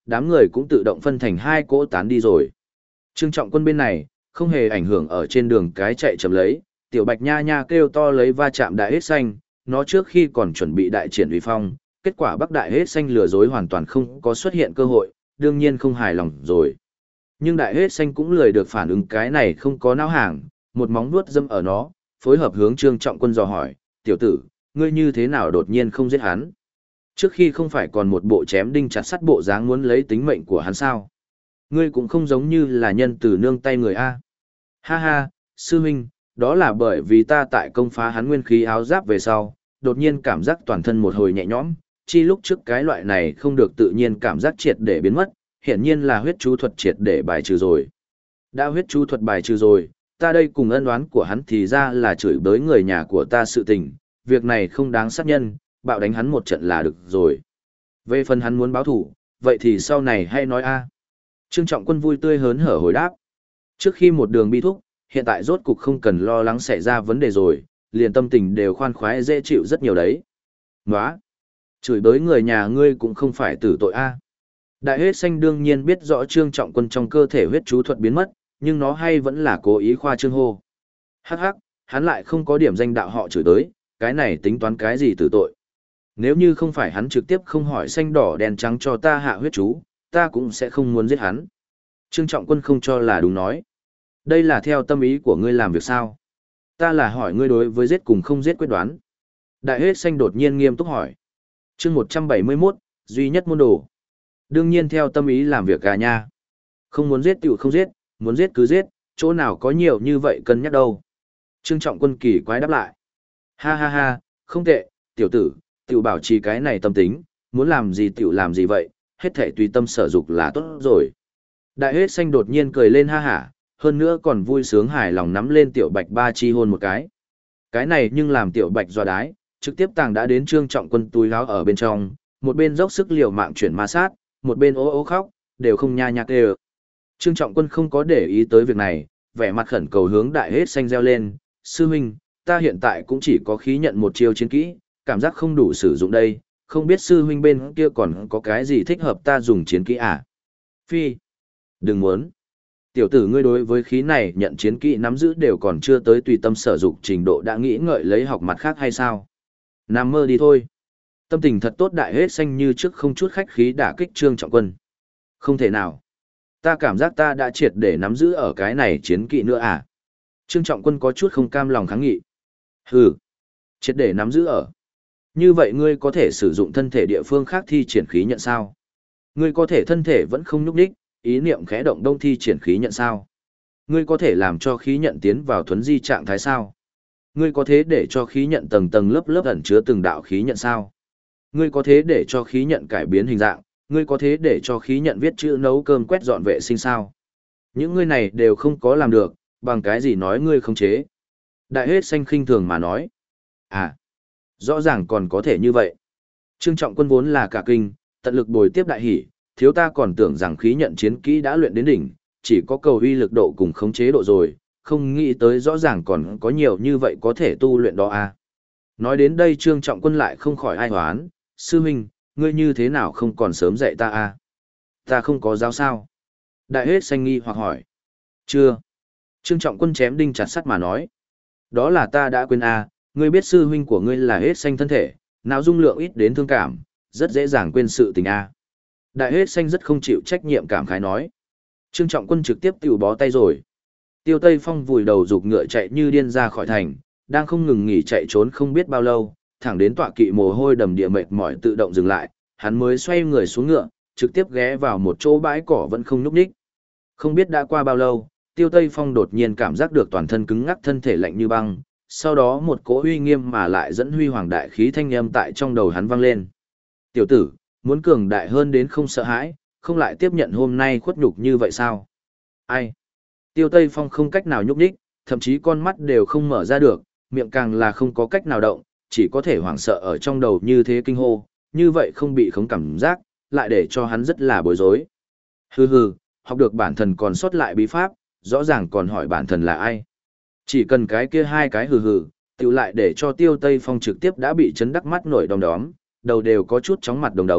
đám người cũng tự động phân thành hai cỗ tán đi rồi. Trương Trọng Quân bên này, không hề ảnh hưởng ở trên đường cái chạy chậm lấy, Tiểu Bạch nha nha kêu to lấy va chạm đại hết xanh, nó trước khi còn chuẩn bị đại triển uy phong, kết quả Bắc đại hết xanh lừa dối hoàn toàn không có xuất hiện cơ hội, đương nhiên không hài lòng rồi. Nhưng đại hết xanh cũng lười được phản ứng cái này không có não hàng, một móng vuốt dâm ở nó, phối hợp hướng Trương Trọng Quân dò hỏi, tiểu tử, ngươi như thế nào đột nhiên không giết hắn? Trước khi không phải còn một bộ chém đinh chặt sắt bộ dáng muốn lấy tính mệnh của hắn sao? Ngươi cũng không giống như là nhân từ nương tay người A. Ha ha, sư huynh, đó là bởi vì ta tại công phá hắn nguyên khí áo giáp về sau, đột nhiên cảm giác toàn thân một hồi nhẹ nhõm, chi lúc trước cái loại này không được tự nhiên cảm giác triệt để biến mất, hiển nhiên là huyết chú thuật triệt để bài trừ rồi. Đã huyết chú thuật bài trừ rồi, ta đây cùng ân oán của hắn thì ra là chửi bới người nhà của ta sự tình, việc này không đáng sát nhân, bạo đánh hắn một trận là được rồi. Về phần hắn muốn báo thủ, vậy thì sau này hay nói a. Trương Trọng Quân vui tươi hớn hở hồi đáp. Trước khi một đường bi thúc, hiện tại rốt cục không cần lo lắng xảy ra vấn đề rồi, liền tâm tình đều khoan khoái dễ chịu rất nhiều đấy. Nóa! Chửi bới người nhà ngươi cũng không phải tử tội a. Đại hết xanh đương nhiên biết rõ Trương Trọng Quân trong cơ thể huyết chú thuật biến mất, nhưng nó hay vẫn là cố ý khoa trương hô. Hắc hắc, hắn lại không có điểm danh đạo họ chửi tới, cái này tính toán cái gì tử tội. Nếu như không phải hắn trực tiếp không hỏi xanh đỏ đen trắng cho ta hạ huyết chú, ta cũng sẽ không muốn giết hắn. Trương Trọng Quân không cho là đúng nói. Đây là theo tâm ý của ngươi làm việc sao? Ta là hỏi ngươi đối với giết cùng không giết quyết đoán. Đại hết xanh đột nhiên nghiêm túc hỏi. Chương 171, duy nhất môn đồ. Đương nhiên theo tâm ý làm việc cả nha. Không muốn giết tiểu không giết, muốn giết cứ giết, chỗ nào có nhiều như vậy cân nhắc đâu. Trương Trọng Quân kỳ quái đáp lại. Ha ha ha, không tệ, tiểu tử, tiểu bảo trì cái này tâm tính, muốn làm gì tiểu làm gì vậy, hết thể tùy tâm sở dục là tốt rồi. Đại hết xanh đột nhiên cười lên ha hả, hơn nữa còn vui sướng hài lòng nắm lên tiểu bạch ba chi hôn một cái. Cái này nhưng làm tiểu bạch doa đái, trực tiếp tàng đã đến Trương Trọng Quân túi láo ở bên trong, một bên dốc sức liều mạng chuyển ma sát, một bên ố ố khóc, đều không nha nhạc đều. Trương Trọng Quân không có để ý tới việc này, vẻ mặt khẩn cầu hướng đại hết xanh reo lên, sư huynh, ta hiện tại cũng chỉ có khí nhận một chiêu chiến kỹ, cảm giác không đủ sử dụng đây, không biết sư huynh bên kia còn có cái gì thích hợp ta dùng chiến kỹ à? Phi, đừng muốn. Tiểu tử ngươi đối với khí này nhận chiến kỹ nắm giữ đều còn chưa tới tùy tâm sở dục trình độ đã nghĩ ngợi lấy học mặt khác hay sao? Nằm mơ đi thôi. Tâm tình thật tốt đại hết xanh như trước không chút khách khí đả kích Trương Trọng Quân. Không thể nào. Ta cảm giác ta đã triệt để nắm giữ ở cái này chiến kỹ nữa à? Trương Trọng Quân có chút không cam lòng kháng nghị. Hừ, triệt để nắm giữ ở. Như vậy ngươi có thể sử dụng thân thể địa phương khác thi triển khí nhận sao? Ngươi có thể thân thể vẫn không nhúc đích, ý niệm khẽ động đông thi triển khí nhận sao? Ngươi có thể làm cho khí nhận tiến vào thuấn di trạng thái sao? Ngươi có thể để cho khí nhận tầng tầng lớp lớp ẩn chứa từng đạo khí nhận sao? Ngươi có thể để cho khí nhận cải biến hình dạng, ngươi có thể để cho khí nhận viết chữ nấu cơm quét dọn vệ sinh sao? Những ngươi này đều không có làm được, bằng cái gì nói ngươi không chế? Đại hết xanh khinh thường mà nói. À, rõ ràng còn có thể như vậy. Trương Trọng Quân vốn là cả kinh, tận lực bồi tiếp đại hỉ, thiếu ta còn tưởng rằng khí nhận chiến kỹ đã luyện đến đỉnh, chỉ có cầu uy lực độ cùng khống chế độ rồi, không nghĩ tới rõ ràng còn có nhiều như vậy có thể tu luyện đó à. Nói đến đây Trương Trọng Quân lại không khỏi ai hoán, sư huynh, ngươi như thế nào không còn sớm dạy ta à? Ta không có giáo sao? Đại hết xanh nghi hoặc hỏi. Chưa. Trương Trọng Quân chém đinh chặt sắt mà nói. Đó là ta đã quên à, ngươi biết sư huynh của ngươi là hết xanh thân thể, não dung lượng ít đến thương cảm, rất dễ dàng quên sự tình à. Đại hết xanh rất không chịu trách nhiệm cảm khái nói. Trương Trọng Quân trực tiếp tiểu bó tay rồi. Tiêu Tây Phong vùi đầu rục ngựa chạy như điên ra khỏi thành, đang không ngừng nghỉ chạy trốn không biết bao lâu, thẳng đến tọa kỵ mồ hôi đầm địa mệt mỏi tự động dừng lại, hắn mới xoay người xuống ngựa, trực tiếp ghé vào một chỗ bãi cỏ vẫn không nhúc nhích. Không biết đã qua bao lâu, Tiêu Tây Phong đột nhiên cảm giác được toàn thân cứng ngắc thân thể lạnh như băng, sau đó một cỗ uy nghiêm mà lại dẫn huy hoàng đại khí thanh âm tại trong đầu hắn vang lên. Tiểu tử, muốn cường đại hơn đến không sợ hãi, không lại tiếp nhận hôm nay khuất nhục như vậy sao? Ai? Tiêu Tây Phong không cách nào nhúc nhích, thậm chí con mắt đều không mở ra được, miệng càng là không có cách nào động, chỉ có thể hoảng sợ ở trong đầu như thế kinh hô, như vậy không bị khống cảm giác, lại để cho hắn rất là bối rối. Hừ hừ, học được bản thân còn sót lại bí pháp, rõ ràng còn hỏi bản thân là ai. Chỉ cần cái kia hai cái hừ hừ, tiểu lại để cho Tiêu Tây Phong trực tiếp đã bị chấn đắc mắt nổi đom đóm, đầu đều có chút chóng mặt đồng đống,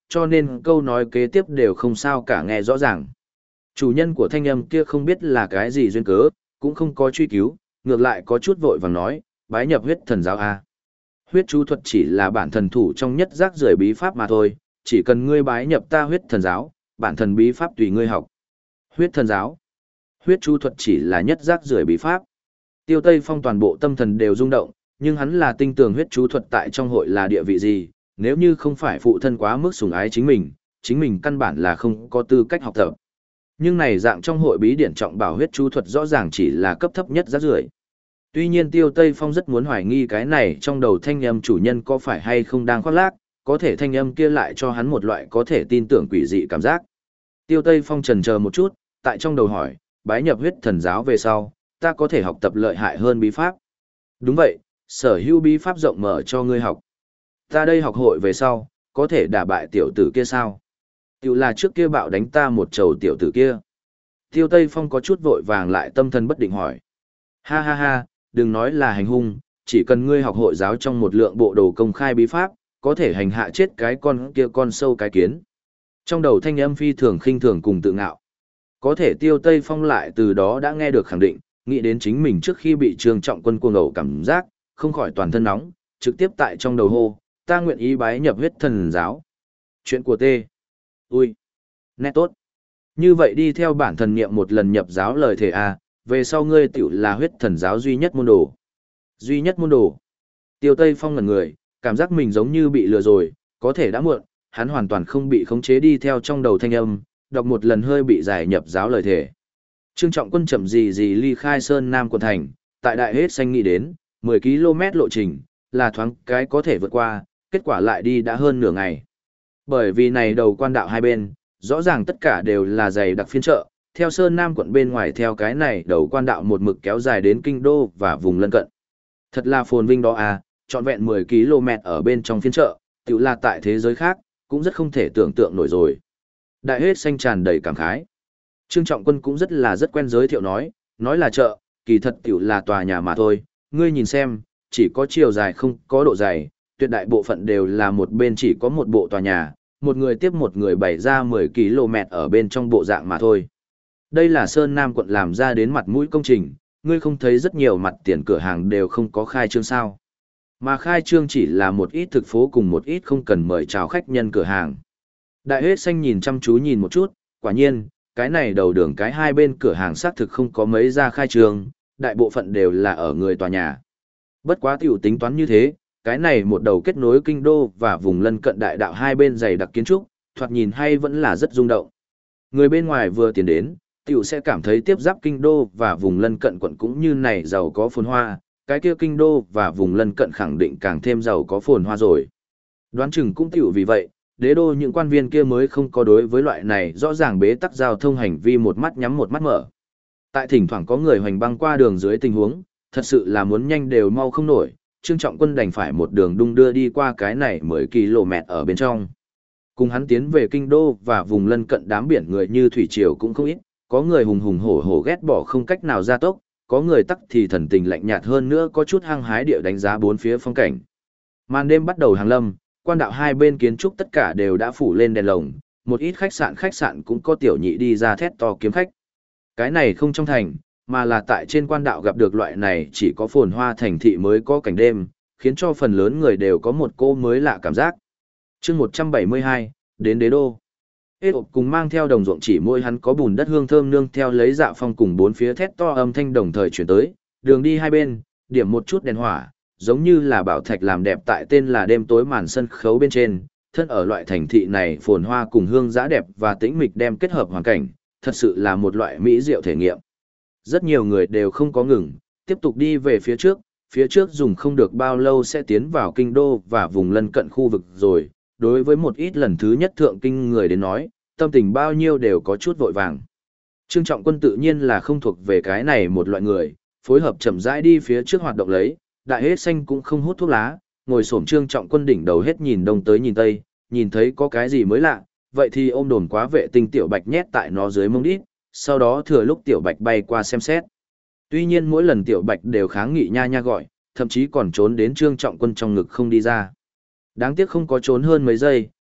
cho nên câu nói kế tiếp đều không sao cả nghe rõ ràng. Chủ nhân của thanh âm kia không biết là cái gì duyên cớ, cũng không có truy cứu, ngược lại có chút vội vàng nói, bái nhập huyết thần giáo a. Huyết chú thuật chỉ là bản thần thủ trong nhất rác rưởi bí pháp mà thôi, chỉ cần ngươi bái nhập ta huyết thần giáo, bản thần bí pháp tùy ngươi học. Huyết thần giáo, huyết chú thuật chỉ là nhất rác rưởi bí pháp. Tiêu Tây Phong toàn bộ tâm thần đều rung động, nhưng hắn là tinh tường huyết chú thuật tại trong hội là địa vị gì, nếu như không phải phụ thân quá mức sủng ái chính mình căn bản là không có tư cách học tập. Nhưng này dạng trong hội bí điển trọng bảo huyết chú thuật rõ ràng chỉ là cấp thấp nhất rác rưởi. Tuy nhiên Tiêu Tây Phong rất muốn hoài nghi cái này trong đầu thanh âm chủ nhân có phải hay không đang khoác lác, có thể thanh âm kia lại cho hắn một loại có thể tin tưởng quỷ dị cảm giác. Tiêu Tây Phong chần chờ một chút, tại trong đầu hỏi, bái nhập huyết thần giáo về sau, ta có thể học tập lợi hại hơn bí pháp. Đúng vậy, sở hữu bí pháp rộng mở cho ngươi học. Ta đây học hội về sau, có thể đả bại tiểu tử kia sao? Tiểu là trước kia bạo đánh ta một trầu tiểu tử kia. Tiêu Tây Phong có chút vội vàng lại tâm thần bất định hỏi. Ha ha ha, đừng nói là hành hung, chỉ cần ngươi học hội giáo trong một lượng bộ đồ công khai bí pháp, có thể hành hạ chết cái con kia con sâu cái kiến. Trong đầu thanh âm phi thường khinh thường cùng tự ngạo. Có thể Tiêu Tây Phong lại từ đó đã nghe được khẳng định, nghĩ đến chính mình trước khi bị Trương Trọng Quân cuồng ẩu cảm giác, không khỏi toàn thân nóng, trực tiếp tại trong đầu hô, ta nguyện ý bái nhập huyết thần giáo. Chuyện của tê. Ui. Nét tốt. Như vậy đi theo bản thần niệm một lần nhập giáo lời thề a, về sau ngươi tiểu là huyết thần giáo duy nhất môn đồ. Duy nhất môn đồ. Tiêu Tây Phong ngẩn người, cảm giác mình giống như bị lừa rồi, có thể đã muộn, hắn hoàn toàn không bị khống chế đi theo trong đầu thanh âm, đọc một lần hơi bị giải nhập giáo lời thề. Trương Trọng Quân chậm gì gì ly khai Sơn Nam quận thành, tại đại hết xanh nghĩ đến, 10 km lộ trình, là thoáng cái có thể vượt qua, kết quả lại đi đã hơn nửa ngày. Bởi vì này đầu quan đạo hai bên, rõ ràng tất cả đều là dày đặc phiên chợ, theo Sơn Nam quận bên ngoài theo cái này đầu quan đạo một mực kéo dài đến kinh đô và vùng lân cận. Thật là phồn vinh đó à, trọn vẹn 10 km ở bên trong phiên chợ, tự là tại thế giới khác, cũng rất không thể tưởng tượng nổi rồi. Đại hết xanh tràn đầy cảm khái. Trương Trọng Quân cũng rất quen giới thiệu nói là chợ, kỳ thật tiểu là tòa nhà mà thôi, ngươi nhìn xem, chỉ có chiều dài không có độ dày, tuyệt đại bộ phận đều là một bên chỉ có một bộ tòa nhà, một người tiếp một người bày ra 10 km ở bên trong bộ dạng mà thôi. Đây là Sơn Nam quận làm ra đến mặt mũi công trình, ngươi không thấy rất nhiều mặt tiền cửa hàng đều không có khai trương sao. Mà khai trương chỉ là một ít thực phố cùng một ít không cần mời chào khách nhân cửa hàng. Đại hết xanh nhìn chăm chú nhìn một chút, quả nhiên, cái này đầu đường cái hai bên cửa hàng xác thực không có mấy ra khai trương, đại bộ phận đều là ở người tòa nhà. Bất quá tiểu tính toán như thế, cái này một đầu kết nối kinh đô và vùng lân cận đại đạo hai bên dày đặc kiến trúc, thoạt nhìn hay vẫn là rất rung động. Người bên ngoài vừa tiến đến, tiểu sẽ cảm thấy tiếp giáp kinh đô và vùng lân cận quận cũng như này giàu có phồn hoa, cái kia kinh đô và vùng lân cận khẳng định càng thêm giàu có phồn hoa rồi. Đoán chừng cũng tiểu vì vậy, đế đô những quan viên kia mới không có đối với loại này rõ ràng bế tắc giao thông hành vi một mắt nhắm một mắt mở. Tại thỉnh thoảng có người hoành băng qua đường dưới tình huống, thật sự là muốn nhanh đều mau không nổi, Trương Trọng Quân đành phải một đường đung đưa đi qua cái này 10 km ở bên trong. Cùng hắn tiến về kinh đô và vùng lân cận đám biển người như thủy triều cũng không ít, có người hùng hùng hổ hổ ghét bỏ không cách nào gia tốc, có người tắc thì thần tình lạnh nhạt hơn nữa có chút hăng hái địa đánh giá bốn phía phong cảnh. Màn đêm bắt đầu hàng lâm, quan đạo hai bên kiến trúc tất cả đều đã phủ lên đèn lồng, một ít khách sạn cũng có tiểu nhị đi ra thét to kiếm khách. Cái này không trong thành, mà là tại trên quan đạo gặp được loại này chỉ có phồn hoa thành thị mới có cảnh đêm, khiến cho phần lớn người đều có một cô mới lạ cảm giác. chương 172, đến đế đô. Hết ộp cùng mang theo đồng ruộng chỉ môi hắn có bùn đất hương thơm nương theo lấy dạ phong cùng bốn phía thét to âm thanh đồng thời chuyển tới, đường đi hai bên, điểm một chút đèn hỏa, giống như là bảo thạch làm đẹp tại tên là đêm tối màn sân khấu bên trên, thân ở loại thành thị này phồn hoa cùng hương giá đẹp và tĩnh mịch đem kết hợp hoàn cảnh, thật sự là một loại mỹ diệu thể nghiệm. Rất nhiều người đều không có ngừng, tiếp tục đi về phía trước dùng không được bao lâu sẽ tiến vào kinh đô và vùng lân cận khu vực rồi, đối với một ít lần thứ nhất thượng kinh người đến nói, tâm tình bao nhiêu đều có chút vội vàng. Trương Trọng Quân tự nhiên là không thuộc về cái này một loại người, phối hợp chậm rãi đi phía trước hoạt động lấy, đại hết xanh cũng không hút thuốc lá, ngồi xổm Trương Trọng Quân đỉnh đầu hết nhìn đông tới nhìn tây, nhìn thấy có cái gì mới lạ, vậy thì ôm đồn quá vệ tinh tiểu bạch nhét tại nó dưới mông đít, sau đó thừa lúc tiểu bạch bay qua xem xét. Tuy nhiên mỗi lần tiểu bạch đều kháng nghị nha nha gọi, thậm chí còn trốn đến Trương Trọng Quân trong ngực không đi ra. Đáng tiếc không có trốn hơn mấy giây,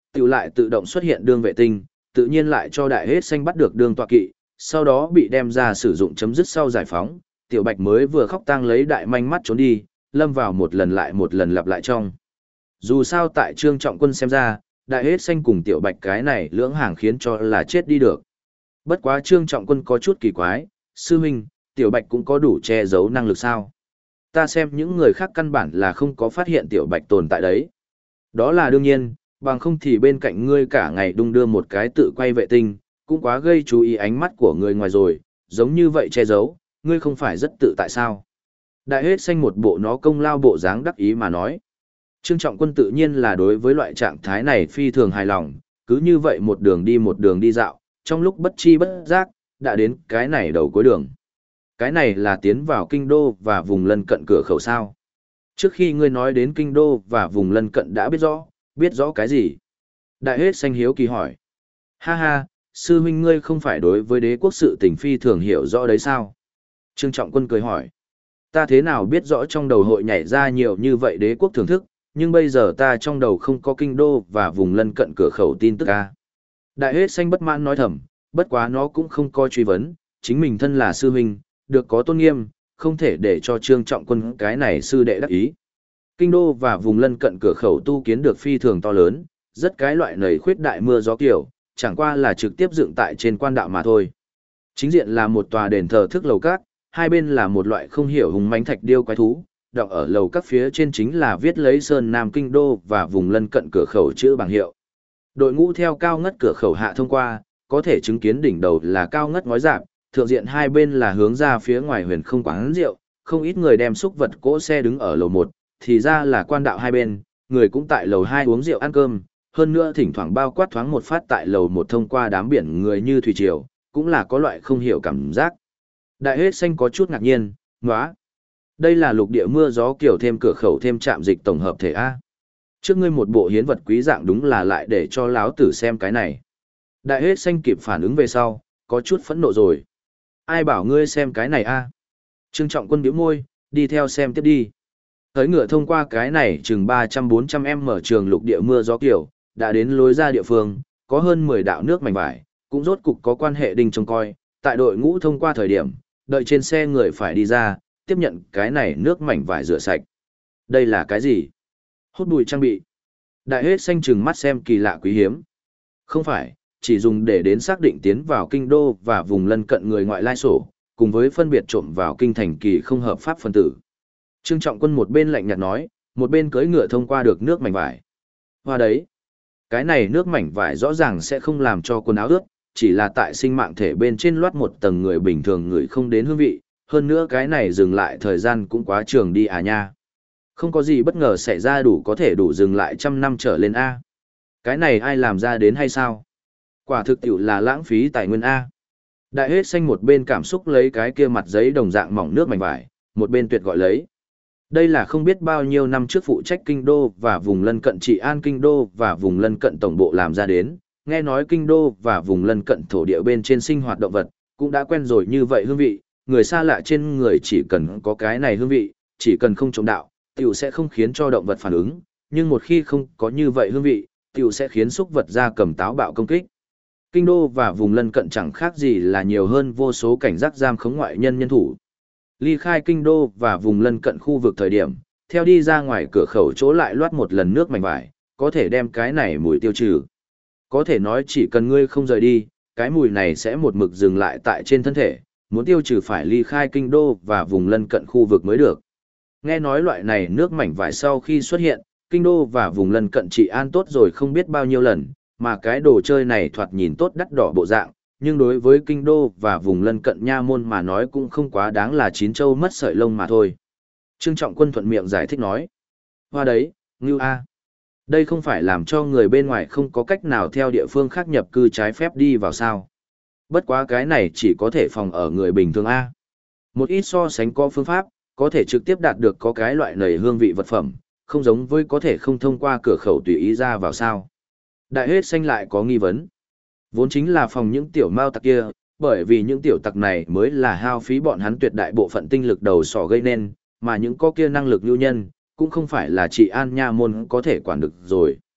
tiểu lại tự động xuất hiện đương vệ tinh, tự nhiên lại cho đại hết xanh bắt được đương tọa kỵ, sau đó bị đem ra sử dụng chấm dứt sau giải phóng, tiểu bạch mới vừa khóc tang lấy đại manh mắt trốn đi, lâm vào một lần lại một lần lặp lại trong. Dù sao tại Trương Trọng Quân xem ra, đại hết xanh cùng tiểu bạch cái này lưỡng hàng khiến cho là chết đi được. Bất quá Trương Trọng Quân có chút kỳ quái, sư huynh, tiểu bạch cũng có đủ che giấu năng lực sao? Ta xem những người khác căn bản là không có phát hiện tiểu bạch tồn tại đấy. Đó là đương nhiên, bằng không thì bên cạnh ngươi cả ngày đung đưa một cái tự quay vệ tinh, cũng quá gây chú ý ánh mắt của người ngoài rồi, giống như vậy che giấu, ngươi không phải rất tự tại sao? Đại hết xanh một bộ nó công lao bộ dáng đắc ý mà nói. Trương Trọng Quân tự nhiên là đối với loại trạng thái này phi thường hài lòng, cứ như vậy một đường đi dạo, trong lúc bất chi bất giác, đã đến cái này đầu cuối đường. Cái này là tiến vào kinh đô và vùng lân cận cửa khẩu sao. Trước khi ngươi nói đến kinh đô và vùng lân cận đã biết rõ cái gì? Đại hết xanh hiếu kỳ hỏi. Ha ha, sư huynh ngươi không phải đối với đế quốc sự tình phi thường hiểu rõ đấy sao? Trương Trọng Quân cười hỏi. Ta thế nào biết rõ trong đầu hội nhảy ra nhiều như vậy đế quốc thưởng thức, nhưng bây giờ ta trong đầu không có kinh đô và vùng lân cận cửa khẩu tin tức a. Đại hết xanh bất mãn nói thầm, bất quá nó cũng không coi truy vấn, chính mình thân là sư huynh, được có tôn nghiêm, không thể để cho Trương Trọng Quân cái này sư đệ đắc ý. Kinh đô và vùng lân cận cửa khẩu tu kiến được phi thường to lớn, rất cái loại nầy khuyết đại mưa gió kiểu, chẳng qua là trực tiếp dựng tại trên quan đạo mà thôi. Chính diện là một tòa đền thờ thức lầu các, hai bên là một loại không hiểu hùng mãnh thạch điêu quái thú, đọng ở lầu các phía trên chính là viết lấy Sơn Nam Kinh Đô và vùng lân cận cửa khẩu chữ bảng hiệu. Đội ngũ theo cao ngất cửa khẩu hạ thông qua, có thể chứng kiến đỉnh đầu là cao ngất ngói rạp, thượng diện hai bên là hướng ra phía ngoài huyền không quán rượu, không ít người đem xúc vật cỗ xe đứng ở lầu 1, thì ra là quan đạo hai bên, người cũng tại lầu 2 uống rượu ăn cơm, hơn nữa thỉnh thoảng bao quát thoáng một phát tại lầu 1 thông qua đám biển người như thủy triều, cũng là có loại không hiểu cảm giác. Đại hết xanh có chút ngạc nhiên, ngóa. Đây là lục địa mưa gió kiểu thêm cửa khẩu thêm trạm dịch tổng hợp thể A. Trước ngươi một bộ hiến vật quý dạng đúng là lại để cho láo tử xem cái này. Đại hết xanh kịp phản ứng về sau, có chút phẫn nộ rồi. Ai bảo ngươi xem cái này A? Trương Trọng Quân bĩu môi, đi theo xem tiếp đi. Tới ngựa thông qua cái này chừng 300-400 em mở trường lục địa mưa gió kiểu, đã đến lối ra địa phương, có hơn 10 đạo nước mảnh vải, cũng rốt cục có quan hệ đinh trông coi, tại đội ngũ thông qua thời điểm, đợi trên xe người phải đi ra, tiếp nhận cái này nước mảnh vải rửa sạch. Đây là cái gì? Hút bụi trang bị. Đại hết xanh trừng mắt xem kỳ lạ quý hiếm. Không phải, chỉ dùng để đến xác định tiến vào kinh đô và vùng lân cận người ngoại lai sổ, cùng với phân biệt trộm vào kinh thành kỳ không hợp pháp phân tử. Trương Trọng Quân một bên lạnh nhạt nói, một bên cưỡi ngựa thông qua được nước mảnh vải. Hoa đấy, cái này nước mảnh vải rõ ràng sẽ không làm cho quần áo ướt, chỉ là tại sinh mạng thể bên trên loát một tầng người bình thường người không đến hương vị, hơn nữa cái này dừng lại thời gian cũng quá trường đi à nha. Không có gì bất ngờ xảy ra đủ có thể đủ dừng lại 100 năm trở lên A. Cái này ai làm ra đến hay sao? Quả thực tiểu là lãng phí tài nguyên A. Đại hết xanh một bên cảm xúc lấy cái kia mặt giấy đồng dạng mỏng nước mảnh vải, một bên tuyệt gọi lấy. Đây là không biết bao nhiêu năm trước phụ trách kinh đô và vùng lân cận trị an kinh đô và vùng lân cận tổng bộ làm ra đến, nghe nói kinh đô và vùng lân cận thổ địa bên trên sinh hoạt động vật, cũng đã quen rồi như vậy hương vị, người xa lạ trên người chỉ cần có cái này hương vị, chỉ cần không trộm đạo, tiểu sẽ không khiến cho động vật phản ứng, nhưng một khi không có như vậy hương vị, tiểu sẽ khiến xúc vật ra cầm táo bạo công kích. Kinh đô và vùng lân cận chẳng khác gì là nhiều hơn vô số cảnh giác giam khống ngoại nhân nhân thủ. Ly khai kinh đô và vùng lân cận khu vực thời điểm, theo đi ra ngoài cửa khẩu chỗ lại loát một lần nước mảnh vải, có thể đem cái này mùi tiêu trừ. Có thể nói chỉ cần ngươi không rời đi, cái mùi này sẽ một mực dừng lại tại trên thân thể, muốn tiêu trừ phải ly khai kinh đô và vùng lân cận khu vực mới được. Nghe nói loại này nước mảnh vải sau khi xuất hiện, kinh đô và vùng lân cận trị an tốt rồi không biết bao nhiêu lần, mà cái đồ chơi này thoạt nhìn tốt đắt đỏ bộ dạng, nhưng đối với kinh đô và vùng lân cận nha môn mà nói cũng không quá đáng là chín châu mất sợi lông mà thôi. Trương Trọng Quân thuận miệng giải thích nói. Hoa đấy, ngưu a. Đây không phải làm cho người bên ngoài không có cách nào theo địa phương khác nhập cư trái phép đi vào sao. Bất quá cái này chỉ có thể phòng ở người bình thường a. Một ít so sánh có phương pháp, có thể trực tiếp đạt được có cái loại nầy hương vị vật phẩm, không giống với có thể không thông qua cửa khẩu tùy ý ra vào sao. Đại hết xanh lại có nghi vấn. Vốn chính là phòng những tiểu mao tặc kia, bởi vì những tiểu tặc này mới là hao phí bọn hắn tuyệt đại bộ phận tinh lực đầu sỏ gây nên, mà những có kia năng lực lưu nhân, cũng không phải là trị an nha môn có thể quản được rồi.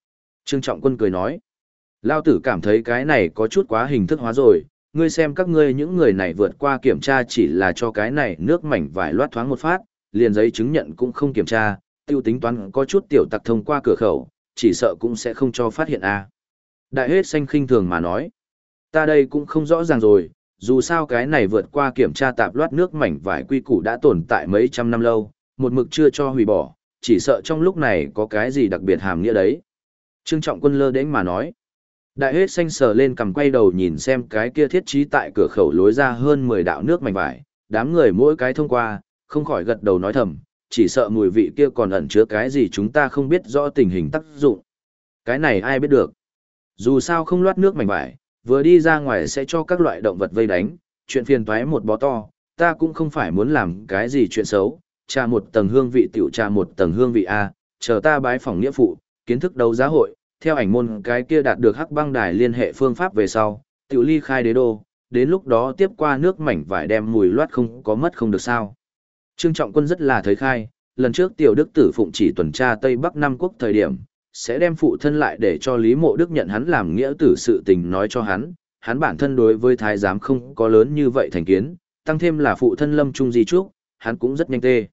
Trương Trọng Quân cười nói. Lao tử cảm thấy cái này có chút quá hình thức hóa rồi, ngươi xem các ngươi những người này vượt qua kiểm tra chỉ là cho cái này nước mảnh vải loát thoáng một phát, liền giấy chứng nhận cũng không kiểm tra, tiêu tính toán có chút tiểu tặc thông qua cửa khẩu, chỉ sợ cũng sẽ không cho phát hiện a. Đại hết xanh khinh thường mà nói, ta đây cũng không rõ ràng rồi, dù sao cái này vượt qua kiểm tra tạp loát nước mảnh vải quy củ đã tồn tại mấy trăm năm lâu, một mực chưa cho hủy bỏ, chỉ sợ trong lúc này có cái gì đặc biệt hàm nghĩa đấy. Trương Trọng Quân lơ đễnh mà nói. Đại hết xanh sờ lên cầm quay đầu nhìn xem cái kia thiết trí tại cửa khẩu lối ra hơn 10 đạo nước mảnh vải, đám người mỗi cái thông qua, không khỏi gật đầu nói thầm, chỉ sợ mùi vị kia còn ẩn chứa cái gì chúng ta không biết rõ tình hình tác dụng. Cái này ai biết được. Dù sao không loát nước mảnh vải, vừa đi ra ngoài sẽ cho các loại động vật vây đánh, chuyện phiền toái một bó to, ta cũng không phải muốn làm cái gì chuyện xấu, trà một tầng hương vị tiểu trà một tầng hương vị A, chờ ta bái phỏng nghĩa phụ, kiến thức đấu giá hội, theo ảnh môn cái kia đạt được hắc băng đài liên hệ phương pháp về sau, tiểu ly khai đế đô, đến lúc đó tiếp qua nước mảnh vải đem mùi loát không có mất không được sao. Trương Trọng Quân rất là thấy khai, lần trước tiểu đức tử phụng chỉ tuần tra Tây Bắc Nam Quốc thời điểm, sẽ đem phụ thân lại để cho Lý Mộ Đức nhận hắn làm nghĩa tử sự tình nói cho hắn bản thân đối với thái giám không có lớn như vậy thành kiến, tăng thêm là phụ thân lâm trung di trúc, hắn cũng rất nhanh tê.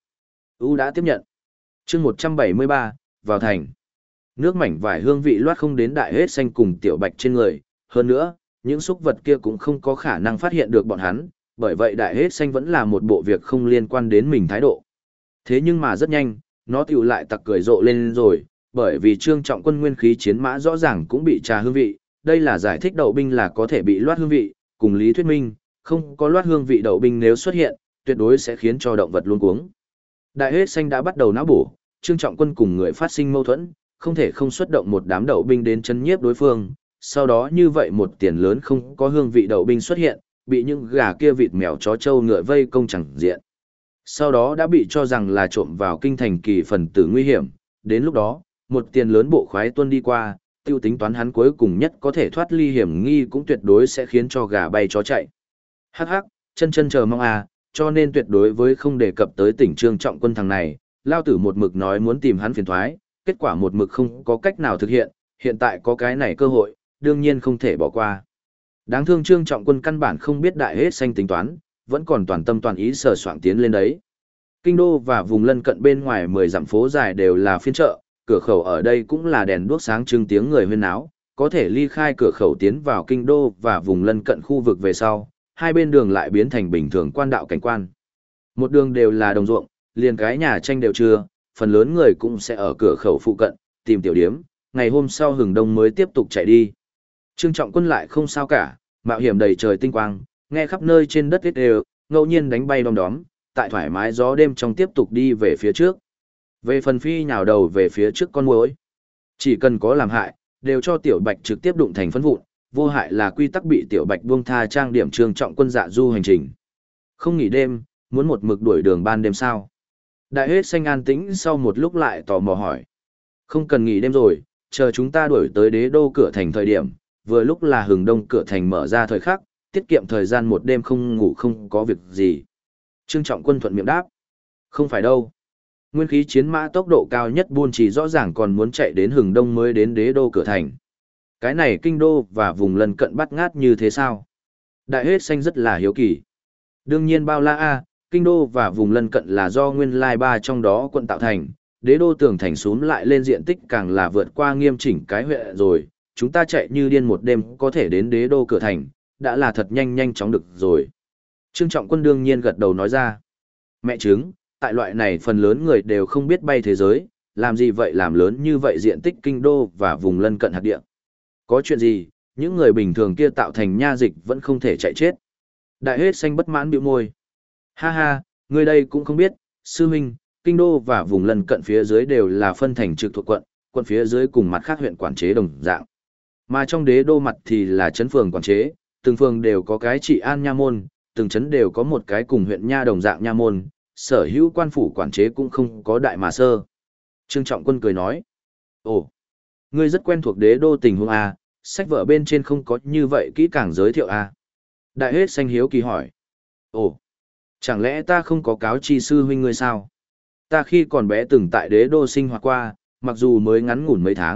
Đã tiếp nhận. Chương 173, vào thành. Nước mảnh vải hương vị loát không đến đại hết xanh cùng tiểu bạch trên người, hơn nữa, những súc vật kia cũng không có khả năng phát hiện được bọn hắn, bởi vậy đại hết xanh vẫn là một bộ việc không liên quan đến mình thái độ. Thế nhưng mà rất nhanh, nó tiểu lại tặc cười rộ lên rồi, bởi vì Trương Trọng Quân nguyên khí chiến mã rõ ràng cũng bị trà hương vị, đây là giải thích đậu binh là có thể bị loát hương vị, cùng lý thuyết minh, không có loát hương vị đậu binh nếu xuất hiện, tuyệt đối sẽ khiến cho động vật luống cuống. Đại hết xanh đã bắt đầu não bổ, Trương Trọng Quân cùng người phát sinh mâu thuẫn, không thể không xuất động một đám đậu binh đến chấn nhiếp đối phương, sau đó như vậy một tiền lớn không có hương vị đậu binh xuất hiện, bị những gà kia vịt mèo chó trâu ngựa vây công chẳng diện. Sau đó đã bị cho rằng là trộm vào kinh thành kỳ phần tử nguy hiểm, đến lúc đó, một tiền lớn bộ khoái tuân đi qua, tiêu tính toán hắn cuối cùng nhất có thể thoát ly hiểm nghi cũng tuyệt đối sẽ khiến cho gà bay chó chạy. Hắc hắc, chân chân chờ mong à, cho nên tuyệt đối với không đề cập tới tỉnh Trương Trọng Quân thằng này, lao tử một mực nói muốn tìm hắn phiền thoái, kết quả một mực không có cách nào thực hiện, hiện tại có cái này cơ hội, đương nhiên không thể bỏ qua. Đáng thương Trương Trọng Quân căn bản không biết đại hết xanh tính toán, vẫn còn toàn tâm toàn ý sờ soạng tiến lên đấy. Kinh đô và vùng lân cận bên ngoài 10 dặm phố dài đều là phiên chợ, cửa khẩu ở đây cũng là đèn đuốc sáng trưng tiếng người huyên náo, có thể ly khai cửa khẩu tiến vào kinh đô và vùng lân cận khu vực về sau, hai bên đường lại biến thành bình thường quan đạo cảnh quan. Một đường đều là đồng ruộng, liền cái nhà tranh đều chưa, phần lớn người cũng sẽ ở cửa khẩu phụ cận, tìm tiểu điếm, ngày hôm sau hừng đông mới tiếp tục chạy đi. Trương Trọng Quân lại không sao cả, mạo hiểm đầy trời tinh quang, nghe khắp nơi trên đất hết đều, ngẫu nhiên đánh bay đom đóm, tại thoải mái gió đêm trong tiếp tục đi về phía trước. Về phần phi nhào đầu về phía trước con muỗi, chỉ cần có làm hại, đều cho tiểu bạch trực tiếp đụng thành phấn vụn, vô hại là quy tắc bị tiểu bạch buông tha trang điểm Trương Trọng Quân dạ du hành trình. Không nghỉ đêm, muốn một mực đuổi đường ban đêm sao? Đại hết xanh an tĩnh sau một lúc lại tò mò hỏi. Không cần nghỉ đêm rồi, chờ chúng ta đuổi tới đế đô cửa thành thời điểm, vừa lúc là hừng đông cửa thành mở ra thời khắc, tiết kiệm thời gian một đêm không ngủ không có việc gì. Trương Trọng Quân thuận miệng đáp. Không phải đâu. Nguyên khí chiến mã tốc độ cao nhất buôn chỉ rõ ràng còn muốn chạy đến hừng đông mới đến đế đô cửa thành. Cái này kinh đô và vùng lân cận bắt ngát như thế sao? Đại hết xanh rất là hiếu kỳ. Đương nhiên bao la a, kinh đô và vùng lân cận là do nguyên lai ba trong đó quận tạo thành, đế đô tường thành xuống lại lên diện tích càng là vượt qua nghiêm chỉnh cái huyện rồi, chúng ta chạy như điên một đêm có thể đến đế đô cửa thành, đã là thật nhanh chóng được rồi. Trương Trọng Quân đương nhiên gật đầu nói ra. Mẹ chứng, tại loại này phần lớn người đều không biết bay thế giới, làm gì vậy làm lớn như vậy diện tích kinh đô và vùng lân cận hạt địa. Có chuyện gì, những người bình thường kia tạo thành nha dịch vẫn không thể chạy chết. Đại hết xanh bất mãn bĩu môi. Ha ha, người đây cũng không biết, sư huynh, kinh đô và vùng lân cận phía dưới đều là phân thành trực thuộc quận, quận phía dưới cùng mặt khác huyện quản chế đồng dạng. Mà trong đế đô mặt thì là trấn phường quản chế, từng phường đều có cái trị an nha môn, từng trấn đều có một cái cùng huyện nha đồng dạng nha môn, sở hữu quan phủ quản chế cũng không có đại mà sơ. Trương Trọng Quân cười nói, ồ, ngươi rất quen thuộc đế đô tình huống à, sách vở bên trên không có như vậy kỹ càng giới thiệu à. Đại hết xanh hiếu kỳ hỏi, ồ, chẳng lẽ ta không có cáo chi sư huynh ngươi sao? Ta khi còn bé từng tại đế đô sinh hoạt qua, mặc dù mới ngắn ngủn mấy tháng,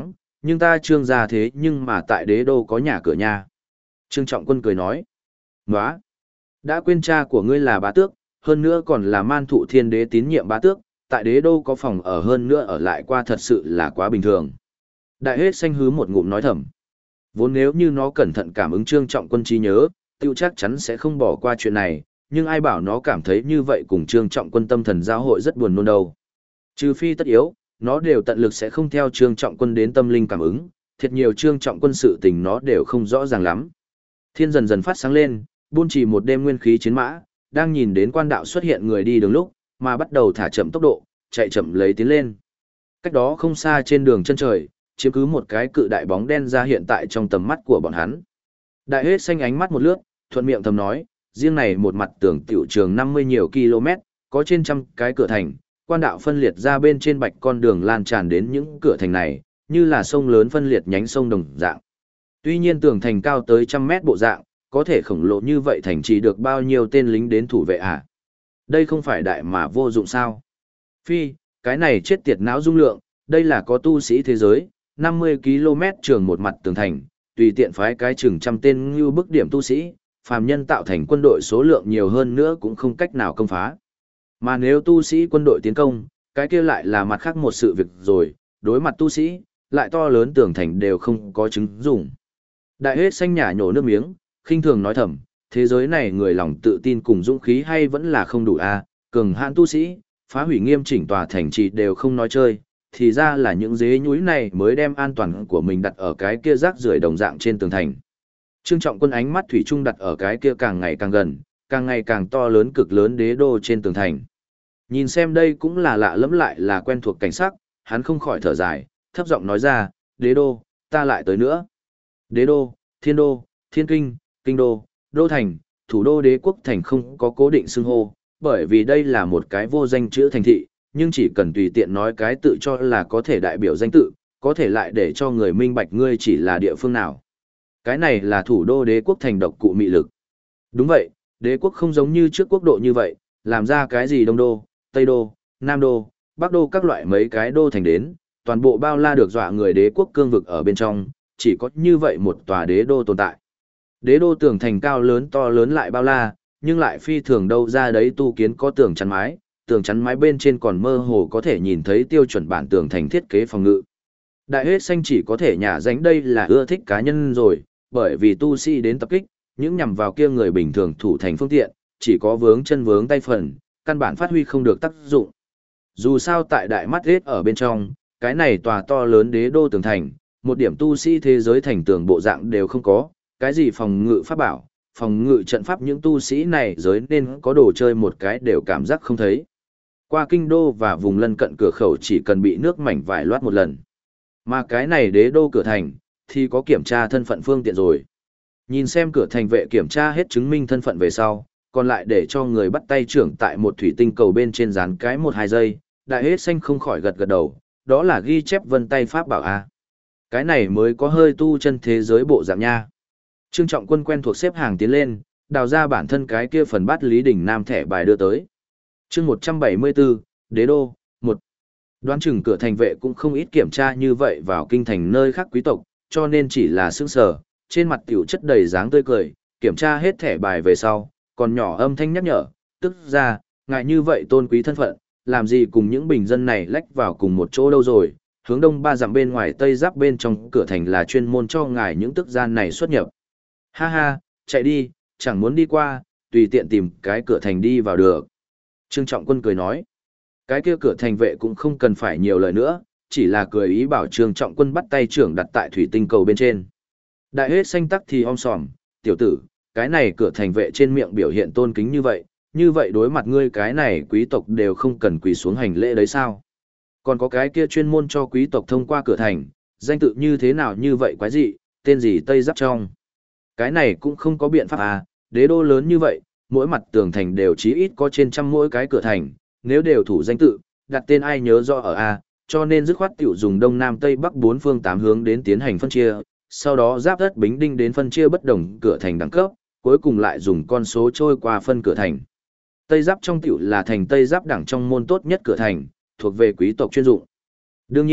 Nhưng ta Trương gia thế nhưng mà tại đế đô có nhà cửa nha. Trương Trọng Quân cười nói. Nóa! Đã quên cha của ngươi là bá tước, hơn nữa còn là man thụ thiên đế tín nhiệm bá tước, tại đế đô có phòng ở hơn nữa ở lại qua thật sự là quá bình thường. Đại hết xanh hứ một ngụm nói thầm. Vốn nếu như nó cẩn thận cảm ứng Trương Trọng Quân trí nhớ, tiêu chắc chắn sẽ không bỏ qua chuyện này, nhưng ai bảo nó cảm thấy như vậy cùng Trương Trọng Quân tâm thần giao hội rất buồn nôn đâu. Trừ phi tất yếu, nó đều tận lực sẽ không theo Trương Trọng Quân đến tâm linh cảm ứng, thiệt nhiều Trương Trọng Quân sự tình nó đều không rõ ràng lắm. Thiên dần dần phát sáng lên, buôn trì một đêm nguyên khí chiến mã, đang nhìn đến quan đạo xuất hiện người đi đường lúc, mà bắt đầu thả chậm tốc độ, chạy chậm lấy tiến lên. Cách đó không xa trên đường chân trời, chiếm cứ một cái cự đại bóng đen ra hiện tại trong tầm mắt của bọn hắn. Đại hết xanh ánh mắt một lướt, thuận miệng thầm nói, riêng này một mặt tường tiểu trường 50 nhiều km, có trên trăm cái cửa thành, quan đạo phân liệt ra bên trên bạch con đường lan tràn đến những cửa thành này, như là sông lớn phân liệt nhánh sông đồng dạng. Tuy nhiên tường thành cao tới trăm mét bộ dạng, có thể khổng lồ như vậy thành chỉ được bao nhiêu tên lính đến thủ vệ à? Đây không phải đại mà vô dụng sao? Phi, cái này chết tiệt não dung lượng, đây là có tu sĩ thế giới, 50 km trường một mặt tường thành, tùy tiện phái cái chừng trăm tên như bức điểm tu sĩ, phàm nhân tạo thành quân đội số lượng nhiều hơn nữa cũng không cách nào công phá. Mà nếu tu sĩ quân đội tiến công, cái kia lại là mặt khác một sự việc rồi, đối mặt tu sĩ, lại to lớn tường thành đều không có chứng dùng. Đại hết xanh nhả nhổ nước miếng, khinh thường nói thầm, thế giới này người lòng tự tin cùng dũng khí hay vẫn là không đủ a, cường hãn tu sĩ, phá hủy nghiêm chỉnh tòa thành trì đều không nói chơi, thì ra là những dế nhúi này mới đem an toàn của mình đặt ở cái kia rác rưởi đồng dạng trên tường thành. Trương Trọng Quân ánh mắt thủy chung đặt ở cái kia càng ngày càng gần, càng ngày càng to lớn cực lớn đế đô trên tường thành. Nhìn xem đây cũng là lạ lẫm lại là quen thuộc cảnh sắc, hắn không khỏi thở dài, thấp giọng nói ra, đế đô, ta lại tới nữa. Đế đô, thiên kinh, kinh đô, đô thành, thủ đô đế quốc thành không có cố định xưng hô, bởi vì đây là một cái vô danh chữ thành thị, nhưng chỉ cần tùy tiện nói cái tự cho là có thể đại biểu danh tự, có thể lại để cho người minh bạch ngươi chỉ là địa phương nào. Cái này là thủ đô đế quốc thành độc cụ mị lực. Đúng vậy, đế quốc không giống như trước quốc độ như vậy, làm ra cái gì đông đô, tây đô, nam đô, bắc đô các loại mấy cái đô thành đến, toàn bộ bao la được dọa người đế quốc cương vực ở bên trong, chỉ có như vậy một tòa đế đô tồn tại. Đế đô tường thành cao lớn to lớn lại bao la, nhưng lại phi thường đâu ra đấy tu kiến có tường chắn mái bên trên còn mơ hồ có thể nhìn thấy tiêu chuẩn bản tường thành thiết kế phòng ngự. Đại hết xanh chỉ có thể nhả danh đây là ưa thích cá nhân rồi, bởi vì tu sĩ đến tập kích, những nhằm vào kia người bình thường thủ thành phương tiện, chỉ có vướng chân vướng tay phần, căn bản phát huy không được tác dụng. Dù sao tại Đại Madrid ở bên trong, cái này tòa to lớn đế đô tường thành, một điểm tu sĩ thế giới thành tường bộ dạng đều không có, cái gì phòng ngự pháp bảo, phòng ngự trận pháp những tu sĩ này giới nên có đồ chơi một cái đều cảm giác không thấy. Qua kinh đô và vùng lân cận cửa khẩu chỉ cần bị nước mảnh vải loát một lần. Mà cái này đế đô cửa thành, thì có kiểm tra thân phận phương tiện rồi. Nhìn xem cửa thành vệ kiểm tra hết chứng minh thân phận về sau, còn lại để cho người bắt tay trưởng tại một thủy tinh cầu bên trên dán cái 1-2 giây, đại hết xanh không khỏi gật gật đầu, đó là ghi chép vân tay pháp bảo A. Cái này mới có hơi tu chân thế giới bộ dạng nha. Trương Trọng Quân quen thuộc xếp hàng tiến lên, đào ra bản thân cái kia phần bát Lý Đình Nam thẻ bài đưa tới. Chương 174, Đế đô, 1. Đoán chừng cửa thành vệ cũng không ít kiểm tra như vậy vào kinh thành nơi khác quý tộc, cho nên chỉ là sững sờ, trên mặt tiểu chất đầy dáng tươi cười, kiểm tra hết thẻ bài về sau, còn nhỏ âm thanh nhắc nhở, tức ra, ngại như vậy tôn quý thân phận, làm gì cùng những bình dân này lách vào cùng một chỗ đâu rồi, hướng đông 3 dặm bên ngoài tây giáp bên trong cửa thành là chuyên môn cho ngài những tức gian này xuất nhập. Ha ha, chạy đi, chẳng muốn đi qua, tùy tiện tìm cái cửa thành đi vào được. Trương Trọng Quân cười nói, cái kia cửa thành vệ cũng không cần phải nhiều lời nữa, chỉ là cười ý bảo Trương Trọng Quân bắt tay trưởng đặt tại thủy tinh cầu bên trên. Đại hết xanh tắc thì om sòm, tiểu tử, cái này cửa thành vệ trên miệng biểu hiện tôn kính như vậy đối mặt ngươi cái này quý tộc đều không cần quỳ xuống hành lễ đấy sao? Còn có cái kia chuyên môn cho quý tộc thông qua cửa thành, danh tự như thế nào như vậy quái dị, tên gì Tây Giáp trong. Cái này cũng không có biện pháp à, đế đô lớn như vậy, mỗi mặt tường thành đều chí ít có trên trăm mỗi cái cửa thành, nếu đều thủ danh tự, đặt tên ai nhớ rõ ở a, cho nên dứt khoát tiểu dùng đông nam tây bắc 4 phương 8 hướng đến tiến hành phân chia, sau đó giáp đất bính đinh đến phân chia bất đồng cửa thành đẳng cấp, cuối cùng lại dùng con số trôi qua phân cửa thành. Tây giáp trong tiểu là thành Tây giáp đẳng trong môn tốt nhất cửa thành, thuộc về quý tộc chuyên dụng. Đương nhiên,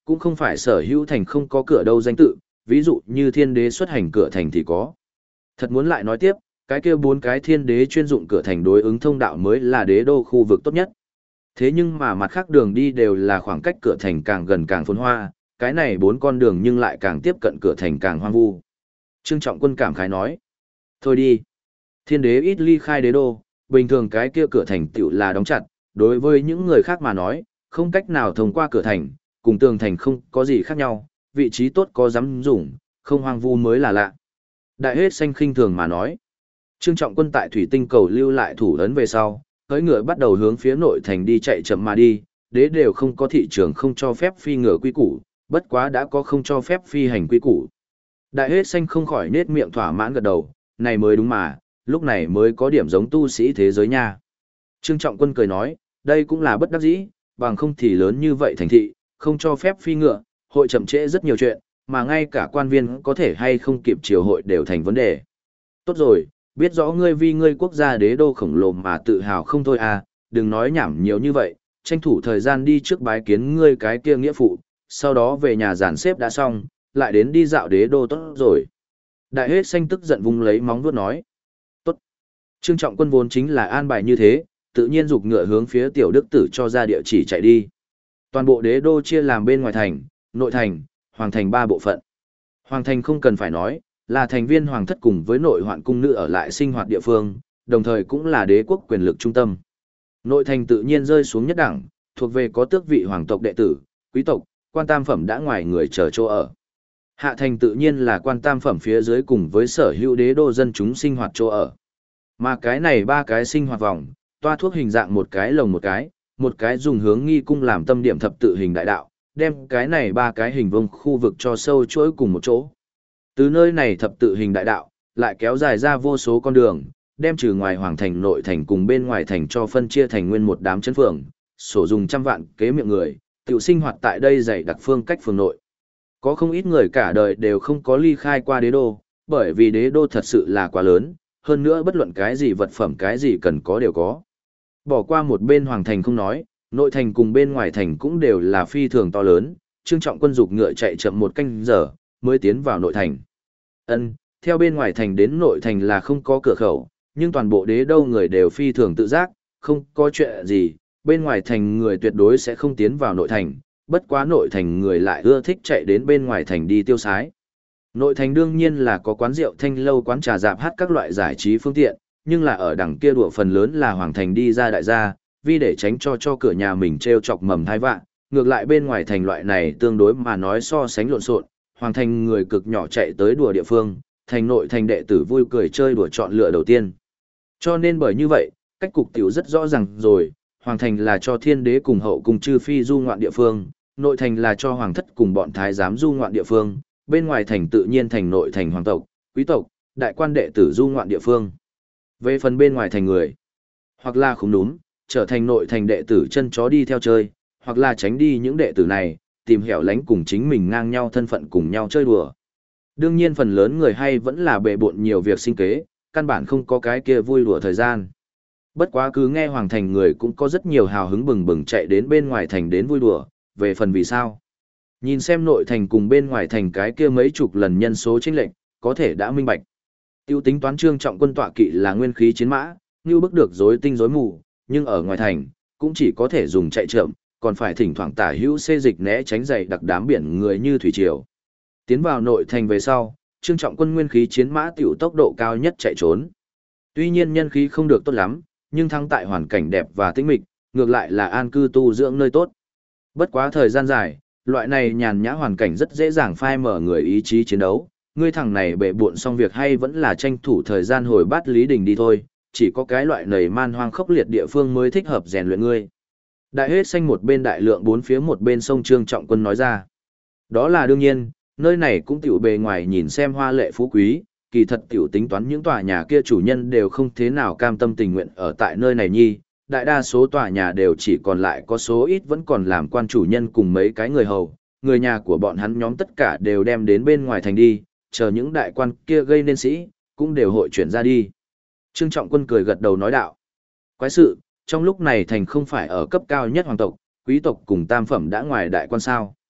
cũng không phải sở hữu thành không có cửa đâu danh tự, ví dụ như thiên đế xuất hành cửa thành thì có. Thật muốn lại nói tiếp, cái kia 4 cái thiên đế chuyên dụng cửa thành đối ứng thông đạo mới là đế đô khu vực tốt nhất. Thế nhưng mà mặt khác đường đi đều là khoảng cách cửa thành càng gần càng phồn hoa, cái này 4 con đường nhưng lại càng tiếp cận cửa thành càng hoang vu. Trương Trọng Quân cảm khái nói, thôi đi. Thiên đế ít ly khai đế đô, bình thường cái kia cửa thành tựu là đóng chặt, đối với những người khác mà nói, không cách nào thông qua cửa thành, cùng tường thành không có gì khác nhau, vị trí tốt có dám dùng, không hoang vu mới là lạ. Đại hết xanh khinh thường mà nói. Trương Trọng Quân tại thủy tinh cầu lưu lại thủ ấn về sau, cưỡi ngựa bắt đầu hướng phía nội thành đi chạy chậm mà đi, đế đều không có thị trường không cho phép phi ngựa quy củ, bất quá đã có không cho phép phi hành quy củ. Đại hết xanh không khỏi nết miệng thỏa mãn gật đầu, này mới đúng mà, lúc này mới có điểm giống tu sĩ thế giới nha. Trương Trọng Quân cười nói, đây cũng là bất đắc dĩ, bằng không thì lớn như vậy thành thị, không cho phép phi ngựa, hội chậm trễ rất nhiều chuyện, mà ngay cả quan viên có thể hay không kịp triều hội đều thành vấn đề. Tốt rồi, biết rõ ngươi vì ngươi quốc gia đế đô khổng lồ mà tự hào không thôi à, đừng nói nhảm nhiều như vậy, tranh thủ thời gian đi trước bái kiến ngươi cái kia nghĩa phụ, sau đó về nhà dàn xếp đã xong, lại đến đi dạo đế đô tốt rồi. Đại hết xanh tức giận vung lấy móng vuốt nói. Tốt. Trương Trọng Quân vốn chính là an bài như thế, tự nhiên giục ngựa hướng phía tiểu đức tử cho ra địa chỉ chạy đi. Toàn bộ đế đô chia làm bên ngoài thành, nội thành, hoàng thành 3 bộ phận. Hoàng thành không cần phải nói, là thành viên hoàng thất cùng với nội hoạn cung nữ ở lại sinh hoạt địa phương, đồng thời cũng là đế quốc quyền lực trung tâm. Nội thành tự nhiên rơi xuống nhất đẳng, thuộc về có tước vị hoàng tộc đệ tử, quý tộc, quan tam phẩm đã ngoài người chờ chỗ ở. Hạ thành tự nhiên là quan tam phẩm phía dưới cùng với sở hữu đế đô dân chúng sinh hoạt chỗ ở. Mà cái này 3 cái sinh hoạt vòng, toa thuốc hình dạng một cái lồng một cái dùng hướng nghi cung làm tâm điểm thập tự hình đại đạo, đem cái này 3 cái hình vuông khu vực cho sâu chuỗi cùng một chỗ. Từ nơi này thập tự hình đại đạo, lại kéo dài ra vô số con đường, đem trừ ngoài hoàng thành nội thành cùng bên ngoài thành cho phân chia thành nguyên một đám chân phường, sổ dùng trăm vạn kế miệng người, tiểu sinh hoạt tại đây dày đặc phương cách phường nội. Có không ít người cả đời đều không có ly khai qua đế đô, bởi vì đế đô thật sự là quá lớn, hơn nữa bất luận cái gì vật phẩm cái gì cần có đều có. Bỏ qua một bên hoàng thành không nói, nội thành cùng bên ngoài thành cũng đều là phi thường to lớn, Trương Trọng Quân dục ngựa chạy chậm 1 canh giờ, mới tiến vào nội thành. Theo bên ngoài thành đến nội thành là không có cửa khẩu, nhưng toàn bộ đế đô người đều phi thường tự giác, không có chuyện gì, bên ngoài thành người tuyệt đối sẽ không tiến vào nội thành, bất quá nội thành người lại ưa thích chạy đến bên ngoài thành đi tiêu sái. Nội thành đương nhiên là có quán rượu thanh lâu quán trà dạp hát các loại giải trí phương tiện, nhưng là ở đằng kia đùa phần lớn là hoàng thành đi ra đại gia, vì để tránh cho cửa nhà mình treo chọc mầm thai vạn, ngược lại bên ngoài thành loại này tương đối mà nói so sánh lộn xộn, hoàng thành người cực nhỏ chạy tới đùa địa phương, thành nội thành đệ tử vui cười chơi đùa chọn lựa đầu tiên. Cho nên bởi như vậy, cách cục tiểu rất rõ ràng rồi, hoàng thành là cho thiên đế cùng hậu cùng chư phi du ngoạn địa phương, nội thành là cho hoàng thất cùng bọn thái giám du ngoạn địa phương, bên ngoài thành tự nhiên thành nội thành hoàng tộc, quý tộc, đại quan đệ tử du ngoạn địa phương. Về phần bên ngoài thành người, hoặc là không đúng, trở thành nội thành đệ tử chân chó đi theo chơi, hoặc là tránh đi những đệ tử này, tìm hẻo lánh cùng chính mình ngang nhau thân phận cùng nhau chơi đùa. Đương nhiên phần lớn người hay vẫn là bệ bộn nhiều việc sinh kế, căn bản không có cái kia vui đùa thời gian. Bất quá cứ nghe hoàng thành người cũng có rất nhiều hào hứng bừng bừng chạy đến bên ngoài thành đến vui đùa, về phần vì sao. Nhìn xem nội thành cùng bên ngoài thành cái kia mấy chục lần nhân số chênh lệch, có thể đã minh bạch. Tiêu tính toán Trương Trọng Quân tọa kỵ là nguyên khí chiến mã, như bức được rối tinh rối mù, nhưng ở ngoài thành, cũng chỉ có thể dùng chạy chậm, còn phải thỉnh thoảng tả hữu xê dịch né tránh dày đặc đám biển người như thủy triều. Tiến vào nội thành về sau, Trương Trọng Quân nguyên khí chiến mã tiểu tốc độ cao nhất chạy trốn. Tuy nhiên nhân khí không được tốt lắm, nhưng thắng tại hoàn cảnh đẹp và tĩnh mịch, ngược lại là an cư tu dưỡng nơi tốt. Bất quá thời gian dài, loại này nhàn nhã hoàn cảnh rất dễ dàng phai mở người ý chí chiến đấu. Ngươi thằng này bệ buộn xong việc hay vẫn là tranh thủ thời gian hồi bát Lý Đình đi thôi, chỉ có cái loại nầy man hoang khốc liệt địa phương mới thích hợp rèn luyện ngươi. Đại hết xanh một bên đại lượng bốn phía một bên sông Trương Trọng Quân nói ra. Đó là đương nhiên, nơi này cũng tiểu bề ngoài nhìn xem hoa lệ phú quý, kỳ thật tiểu tính toán những tòa nhà kia chủ nhân đều không thế nào cam tâm tình nguyện ở tại nơi này nhi, đại đa số tòa nhà đều chỉ còn lại có số ít vẫn còn làm quan chủ nhân cùng mấy cái người hầu, người nhà của bọn hắn nhóm tất cả đều đem đến bên ngoài thành đi, chờ những đại quan kia gây nên sĩ, cũng đều hội chuyển ra đi. Trương Trọng Quân cười gật đầu nói đạo. Quái sự, trong lúc này thành không phải ở cấp cao nhất hoàng tộc, quý tộc cùng tam phẩm đã ngoài đại quan sao.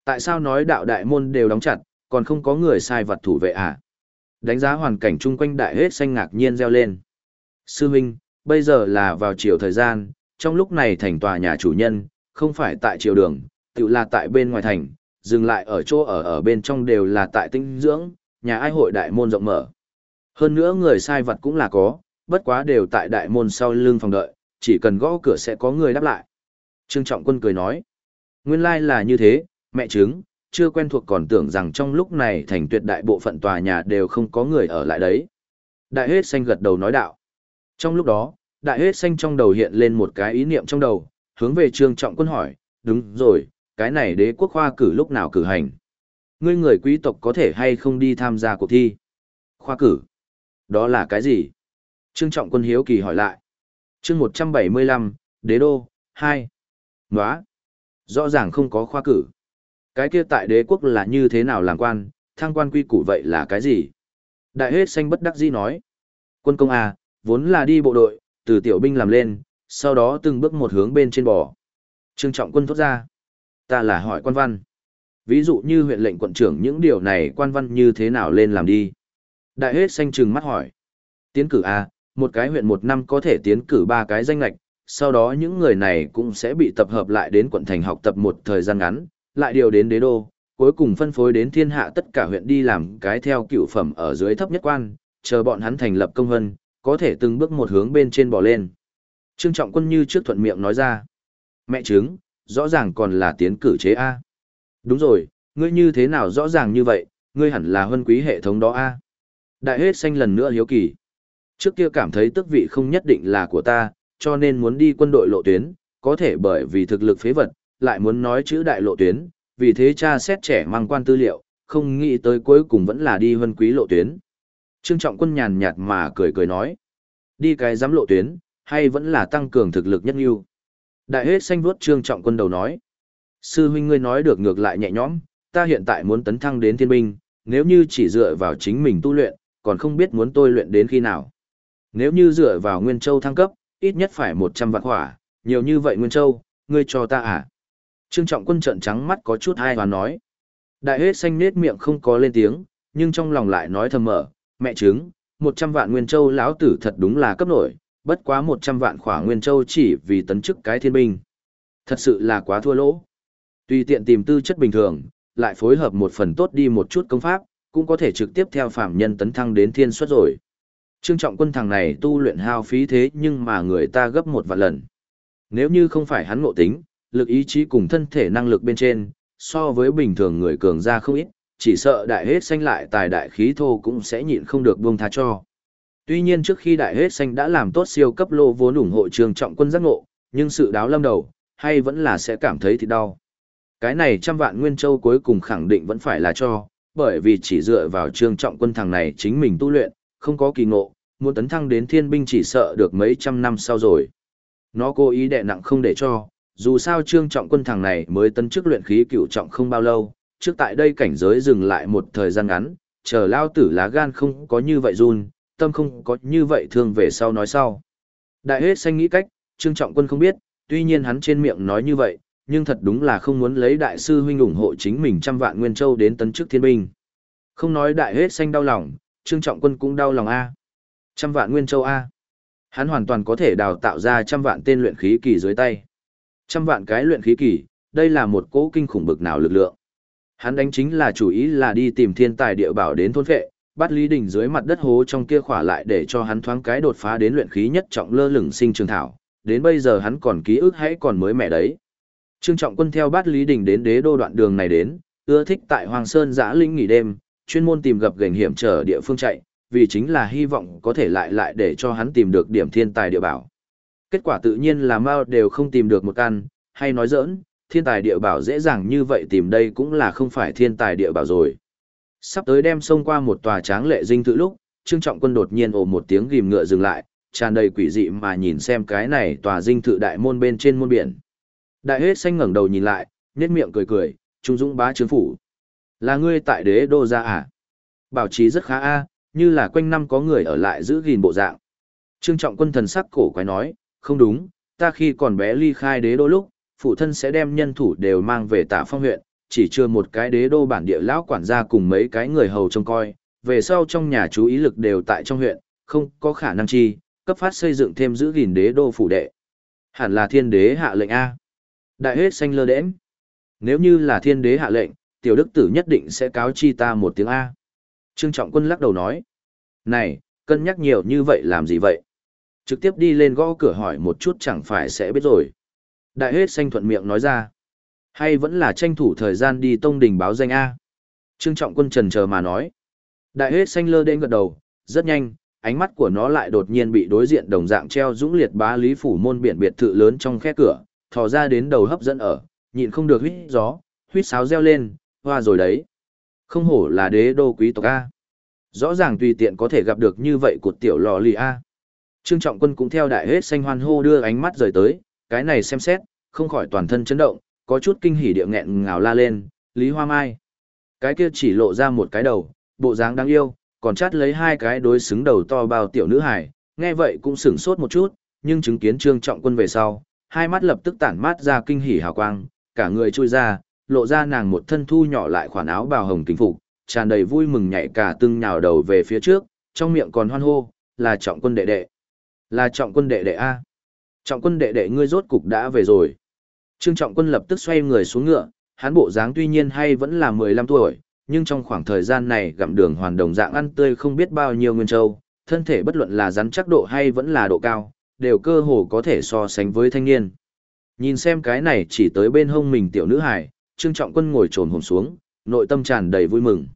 Tại sao nói đạo đại môn đều đóng chặt, còn không có người sai vật thủ vệ à? Đánh giá hoàn cảnh chung quanh đại hết xanh ngạc nhiên reo lên. Sư huynh, bây giờ là vào chiều thời gian, trong lúc này thành tòa nhà chủ nhân, không phải tại triều đường, tự là tại bên ngoài thành, dừng lại ở chỗ ở bên trong đều là tại tinh dưỡng, nhà ai hội đại môn rộng mở. Hơn nữa người sai vật cũng là có, bất quá đều tại đại môn sau lưng phòng đợi, chỉ cần gõ cửa sẽ có người đáp lại. Trương Trọng Quân cười nói, nguyên lai là như thế, mẹ chứng, chưa quen thuộc còn tưởng rằng trong lúc này thành tuyệt đại bộ phận tòa nhà đều không có người ở lại đấy. Đại hết xanh gật đầu nói đạo. Trong lúc đó, đại hết xanh trong đầu hiện lên một cái ý niệm trong đầu, hướng về Trương Trọng Quân hỏi, đúng rồi, cái này đế quốc khoa cử lúc nào cử hành? Ngươi người quý tộc có thể hay không đi tham gia cuộc thi? Khoa cử? Đó là cái gì? Trương Trọng Quân hiếu kỳ hỏi lại. Chương 175, Đế đô, 2. Nóa. Rõ ràng không có khoa cử. Cái kia tại đế quốc là như thế nào làm quan, thăng quan quy củ vậy là cái gì? Đại hết xanh bất đắc dĩ nói. Quân công à, vốn là đi bộ đội, từ tiểu binh làm lên, sau đó từng bước một hướng bên trên bò. Trương Trọng Quân thốt ra. Ta là hỏi quan văn. Ví dụ như huyện lệnh quận trưởng những điều này quan văn như thế nào lên làm đi. Đại hết xanh trừng mắt hỏi. Tiến cử à, một cái huyện một năm có thể tiến cử 3 cái danh lệch, sau đó những người này cũng sẽ bị tập hợp lại đến quận thành học tập một thời gian ngắn, lại điều đến đế đô, cuối cùng phân phối đến thiên hạ tất cả huyện đi làm cái theo cựu phẩm ở dưới thấp nhất quan, chờ bọn hắn thành lập công vân, có thể từng bước một hướng bên trên bò lên. Trương Trọng Quân như trước thuận miệng nói ra. Mẹ chứng, rõ ràng còn là tiến cử chế A. Đúng rồi, ngươi như thế nào rõ ràng như vậy, ngươi hẳn là huân quý hệ thống đó A. Đại hết xanh lần nữa hiếu kỳ. Trước kia cảm thấy tước vị không nhất định là của ta, cho nên muốn đi quân đội lộ tuyến, có thể bởi vì thực lực phế vật, lại muốn nói chữ đại lộ tuyến, vì thế cha xét trẻ mang quan tư liệu, không nghĩ tới cuối cùng vẫn là đi huân quý lộ tuyến. Trương Trọng Quân nhàn nhạt mà cười cười nói, đi cái giám lộ tuyến, hay vẫn là tăng cường thực lực nhất yêu. Đại hết xanh vuốt Trương Trọng Quân đầu nói, sư huynh ngươi nói được ngược lại nhẹ nhõm, ta hiện tại muốn tấn thăng đến thiên binh, nếu như chỉ dựa vào chính mình tu luyện, còn không biết muốn tôi luyện đến khi nào. Nếu như dựa vào Nguyên Châu thăng cấp, ít nhất phải 100 vạn hỏa, nhiều như vậy Nguyên Châu, ngươi cho ta à? Trương Trọng Quân trợn trắng mắt có chút ai hoán nói. Đại hết xanh nết miệng không có lên tiếng, nhưng trong lòng lại nói thầm mở, mẹ chứng, 100 vạn Nguyên Châu lão tử thật đúng là cấp nổi, bất quá 100 vạn khỏa Nguyên Châu chỉ vì tấn chức cái thiên binh. Thật sự là quá thua lỗ. Tùy tiện tìm tư chất bình thường, lại phối hợp một phần tốt đi một chút công pháp, cũng có thể trực tiếp theo phạm nhân tấn thăng đến thiên xuất rồi. Trương Trọng Quân thằng này tu luyện hao phí thế nhưng mà người ta gấp 1 vạn lần. Nếu như không phải hắn ngộ tính, lực ý chí cùng thân thể năng lực bên trên, so với bình thường người cường ra không ít, chỉ sợ đại hết xanh lại tài đại khí thô cũng sẽ nhịn không được buông tha cho. Tuy nhiên trước khi đại hết xanh đã làm tốt siêu cấp lô vốn ủng hộ Trương Trọng Quân giác ngộ, nhưng sự đáo lâm đầu, hay vẫn là sẽ cảm thấy thì đau. Cái này 100 vạn Nguyên Châu cuối cùng khẳng định vẫn phải là cho, bởi vì chỉ dựa vào Trương Trọng Quân thằng này chính mình tu luyện, không có kỳ ngộ, muốn tấn thăng đến thiên binh chỉ sợ được mấy trăm năm sau rồi. Nó cố ý đè nặng không để cho, dù sao Trương Trọng Quân thằng này mới tấn chức luyện khí cửu trọng không bao lâu, trước tại đây cảnh giới dừng lại một thời gian ngắn, chờ lao tử lá gan không có như vậy run, tâm không có như vậy thương về sau nói sau. Đại hết xanh nghĩ cách, Trương Trọng Quân không biết, tuy nhiên hắn trên miệng nói như vậy, nhưng thật đúng là không muốn lấy đại sư huynh ủng hộ chính mình 100 vạn Nguyên Châu đến tấn chức thiên binh. Không nói đại hết xanh đau lòng, Trương Trọng Quân cũng đau lòng a. 100 vạn Nguyên Châu a. Hắn hoàn toàn có thể đào tạo ra 100 vạn tên luyện khí kỳ dưới tay. 100 vạn cái luyện khí kỳ, đây là một cỗ kinh khủng bực nào lực lượng. Hắn đánh chính là chủ ý là đi tìm thiên tài địa bảo đến thôn phệ, bắt Lý Đình dưới mặt đất hố trong kia khỏa lại để cho hắn thoáng cái đột phá đến luyện khí nhất trọng lơ lửng sinh trường thảo. Đến bây giờ hắn còn ký ức hãy còn mới mẻ đấy. Trương Trọng Quân theo Bát Lý Đình đến đế đô đoạn đường này đến, ưa thích tại Hoàng Sơn Giã Linh nghỉ đêm, chuyên môn tìm gặp gềnh hiểm trở địa phương chạy, vì chính là hy vọng có thể lại để cho hắn tìm được điểm thiên tài địa bảo. Kết quả tự nhiên là Mao đều không tìm được một căn, hay nói giỡn, thiên tài địa bảo dễ dàng như vậy tìm đây cũng là không phải thiên tài địa bảo rồi. Sắp tới đem xông qua một tòa tráng lệ dinh thự lúc, Trương Trọng Quân đột nhiên ồ một tiếng gìm ngựa dừng lại, tràn đầy quỷ dị mà nhìn xem cái này tòa dinh thự đại môn bên trên môn biển. Đại hết xanh ngẩng đầu nhìn lại, nhếch miệng cười cười, trung dũng bá trướng phủ. Là ngươi tại đế đô ra à? Bảo trí rất khá a, như là quanh năm có người ở lại giữ gìn bộ dạng. Trương Trọng Quân thần sắc cổ quái nói, không đúng, ta khi còn bé ly khai đế đô lúc, phụ thân sẽ đem nhân thủ đều mang về Tả Phong huyện, chỉ chưa một cái đế đô bản địa lão quản gia cùng mấy cái người hầu trông coi, về sau trong nhà chú ý lực đều tại trong huyện, không có khả năng chi, cấp phát xây dựng thêm giữ gìn đế đô phủ đệ. Hẳn là thiên đế hạ lệnh A. Đại hết xanh lơ đễnh. Nếu như là thiên đế hạ lệnh, tiểu đức tử nhất định sẽ cáo chi ta một tiếng A. Trương Trọng Quân lắc đầu nói. Này, cân nhắc nhiều như vậy làm gì vậy? Trực tiếp đi lên gõ cửa hỏi một chút chẳng phải sẽ biết rồi. Đại hết xanh thuận miệng nói ra. Hay vẫn là tranh thủ thời gian đi tông đình báo danh A. Trương Trọng Quân chần chờ mà nói. Đại hết xanh lơ đễnh gật đầu, rất nhanh, ánh mắt của nó lại đột nhiên bị đối diện đồng dạng treo dũng liệt bá lý phủ môn biển biệt thự lớn trong khe cửa, thò ra đến đầu hấp dẫn ở, nhịn không được huýt gió, huýt sáo reo lên, hoa rồi đấy. Không hổ là đế đô quý tộc A. Rõ ràng tùy tiện có thể gặp được như vậy của tiểu lò lì A. Trương Trọng Quân cũng theo đại hết xanh hoan hô đưa ánh mắt rời tới, cái này xem xét, không khỏi toàn thân chấn động, có chút kinh hỉ địa nghẹn ngào la lên, Lý Hoa Mai. Cái kia chỉ lộ ra một cái đầu, bộ dáng đáng yêu, còn chát lấy hai cái đối xứng đầu to bao tiểu nữ hải, nghe vậy cũng sửng sốt một chút, nhưng chứng kiến Trương Trọng Quân về sau, hai mắt lập tức tản mát ra kinh hỉ hào quang, cả người chui ra, lộ ra nàng một thân thu nhỏ lại khoản áo bào hồng kính phục, tràn đầy vui mừng nhảy cả tưng nhào đầu về phía trước, trong miệng còn hoan hô, là Trọng Quân đệ đệ. Là Trọng Quân đệ đệ A. Trọng Quân đệ đệ ngươi rốt cục đã về rồi. Trương Trọng Quân lập tức xoay người xuống ngựa, hắn bộ dáng tuy nhiên hay vẫn là 15 tuổi, nhưng trong khoảng thời gian này gặm đường hoàn đồng dạng ăn tươi không biết bao nhiêu nguyên châu, thân thể bất luận là rắn chắc độ hay vẫn là độ cao, đều cơ hồ có thể so sánh với thanh niên. Nhìn xem cái này chỉ tới bên hông mình tiểu nữ hài, Trương Trọng Quân ngồi trồn hổm xuống, nội tâm tràn đầy vui mừng.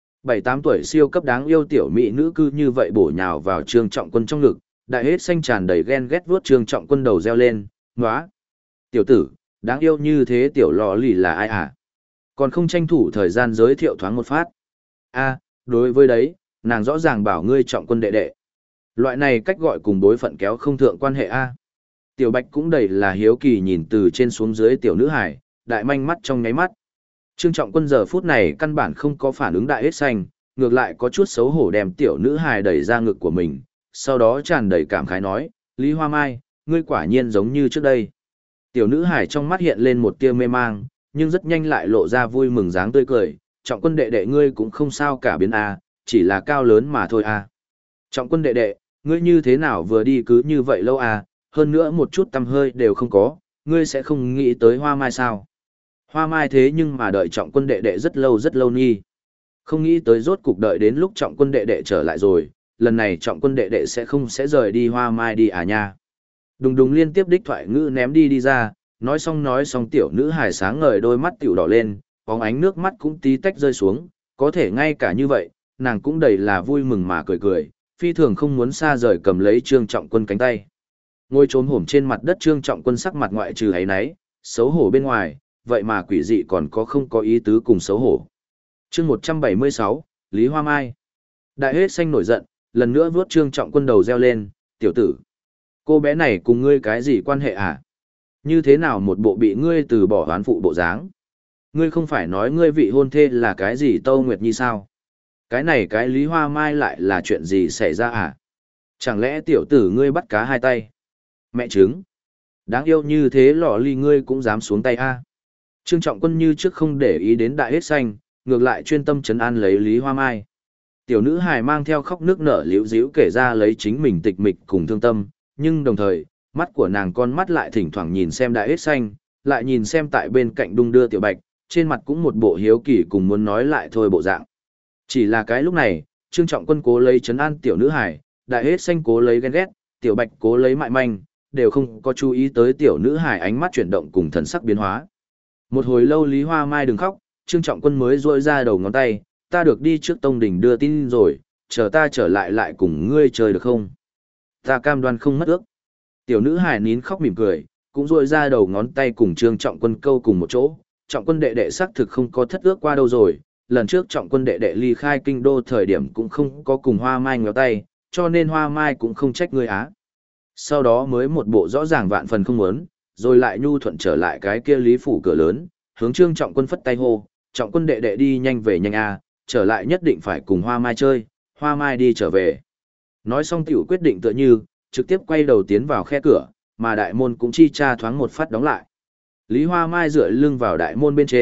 7-8 tuổi siêu cấp đáng yêu tiểu mỹ nữ cư như vậy bổ nhào vào Trương Trọng Quân trong ngực, đại hết xanh tràn đầy ghen ghét vuốt Trương Trọng Quân đầu reo lên, "Nóa! Tiểu tử, đáng yêu như thế tiểu lò lì là ai à? Còn không tranh thủ thời gian giới thiệu thoáng một phát." A, đối với đấy, nàng rõ ràng bảo ngươi Trọng Quân đệ đệ. Loại này cách gọi cùng đối phận kéo không thượng quan hệ A. Tiểu Bạch cũng đầy là hiếu kỳ nhìn từ trên xuống dưới tiểu nữ hải, đại manh mắt trong nháy mắt. Trương Trọng Quân giờ phút này căn bản không có phản ứng đại hết xanh, ngược lại có chút xấu hổ đem tiểu nữ hài đẩy ra ngực của mình, sau đó tràn đầy cảm khái nói, Lý Hoa Mai, ngươi quả nhiên giống như trước đây. Tiểu nữ hài trong mắt hiện lên một tia mê mang, nhưng rất nhanh lại lộ ra vui mừng dáng tươi cười, Trọng Quân đệ đệ ngươi cũng không sao cả biến a, chỉ là cao lớn mà thôi a. Trọng Quân đệ đệ, ngươi như thế nào vừa đi cứ như vậy lâu a, hơn nữa một chút tăm hơi đều không có, ngươi sẽ không nghĩ tới Hoa Mai sao? Hoa Mai thế nhưng mà đợi Trọng Quân đệ đệ rất lâu nhi. Không nghĩ tới rốt cục đợi đến lúc Trọng Quân đệ đệ trở lại rồi, lần này Trọng Quân đệ đệ sẽ rời đi Hoa Mai đi à nha. Đùng đùng liên tiếp đích thoại ngữ ném đi ra, nói xong tiểu nữ hài sáng ngời đôi mắt tiểu đỏ lên, bóng ánh nước mắt cũng tí tách rơi xuống, có thể ngay cả như vậy, nàng cũng đầy là vui mừng mà cười, phi thường không muốn xa rời cầm lấy Trương Trọng Quân cánh tay. Ngồi trốn hổm trên mặt đất Trương Trọng Quân sắc mặt ngoại trừ ấy nấy, xấu hổ bên ngoài, vậy mà quỷ dị còn không có ý tứ cùng xấu hổ. Chương 176, Lý Hoa Mai. Đại hết xanh nổi giận, lần nữa vuốt Trương Trọng Quân đầu reo lên, tiểu tử. Cô bé này cùng ngươi cái gì quan hệ à? Như thế nào một bộ bị ngươi từ bỏ oán phụ bộ dáng? Ngươi không phải nói ngươi vị hôn thê là cái gì Tâu Nguyệt Nhi sao? Cái này cái Lý Hoa Mai lại là chuyện gì xảy ra à? Chẳng lẽ tiểu tử ngươi bắt cá hai tay? Mẹ trứng. Đáng yêu như thế lọ ly ngươi cũng dám xuống tay a? Trương Trọng Quân như trước không để ý đến đại hết xanh, ngược lại chuyên tâm trấn an lấy Lý Hoa Mai. Tiểu nữ hài mang theo khóc nước nở liễu díu kể ra lấy chính mình tịch mịch cùng thương tâm, nhưng đồng thời, mắt của nàng con mắt lại thỉnh thoảng nhìn xem đại hết xanh, lại nhìn xem tại bên cạnh đung đưa tiểu bạch, trên mặt cũng một bộ hiếu kỳ cùng muốn nói lại thôi bộ dạng. Chỉ là cái lúc này, Trương Trọng Quân cố lấy trấn an tiểu nữ hài, đại hết xanh cố lấy ghen ghét, tiểu bạch cố lấy mại manh, đều không có chú ý tới tiểu nữ hài ánh mắt chuyển động cùng thần sắc biến hóa. Một hồi lâu Lý Hoa Mai đừng khóc, Trương Trọng Quân mới rôi ra đầu ngón tay, ta được đi trước tông đình đưa tin rồi, chờ ta trở lại cùng ngươi chơi được không? Ta cam đoan không mất ước. Tiểu nữ hài nín khóc mỉm cười, cũng rôi ra đầu ngón tay cùng Trương Trọng Quân câu cùng một chỗ. Trọng Quân đệ đệ xác thực không có thất ước qua đâu rồi, lần trước Trọng Quân đệ đệ ly khai kinh đô thời điểm cũng không có cùng Hoa Mai ngéo tay, cho nên Hoa Mai cũng không trách ngươi á. Sau đó mới một bộ rõ ràng vạn phần không muốn, rồi lại nhu thuận trở lại cái kia Lý phủ cửa lớn, hướng Trương Trọng Quân phất tay hô, Trọng Quân đệ đệ đi nhanh về nhanh a, trở lại nhất định phải cùng Hoa Mai chơi, Hoa Mai đi trở về. Nói xong tiểu quyết định tựa như, trực tiếp quay đầu tiến vào khe cửa, mà đại môn cũng chi tra thoáng một phát đóng lại. Lý Hoa Mai dựa lưng vào đại môn bên trên,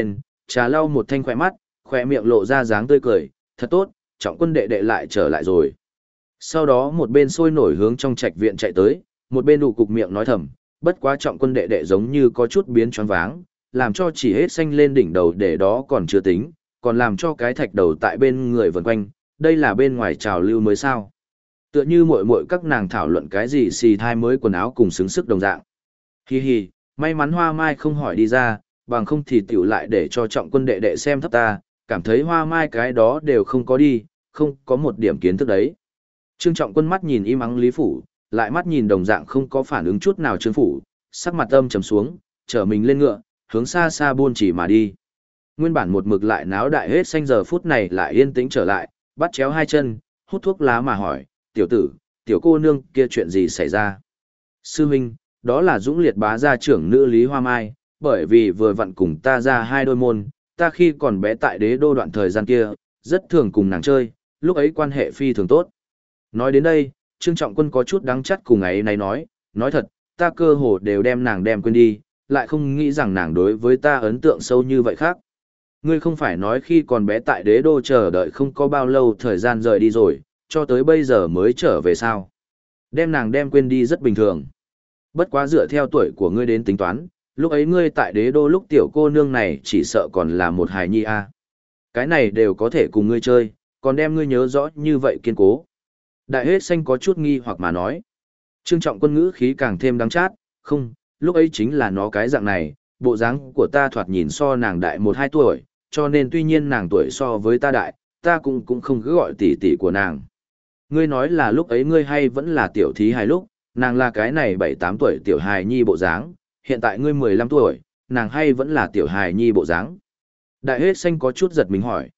trà lau một thanh khỏe mắt, khỏe miệng lộ ra dáng tươi cười, thật tốt, Trọng Quân đệ đệ lại trở lại rồi. Sau đó một bên sôi nổi hướng trong trạch viện chạy tới, một bên đủ cục miệng nói thầm, bất quá Trọng Quân đệ đệ giống như có chút biến choáng váng, làm cho chỉ hết xanh lên đỉnh đầu để đó còn chưa tính, còn làm cho cái thạch đầu tại bên người vần quanh, đây là bên ngoài trào lưu mới sao. Tựa như muội muội các nàng thảo luận cái gì xì thai mới quần áo cùng xứng sức đồng dạng. Hi hi, may mắn Hoa Mai không hỏi đi ra, bằng không thì tiểu lại để cho Trọng Quân đệ đệ xem thấp ta, cảm thấy Hoa Mai cái đó đều không có đi, không có một điểm kiến thức đấy. Trương Trọng Quân mắt nhìn im ắng Lý Phủ, lại mắt nhìn đồng dạng không có phản ứng chút nào Trương Phủ, sắc mặt âm trầm xuống, trở mình lên ngựa, hướng xa xa buôn chỉ mà đi. Nguyên bản một mực lại náo đại hết xanh giờ phút này lại yên tĩnh trở lại, bắt chéo hai chân, hút thuốc lá mà hỏi, tiểu tử, tiểu cô nương kia chuyện gì xảy ra? Sư huynh, đó là Dũng Liệt bá gia trưởng nữ Lý Hoa Mai, bởi vì vừa vặn cùng ta ra hai đôi môn, ta khi còn bé tại đế đô đoạn thời gian kia, rất thường cùng nàng chơi, lúc ấy quan hệ phi thường tốt. Nói đến đây, Trương Trọng Quân có chút đắng chắt cùng ấy này nói thật, ta cơ hồ đều đem nàng đem quên đi, lại không nghĩ rằng nàng đối với ta ấn tượng sâu như vậy khác. Ngươi không phải nói khi còn bé tại đế đô chờ đợi không có bao lâu thời gian rời đi rồi, cho tới bây giờ mới trở về sao? Đem nàng đem quên đi rất bình thường. Bất quá dựa theo tuổi của ngươi đến tính toán, lúc ấy ngươi tại đế đô lúc tiểu cô nương này chỉ sợ còn là một hài nhi a. Cái này đều có thể cùng ngươi chơi, còn đem ngươi nhớ rõ như vậy kiên cố. Đại hết xanh có chút nghi hoặc mà nói. Trương Trọng Quân ngữ khí càng thêm đắng chát, không, lúc ấy chính là nó cái dạng này, bộ dáng của ta thoạt nhìn so nàng đại 1-2 tuổi, cho nên tuy nhiên nàng tuổi so với ta đại, ta cũng không cứ gọi tỷ tỷ của nàng. Ngươi nói là lúc ấy ngươi hay vẫn là tiểu thí hài lúc, nàng là cái này 7-8 tuổi tiểu hài nhi bộ dáng, hiện tại ngươi 15 tuổi, nàng hay vẫn là tiểu hài nhi bộ dáng. Đại hết xanh có chút giật mình hỏi.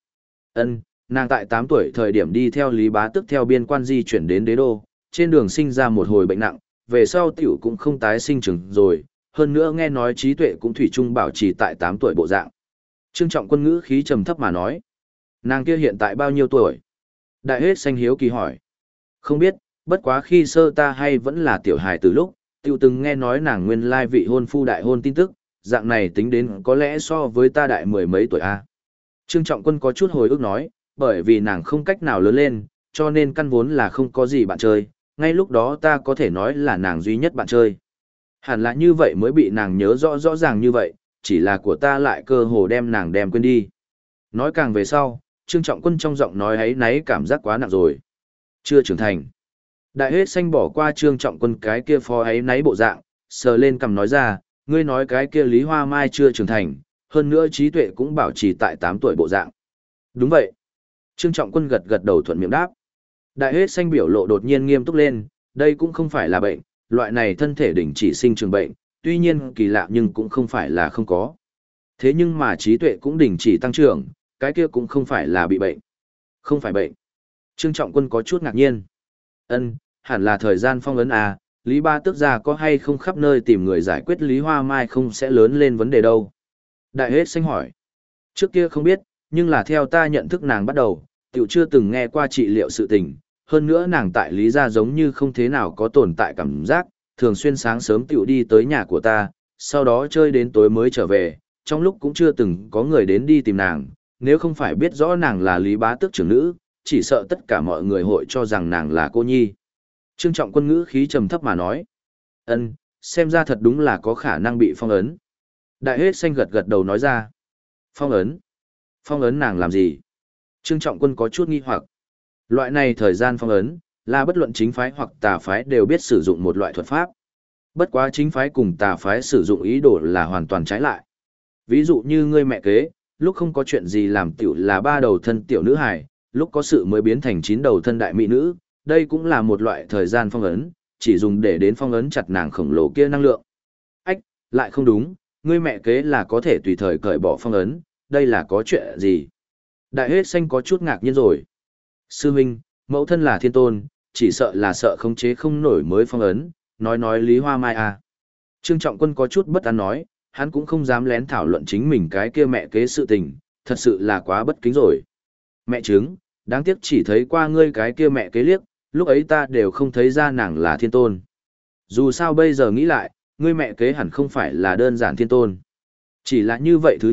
Nàng tại 8 tuổi thời điểm đi theo Lý Bá Tước theo biên quan di chuyển đến đế đô, trên đường sinh ra một hồi bệnh nặng, về sau tiểu cũng không tái sinh trưởng rồi, hơn nữa nghe nói trí tuệ cũng thủy chung bảo trì tại 8 tuổi bộ dạng. Trương Trọng Quân ngữ khí trầm thấp mà nói. Nàng kia hiện tại bao nhiêu tuổi? Đại hết xanh hiếu kỳ hỏi. Không biết, bất quá khi sơ ta hay vẫn là tiểu hài từ lúc, tiểu từng nghe nói nàng nguyên lai vị hôn phu đại hôn tin tức, dạng này tính đến có lẽ so với ta đại 10 mấy tuổi a. Trương Trọng Quân có chút hồi ức nói, bởi vì nàng không cách nào lớn lên, cho nên căn vốn là không có gì bạn chơi, ngay lúc đó ta có thể nói là nàng duy nhất bạn chơi. Hẳn là như vậy mới bị nàng nhớ rõ ràng như vậy, chỉ là của ta lại cơ hồ đem nàng đem quên đi. Nói càng về sau, Trương Trọng Quân trong giọng nói ấy náy cảm giác quá nặng rồi. Chưa trưởng thành. Đại hết xanh bỏ qua Trương Trọng Quân cái kia phó ấy náy bộ dạng, sờ lên cằm nói ra, ngươi nói cái kia Lý Hoa Mai chưa trưởng thành, hơn nữa trí tuệ cũng bảo trì tại 8 tuổi bộ dạng. Đúng vậy. Trương Trọng Quân gật đầu thuận miệng đáp. Đại hết xanh biểu lộ đột nhiên nghiêm túc lên, đây cũng không phải là bệnh, loại này thân thể đình chỉ sinh trường bệnh, tuy nhiên kỳ lạ nhưng cũng không phải là không có. Thế nhưng mà trí tuệ cũng đình chỉ tăng trưởng, cái kia cũng không phải là bị bệnh. Không phải bệnh. Trương Trọng Quân có chút ngạc nhiên. Hẳn là thời gian phong ấn à, Lý Ba Tước gia có hay không khắp nơi tìm người giải quyết Lý Hoa Mai không sẽ lớn lên vấn đề đâu. Đại hết xanh hỏi. Trước kia không biết, nhưng là theo ta nhận thức nàng bắt đầu, tiểu chưa từng nghe qua trị liệu sự tình, hơn nữa nàng tại Lý gia giống như không thế nào có tồn tại cảm giác, thường xuyên sáng sớm tiểu đi tới nhà của ta, sau đó chơi đến tối mới trở về, trong lúc cũng chưa từng có người đến đi tìm nàng, nếu không phải biết rõ nàng là Lý Bá Tước trưởng nữ, chỉ sợ tất cả mọi người hội cho rằng nàng là cô nhi. Trương Trọng Quân ngữ khí trầm thấp mà nói, xem ra thật đúng là có khả năng bị phong ấn. Đại hết xanh gật đầu nói ra, phong ấn? Phong ấn nàng làm gì? Trương Trọng Quân có chút nghi hoặc. Loại này thời gian phong ấn, là bất luận chính phái hoặc tà phái đều biết sử dụng một loại thuật pháp. Bất quá chính phái cùng tà phái sử dụng ý đồ là hoàn toàn trái lại. Ví dụ như ngươi mẹ kế, lúc không có chuyện gì làm tiểu là 3 đầu thân tiểu nữ hài, lúc có sự mới biến thành 9 đầu thân đại mỹ nữ, đây cũng là một loại thời gian phong ấn, chỉ dùng để đến phong ấn chặt nàng khổng lồ kia năng lượng. Lại không đúng, ngươi mẹ kế là có thể tùy thời cởi bỏ phong ấn, đây là có chuyện gì? Đại hết xanh có chút ngạc nhiên rồi. Sư huynh, mẫu thân là thiên tôn, chỉ sợ là sợ khống chế không nổi mới phong ấn, nói Lý Hoa Mai à. Trương Trọng Quân có chút bất an nói, hắn cũng không dám lén thảo luận chính mình cái kia mẹ kế sự tình, thật sự là quá bất kính rồi. Mẹ chứng, đáng tiếc chỉ thấy qua ngươi cái kia mẹ kế liếc, lúc ấy ta đều không thấy ra nàng là thiên tôn. Dù sao bây giờ nghĩ lại, ngươi mẹ kế hẳn không phải là đơn giản thiên tôn. Chỉ là như vậy thứ nhất,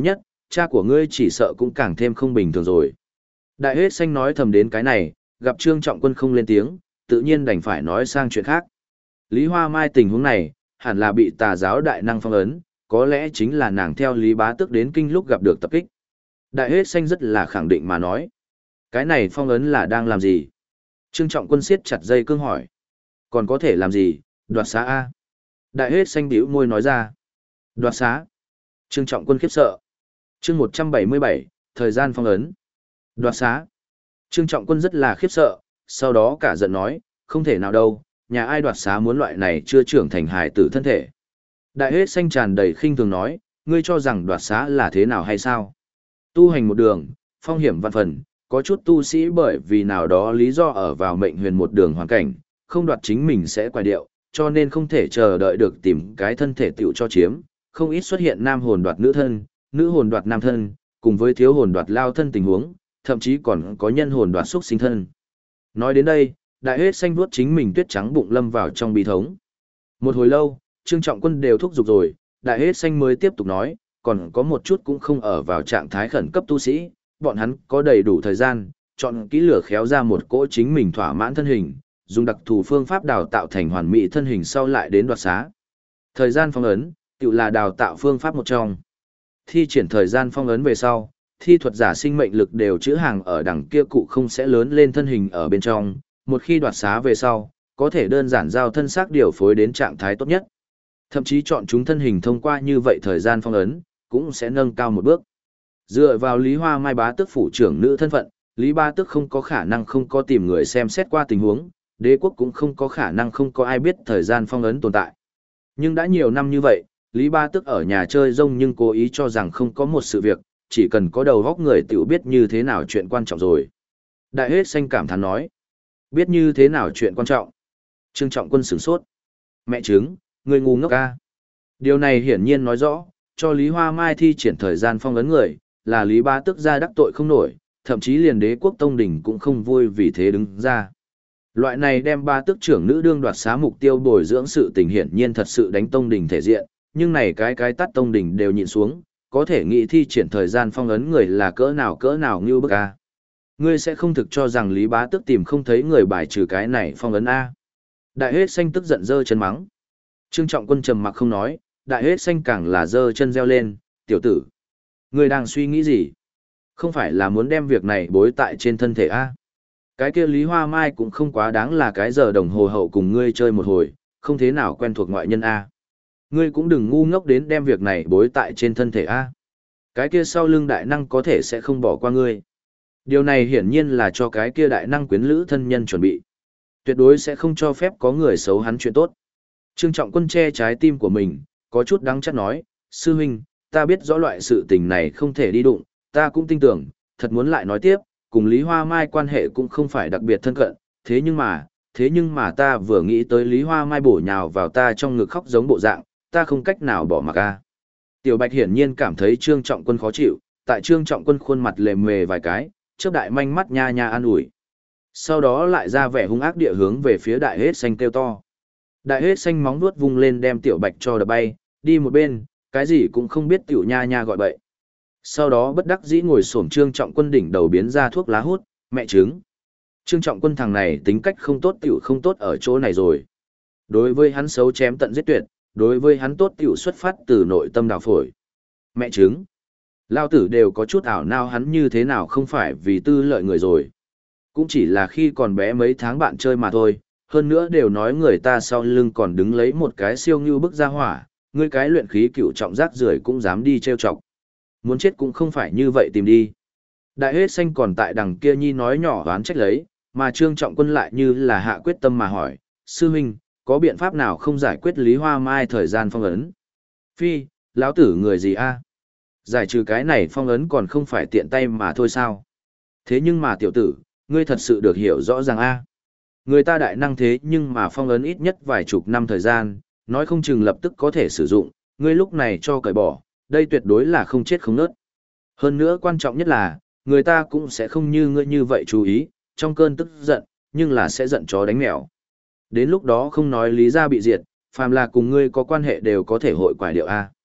cha của ngươi chỉ sợ cũng càng thêm không bình thường rồi. Đại hết xanh nói thầm đến cái này, gặp Trương Trọng Quân không lên tiếng, tự nhiên đành phải nói sang chuyện khác. Lý Hoa Mai tình huống này, hẳn là bị tà giáo đại năng phong ấn, có lẽ chính là nàng theo Lý Bá Tước đến kinh lúc gặp được tập kích. Đại hết xanh rất là khẳng định mà nói. Cái này phong ấn là đang làm gì? Trương Trọng Quân siết chặt dây cương hỏi. Còn có thể làm gì? Đoạt xá A. Đại hết xanh bĩu môi nói ra. Đoạt xá. Trương Trọng Quân khiếp sợ. Chương 177, thời gian phong ấn. Đoạt xá. Trương Trọng Quân rất là khiếp sợ, sau đó cả giận nói, không thể nào đâu, nhà ai đoạt xá muốn loại này chưa trưởng thành hài tử thân thể. Đại hết xanh tràn đầy khinh thường nói, ngươi cho rằng đoạt xá là thế nào hay sao? Tu hành một đường, phong hiểm vạn phần, có chút tu sĩ bởi vì nào đó lý do ở vào mệnh huyền một đường hoàn cảnh, không đoạt chính mình sẽ quay điệu, cho nên không thể chờ đợi được tìm cái thân thể tiểu cho chiếm, không ít xuất hiện nam hồn đoạt nữ thân, nữ hồn đoạt nam thân, cùng với thiếu hồn đoạt lao thân tình huống, thậm chí còn có nhân hồn đoạt xúc sinh thân. Nói đến đây, đại hết xanh vuốt chính mình tuyết trắng bụng lâm vào trong bí thống. Một hồi lâu, Trương Trọng Quân đều thúc giục rồi, đại hết xanh mới tiếp tục nói, còn có một chút cũng không ở vào trạng thái khẩn cấp tu sĩ, bọn hắn có đầy đủ thời gian, chọn kỹ lửa khéo ra một cỗ chính mình thỏa mãn thân hình, dùng đặc thù phương pháp đào tạo thành hoàn mỹ thân hình sau lại đến đoạt xá. Thời gian phong ấn, tự là đào tạo phương pháp một trong. Thi triển thời gian phong ấn về sau, thi thuật giả sinh mệnh lực đều chữ hàng ở đằng kia cụ không sẽ lớn lên thân hình ở bên trong, một khi đoạt xá về sau, có thể đơn giản giao thân xác điều phối đến trạng thái tốt nhất. Thậm chí chọn chúng thân hình thông qua như vậy thời gian phong ấn, cũng sẽ nâng cao một bước. Dựa vào Lý Hoa Mai bá tước phủ trưởng nữ thân phận, Lý Bá Tước không có khả năng không có tìm người xem xét qua tình huống, đế quốc cũng không có khả năng không có ai biết thời gian phong ấn tồn tại. Nhưng đã nhiều năm như vậy, Lý Bá Tước ở nhà chơi rông nhưng cố ý cho rằng không có một sự việc, chỉ cần có đầu góc người tiểu biết như thế nào chuyện quan trọng rồi. Đại hết xanh cảm thán nói, biết như thế nào chuyện quan trọng. Trương Trọng Quân sửng sốt. Mẹ chứng, người ngu ngốc ca. Điều này hiển nhiên nói rõ, cho Lý Hoa Mai thi triển thời gian phong ấn người, là Lý Bá Tước ra đắc tội không nổi, thậm chí liền đế quốc tông đỉnh cũng không vui vì thế đứng ra. Loại này đem ba tước trưởng nữ đương đoạt xá mục tiêu bồi dưỡng sự tình hiển nhiên thật sự đánh tông đỉnh thể diện, nhưng này cái tắt tông đỉnh đều nhịn xuống, có thể nghĩ thi triển thời gian phong ấn người là cỡ nào như bức a. Ngươi sẽ không thực cho rằng Lý Bá Tước tìm không thấy người bài trừ cái này phong ấn a. Đại hết xanh tức giận giơ chân mắng. Trương Trọng Quân trầm mặc không nói, đại hết xanh càng là giơ chân reo lên, tiểu tử. Ngươi đang suy nghĩ gì? Không phải là muốn đem việc này bối tại trên thân thể a? Cái kia Lý Hoa Mai cũng không quá đáng là cái giờ đồng hồ hậu cùng ngươi chơi một hồi, không thế nào quen thuộc ngoại nhân a. Ngươi cũng đừng ngu ngốc đến đem việc này bối tại trên thân thể a. Cái kia sau lưng đại năng có thể sẽ không bỏ qua ngươi. Điều này hiển nhiên là cho cái kia đại năng quyến lữ thân nhân chuẩn bị. Tuyệt đối sẽ không cho phép có người xấu hắn chuyện tốt. Trương Trọng Quân che trái tim của mình, có chút đắng chát nói, sư huynh, ta biết rõ loại sự tình này không thể đi đụng, ta cũng tin tưởng, thật muốn lại nói tiếp, cùng Lý Hoa Mai quan hệ cũng không phải đặc biệt thân cận, thế nhưng mà ta vừa nghĩ tới Lý Hoa Mai bổ nhào vào ta trong ngực khóc giống bộ dạng, ta không cách nào bỏ mặc a. Tiểu Bạch hiển nhiên cảm thấy Trương Trọng Quân khó chịu, tại Trương Trọng Quân khuôn mặt lề mề vài cái, chớp đại manh mắt nha nha an ủi. Sau đó lại ra vẻ hung ác địa hướng về phía đại hết xanh kêu to. Đại hết xanh móng vuốt vung lên đem Tiểu Bạch cho đập bay, đi một bên, cái gì cũng không biết Tiểu nha nha gọi bậy. Sau đó bất đắc dĩ ngồi xổm Trương Trọng Quân đỉnh đầu biến ra thuốc lá hút, mẹ trứng. Trương Trọng Quân thằng này tính cách không tốt tiểu không tốt ở chỗ này rồi. Đối với hắn xấu chém tận giết tuyệt, đối với hắn tốt tiểu xuất phát từ nội tâm đào phổi. Mẹ trứng. Lao tử đều có chút ảo nao hắn như thế nào không phải vì tư lợi người rồi. Cũng chỉ là khi còn bé mấy tháng bạn chơi mà thôi, hơn nữa đều nói người ta sau lưng còn đứng lấy một cái siêu ngưu bức ra hỏa, ngươi cái luyện khí cựu trọng rác rưởi cũng dám đi trêu chọc. Muốn chết cũng không phải như vậy tìm đi. Đại hết xanh còn tại đằng kia nhi nói nhỏ đoán trách lấy, mà Trương Trọng Quân lại như là hạ quyết tâm mà hỏi, sư huynh, có biện pháp nào không giải quyết Lý Hoa Mai thời gian phong ấn? Phi, lão tử người gì a? Giải trừ cái này phong ấn còn không phải tiện tay mà thôi sao? Thế nhưng mà tiểu tử, ngươi thật sự được hiểu rõ ràng a. Người ta đại năng thế nhưng mà phong ấn ít nhất vài chục năm thời gian, nói không chừng lập tức có thể sử dụng, ngươi lúc này cho cởi bỏ, đây tuyệt đối là không chết không nớt. Hơn nữa quan trọng nhất là, người ta cũng sẽ không như ngươi như vậy chú ý, trong cơn tức giận, nhưng là sẽ giận chó đánh mèo. Đến lúc đó không nói lý ra bị diệt, phàm là cùng ngươi có quan hệ đều có thể hội quải điệu A.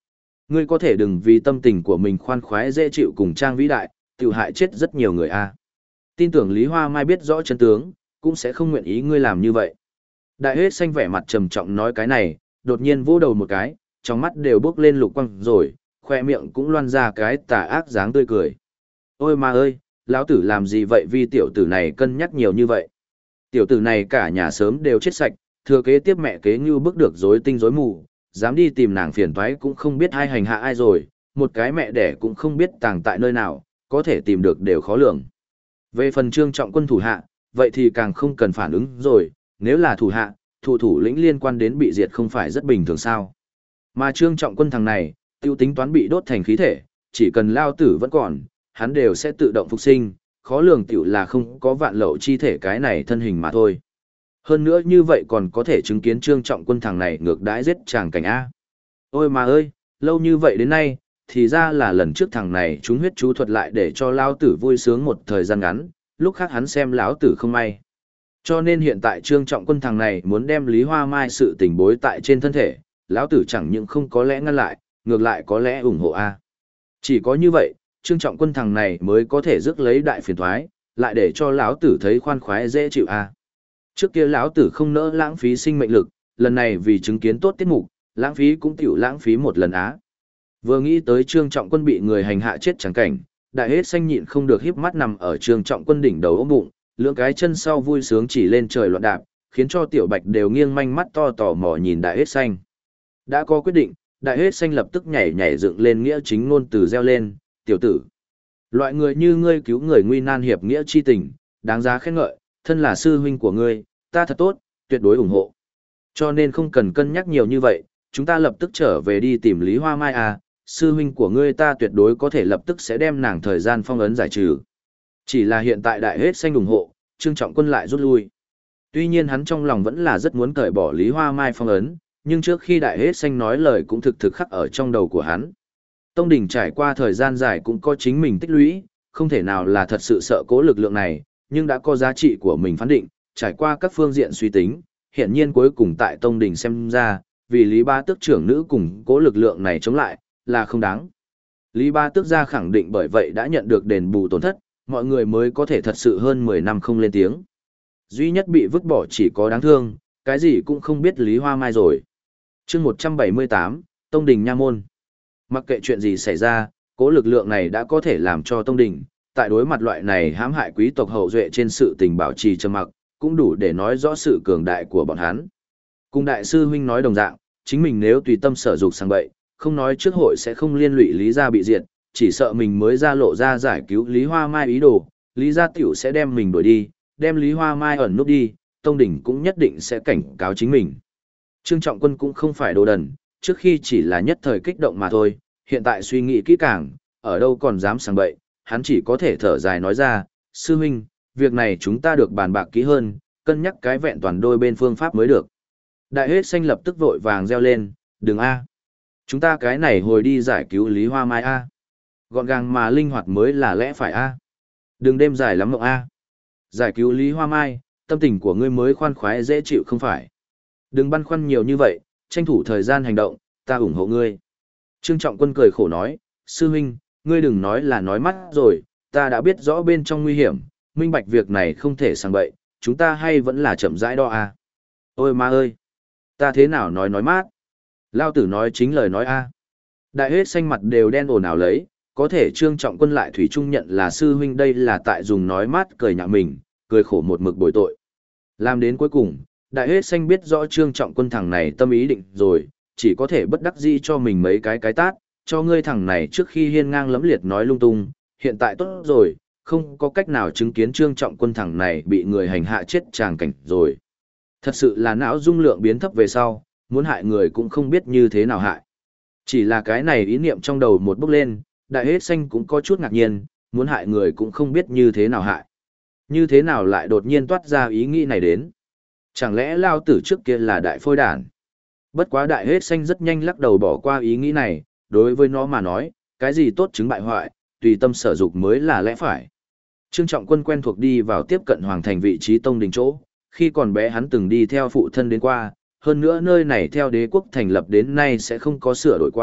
Ngươi có thể đừng vì tâm tình của mình khoan khoái dễ chịu cùng trang vĩ đại, tự hại chết rất nhiều người a. Tin tưởng Lý Hoa Mai biết rõ chân tướng, cũng sẽ không nguyện ý ngươi làm như vậy. Đại hết xanh vẻ mặt trầm trọng nói cái này, đột nhiên vỗ đầu một cái, trong mắt đều bốc lên lục quang rồi, khoe miệng cũng loan ra cái tà ác dáng tươi cười. Ôi ma ơi, lão tử làm gì vậy vì tiểu tử này cân nhắc nhiều như vậy. Tiểu tử này cả nhà sớm đều chết sạch, thừa kế tiếp mẹ kế như bức được rối tinh rối mù, dám đi tìm nàng phiền toái cũng không biết ai hành hạ ai rồi, một cái mẹ đẻ cũng không biết tàng tại nơi nào, có thể tìm được đều khó lường. Về phần Trương Trọng Quân thủ hạ, vậy thì càng không cần phản ứng rồi, nếu là thủ hạ, thủ lĩnh liên quan đến bị diệt không phải rất bình thường sao. Mà Trương Trọng Quân thằng này, tiêu tính toán bị đốt thành khí thể, chỉ cần lao tử vẫn còn, hắn đều sẽ tự động phục sinh, khó lường tiểu là không có vạn lậu chi thể cái này thân hình mà thôi. Hơn nữa như vậy còn có thể chứng kiến Trương Trọng Quân thằng này ngược đãi giết chàng cảnh A. Ôi mà ơi, lâu như vậy đến nay, thì ra là lần trước thằng này chúng huyết chú thuật lại để cho lao tử vui sướng một thời gian ngắn, lúc khác hắn xem lão tử không may. Cho nên hiện tại Trương Trọng Quân thằng này muốn đem Lý Hoa Mai sự tình bối tại trên thân thể, lão tử chẳng những không có lẽ ngăn lại, ngược lại có lẽ ủng hộ A. Chỉ có như vậy, Trương Trọng Quân thằng này mới có thể rước lấy đại phiền thoái, lại để cho lão tử thấy khoan khoái dễ chịu A. Trước kia lão tử không nỡ lãng phí sinh mệnh lực, lần này vì chứng kiến tốt tiết mục, lãng phí cũng tiểu lãng phí một lần á. Vừa nghĩ tới Trương Trọng Quân bị người hành hạ chết chẳng cảnh, đại hết xanh nhịn không được híp mắt nằm ở Trương Trọng Quân đỉnh đầu ôm bụng, lưỡng cái chân sau vui sướng chỉ lên trời loạn đạp, khiến cho tiểu bạch đều nghiêng manh mắt to tò mò nhìn đại hết xanh. Đã có quyết định, đại hết xanh lập tức nhảy nhảy dựng lên nghĩa chính ngôn từ reo lên, tiểu tử. Loại người như ngươi cứu người nguy nan hiệp nghĩa chi tình, đáng giá khen ngợi, thân là sư huynh của ngươi, ta thật tốt, tuyệt đối ủng hộ. Cho nên không cần cân nhắc nhiều như vậy, chúng ta lập tức trở về đi tìm Lý Hoa Mai à, sư huynh của ngươi ta tuyệt đối có thể lập tức sẽ đem nàng thời gian phong ấn giải trừ. Chỉ là hiện tại đại hết xanh ủng hộ, Trương Trọng Quân lại rút lui. Tuy nhiên hắn trong lòng vẫn là rất muốn cởi bỏ Lý Hoa Mai phong ấn, nhưng trước khi đại hết xanh nói lời cũng thực khắc ở trong đầu của hắn. Tông đỉnh trải qua thời gian dài cũng có chính mình tích lũy, không thể nào là thật sự sợ cố lực lượng này, nhưng đã có giá trị của mình phán định, trải qua các phương diện suy tính, hiện nhiên cuối cùng tại Tông đỉnh xem ra, vì Lý Ba Tước trưởng nữ cùng cố lực lượng này chống lại, là không đáng. Lý Ba Tước gia khẳng định bởi vậy đã nhận được đền bù tổn thất, mọi người mới có thể thật sự hơn 10 năm không lên tiếng. Duy nhất bị vứt bỏ chỉ có đáng thương, cái gì cũng không biết Lý Hoa Mai rồi. Chương 178, Tông Đình Nha Môn. Mặc kệ chuyện gì xảy ra, cố lực lượng này đã có thể làm cho Tông Đình, tại đối mặt loại này hãm hại quý tộc hậu duệ trên sự tình bảo trì trầm mặc, cũng đủ để nói rõ sự cường đại của bọn hắn. Cùng đại sư huynh nói đồng dạng, chính mình nếu tùy tâm sở dục sang bậy, không nói trước hội sẽ không liên lụy Lý gia bị diệt, chỉ sợ mình mới ra lộ ra giải cứu Lý Hoa Mai ý đồ, Lý gia tiểu sẽ đem mình đuổi đi, đem Lý Hoa Mai ẩn núp đi, Tông Đình cũng nhất định sẽ cảnh cáo chính mình. Trương Trọng Quân cũng không phải đồ đần, trước khi chỉ là nhất thời kích động mà thôi, hiện tại suy nghĩ kỹ càng, ở đâu còn dám sang bậy, hắn chỉ có thể thở dài nói ra, sư huynh, việc này chúng ta được bàn bạc kỹ hơn, cân nhắc cái vẹn toàn đôi bên phương pháp mới được. Đại hết xanh lập tức vội vàng reo lên, đừng a, chúng ta cái này hồi đi giải cứu Lý Hoa Mai a, gọn gàng mà linh hoạt mới là lẽ phải a, đừng đêm dài lắm mộng a, giải cứu Lý Hoa Mai, tâm tình của ngươi mới khoan khoái dễ chịu không phải. Đừng băn khoăn nhiều như vậy, tranh thủ thời gian hành động, ta ủng hộ ngươi. Trương Trọng Quân cười khổ nói, sư huynh, ngươi đừng nói là nói mắt rồi, ta đã biết rõ bên trong nguy hiểm, minh bạch việc này không thể sang bậy, chúng ta hay vẫn là chậm rãi đo a. Ôi ma ơi, ta thế nào nói mát? Lao tử nói chính lời nói a. Đại hết xanh mặt đều đen ồn ào lấy, có thể Trương Trọng Quân lại thủy chung nhận là sư huynh đây là tại dùng nói mát cười nhạo mình, cười khổ một mực bồi tội. Làm đến cuối cùng, đại hết xanh biết rõ Trương Trọng Quân thằng này tâm ý định rồi, chỉ có thể bất đắc dĩ cho mình mấy cái tát, cho ngươi thằng này trước khi hiên ngang lẫm liệt nói lung tung, hiện tại tốt rồi, không có cách nào chứng kiến Trương Trọng Quân thằng này bị người hành hạ chết tràng cảnh rồi. Thật sự là não dung lượng biến thấp về sau, muốn hại người cũng không biết như thế nào hại. Chỉ là cái này ý niệm trong đầu một bước lên, đại hết xanh cũng có chút ngạc nhiên, muốn hại người cũng không biết như thế nào hại. Như thế nào lại đột nhiên toát ra ý nghĩ này đến? Chẳng lẽ lao tử trước kia là đại phôi đản? Bất quá đại hết xanh rất nhanh lắc đầu bỏ qua ý nghĩ này, đối với nó mà nói, cái gì tốt chứng bại hoại, tùy tâm sở dục mới là lẽ phải. Trương Trọng Quân quen thuộc đi vào tiếp cận hoàng thành vị trí tông đình chỗ, khi còn bé hắn từng đi theo phụ thân đến qua, hơn nữa nơi này theo đế quốc thành lập đến nay sẽ không có sửa đổi qua,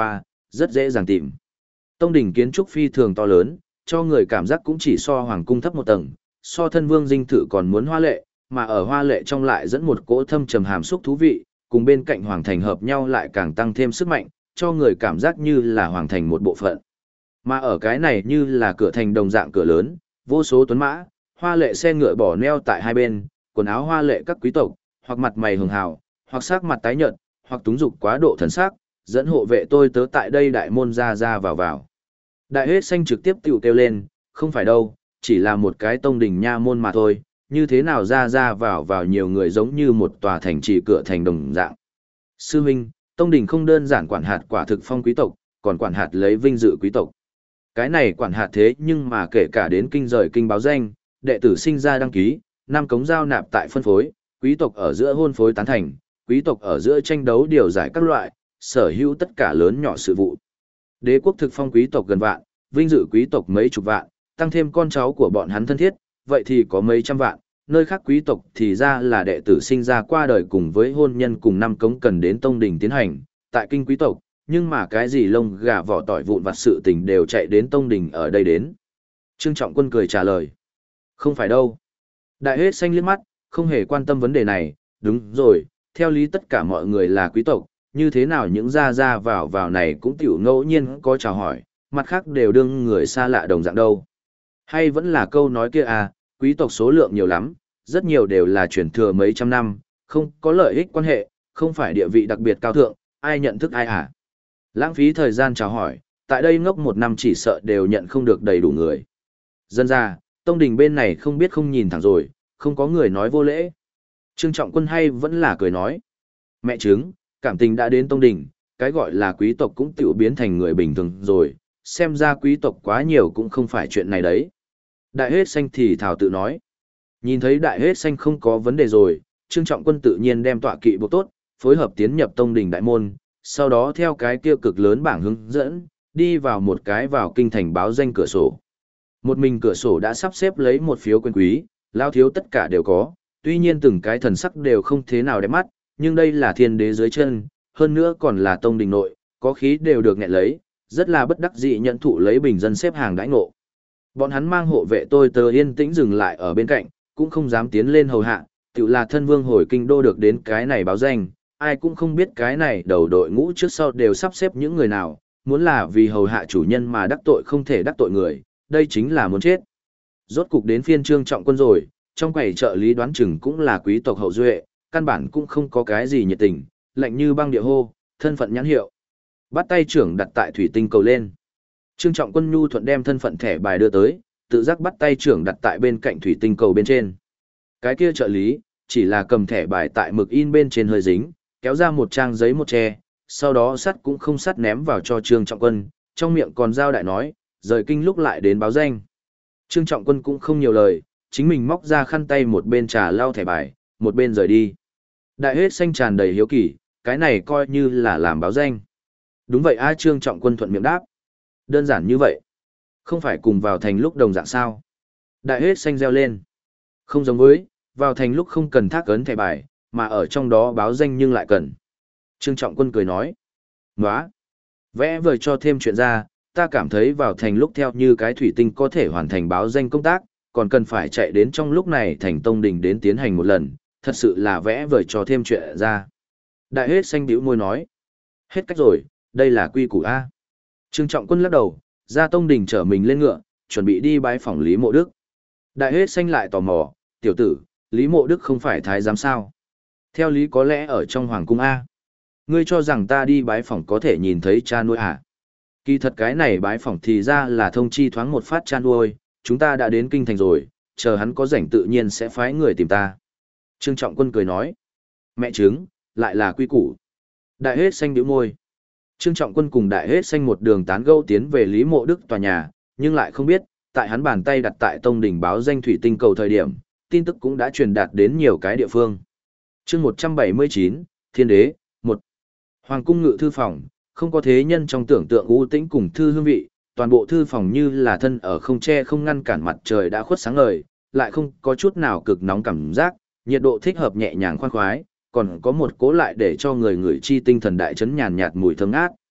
rất dễ dàng tìm. Tông đình kiến trúc phi thường to lớn, cho người cảm giác cũng chỉ so hoàng cung thấp một tầng, so thân vương dinh thự còn muốn hoa lệ, mà ở hoa lệ trong lại dẫn một cỗ thâm trầm hàm xúc thú vị, cùng bên cạnh hoàng thành hợp nhau lại càng tăng thêm sức mạnh, cho người cảm giác như là hoàng thành một bộ phận. Mà ở cái này như là cửa thành đồng dạng cửa lớn, vô số tuấn mã, hoa lệ xe ngựa bỏ neo tại hai bên, quần áo hoa lệ các quý tộc, hoặc mặt mày hường hào, hoặc sắc mặt tái nhợt, hoặc túng dục quá độ thần sắc, dẫn hộ vệ tôi tớ tại đây đại môn ra ra vào vào. Đại hết xanh trực tiếp tiểu kêu lên, không phải đâu, chỉ là một cái tông đình nha môn mà thôi, như thế nào ra ra vào vào nhiều người giống như một tòa thành trì cửa thành đồng dạng. Sư huynh, tông đình không đơn giản quản hạt quả thực phong quý tộc, còn quản hạt lấy vinh dự quý tộc. Cái này quản hạt thế nhưng mà kể cả đến kinh rời kinh báo danh, đệ tử sinh ra đăng ký, năm cống giao nạp tại phân phối, quý tộc ở giữa hôn phối tán thành, quý tộc ở giữa tranh đấu điều giải các loại, sở hữu tất cả lớn nhỏ sự vụ. Đế quốc thực phong quý tộc gần vạn, vinh dự quý tộc mấy chục vạn, tăng thêm con cháu của bọn hắn thân thiết, vậy thì có mấy trăm vạn, nơi khác quý tộc thì ra là đệ tử sinh ra qua đời cùng với hôn nhân cùng năm cống cần đến tông đình tiến hành, tại kinh quý tộc, nhưng mà cái gì lông gà vỏ tỏi vụn vặt sự tình đều chạy đến tông đình ở đây đến. Trương Trọng Quân cười trả lời. Không phải đâu. Đại hết xanh liếc mắt, không hề quan tâm vấn đề này, đúng rồi, theo lý tất cả mọi người là quý tộc, như thế nào những ra ra vào vào này cũng tiểu ngẫu nhiên có chào hỏi, mặt khác đều đương người xa lạ đồng dạng đâu. Hay vẫn là câu nói kia à, quý tộc số lượng nhiều lắm, rất nhiều đều là chuyển thừa mấy trăm năm, không có lợi ích quan hệ, không phải địa vị đặc biệt cao thượng, ai nhận thức ai à. Lãng phí thời gian chào hỏi, tại đây ngốc một năm chỉ sợ đều nhận không được đầy đủ người. Dân ra, tông đình bên này không biết không nhìn thẳng rồi, không có người nói vô lễ. Trương Trọng Quân hay vẫn là cười nói. Mẹ chứng, cảm tình đã đến tông đình, cái gọi là quý tộc cũng tiểu biến thành người bình thường rồi, xem ra quý tộc quá nhiều cũng không phải chuyện này đấy. Đại hết xanh thì thảo tự nói. Nhìn thấy đại hết xanh không có vấn đề rồi, Trương Trọng Quân tự nhiên đem tọa kỵ buộc tốt, phối hợp tiến nhập tông đình đại môn, sau đó theo cái kia cực lớn bảng hướng dẫn, đi vào một cái vào kinh thành báo danh cửa sổ. Một mình cửa sổ đã sắp xếp lấy một phiếu quyền quý, lao thiếu tất cả đều có, tuy nhiên từng cái thần sắc đều không thế nào đẹp mắt, nhưng đây là thiên đế dưới chân, hơn nữa còn là tông đình nội, có khí đều được nghẹn lấy, rất là bất đắc dĩ nhận thụ lấy bình dân xếp hàng đãi ngộ. Bọn hắn mang hộ vệ tôi tớ yên tĩnh dừng lại ở bên cạnh, cũng không dám tiến lên hầu hạ, tự là thân vương hồi kinh đô được đến cái này báo danh, ai cũng không biết cái này đầu đội ngũ trước sau đều sắp xếp những người nào, muốn là vì hầu hạ chủ nhân mà đắc tội không thể đắc tội người, đây chính là muốn chết. Rốt cục đến phiên Trương Trọng Quân rồi, trong quầy trợ lý đoán chừng cũng là quý tộc hậu duệ, căn bản cũng không có cái gì nhiệt tình, lạnh như băng địa hô, thân phận nhãn hiệu. Bắt tay trưởng đặt tại thủy tinh cầu lên. Trương Trọng Quân nhu thuận đem thân phận thẻ bài đưa tới, tự giác bắt tay trưởng đặt tại bên cạnh thủy tinh cầu bên trên. Cái kia trợ lý, chỉ là cầm thẻ bài tại mực in bên trên hơi dính, kéo ra một trang giấy một tre, sau đó sắt cũng không sắt ném vào cho Trương Trọng Quân, trong miệng còn giao đại nói, rời kinh lúc lại đến báo danh. Trương Trọng Quân cũng không nhiều lời, chính mình móc ra khăn tay một bên trà lau thẻ bài, một bên rời đi. Đại hết xanh tràn đầy hiếu kỳ, cái này coi như là làm báo danh. Đúng vậy a, Trương Trọng Quân thuận miệng đáp. Đơn giản như vậy. Không phải cùng vào thành lúc đồng dạng sao. Đại hết xanh reo lên. Không giống với, vào thành lúc không cần thác ấn thẻ bài, mà ở trong đó báo danh nhưng lại cần. Trương Trọng Quân cười nói. Nóa. Vẽ vời cho thêm chuyện ra, ta cảm thấy vào thành lúc theo như cái thủy tinh có thể hoàn thành báo danh công tác, còn cần phải chạy đến trong lúc này thành tông đình đến tiến hành một lần, thật sự là vẽ vời cho thêm chuyện ra. Đại hết xanh bĩu môi nói. Hết cách rồi, đây là quy củ A. Trương Trọng Quân lắc đầu, ra tông đình chở mình lên ngựa, chuẩn bị đi bái phỏng Lý Mộ Đức. Đại hết xanh lại tò mò, tiểu tử, Lý Mộ Đức không phải thái giám sao? Theo lý có lẽ ở trong hoàng cung A. Ngươi cho rằng ta đi bái phỏng có thể nhìn thấy cha nuôi à? Kỳ thật cái này bái phỏng thì ra là thông chi thoáng một phát cha nuôi, chúng ta đã đến kinh thành rồi, chờ hắn có rảnh tự nhiên sẽ phái người tìm ta. Trương Trọng Quân cười nói, mẹ chứng, lại là quy củ. Đại hết xanh bĩu môi. Trương Trọng Quân cùng đại hết xanh một đường tán gẫu tiến về Lý Mộ Đức tòa nhà, nhưng lại không biết, tại hắn bàn tay đặt tại tông đỉnh báo danh thủy tinh cầu thời điểm, tin tức cũng đã truyền đạt đến nhiều cái địa phương. Chương 179, Thiên Đế, 1. Hoàng cung ngự thư phòng, không có thế nhân trong tưởng tượng u tĩnh cùng thư hương vị, toàn bộ thư phòng như là thân ở không che không ngăn cản mặt trời đã khuất sáng ngời, lại không có chút nào cực nóng cảm giác, nhiệt độ thích hợp nhẹ nhàng khoan khoái, còn có một cố lại để cho người ngửi chi tinh thần đại chấn nhàn nhạt mùi thơm ngát.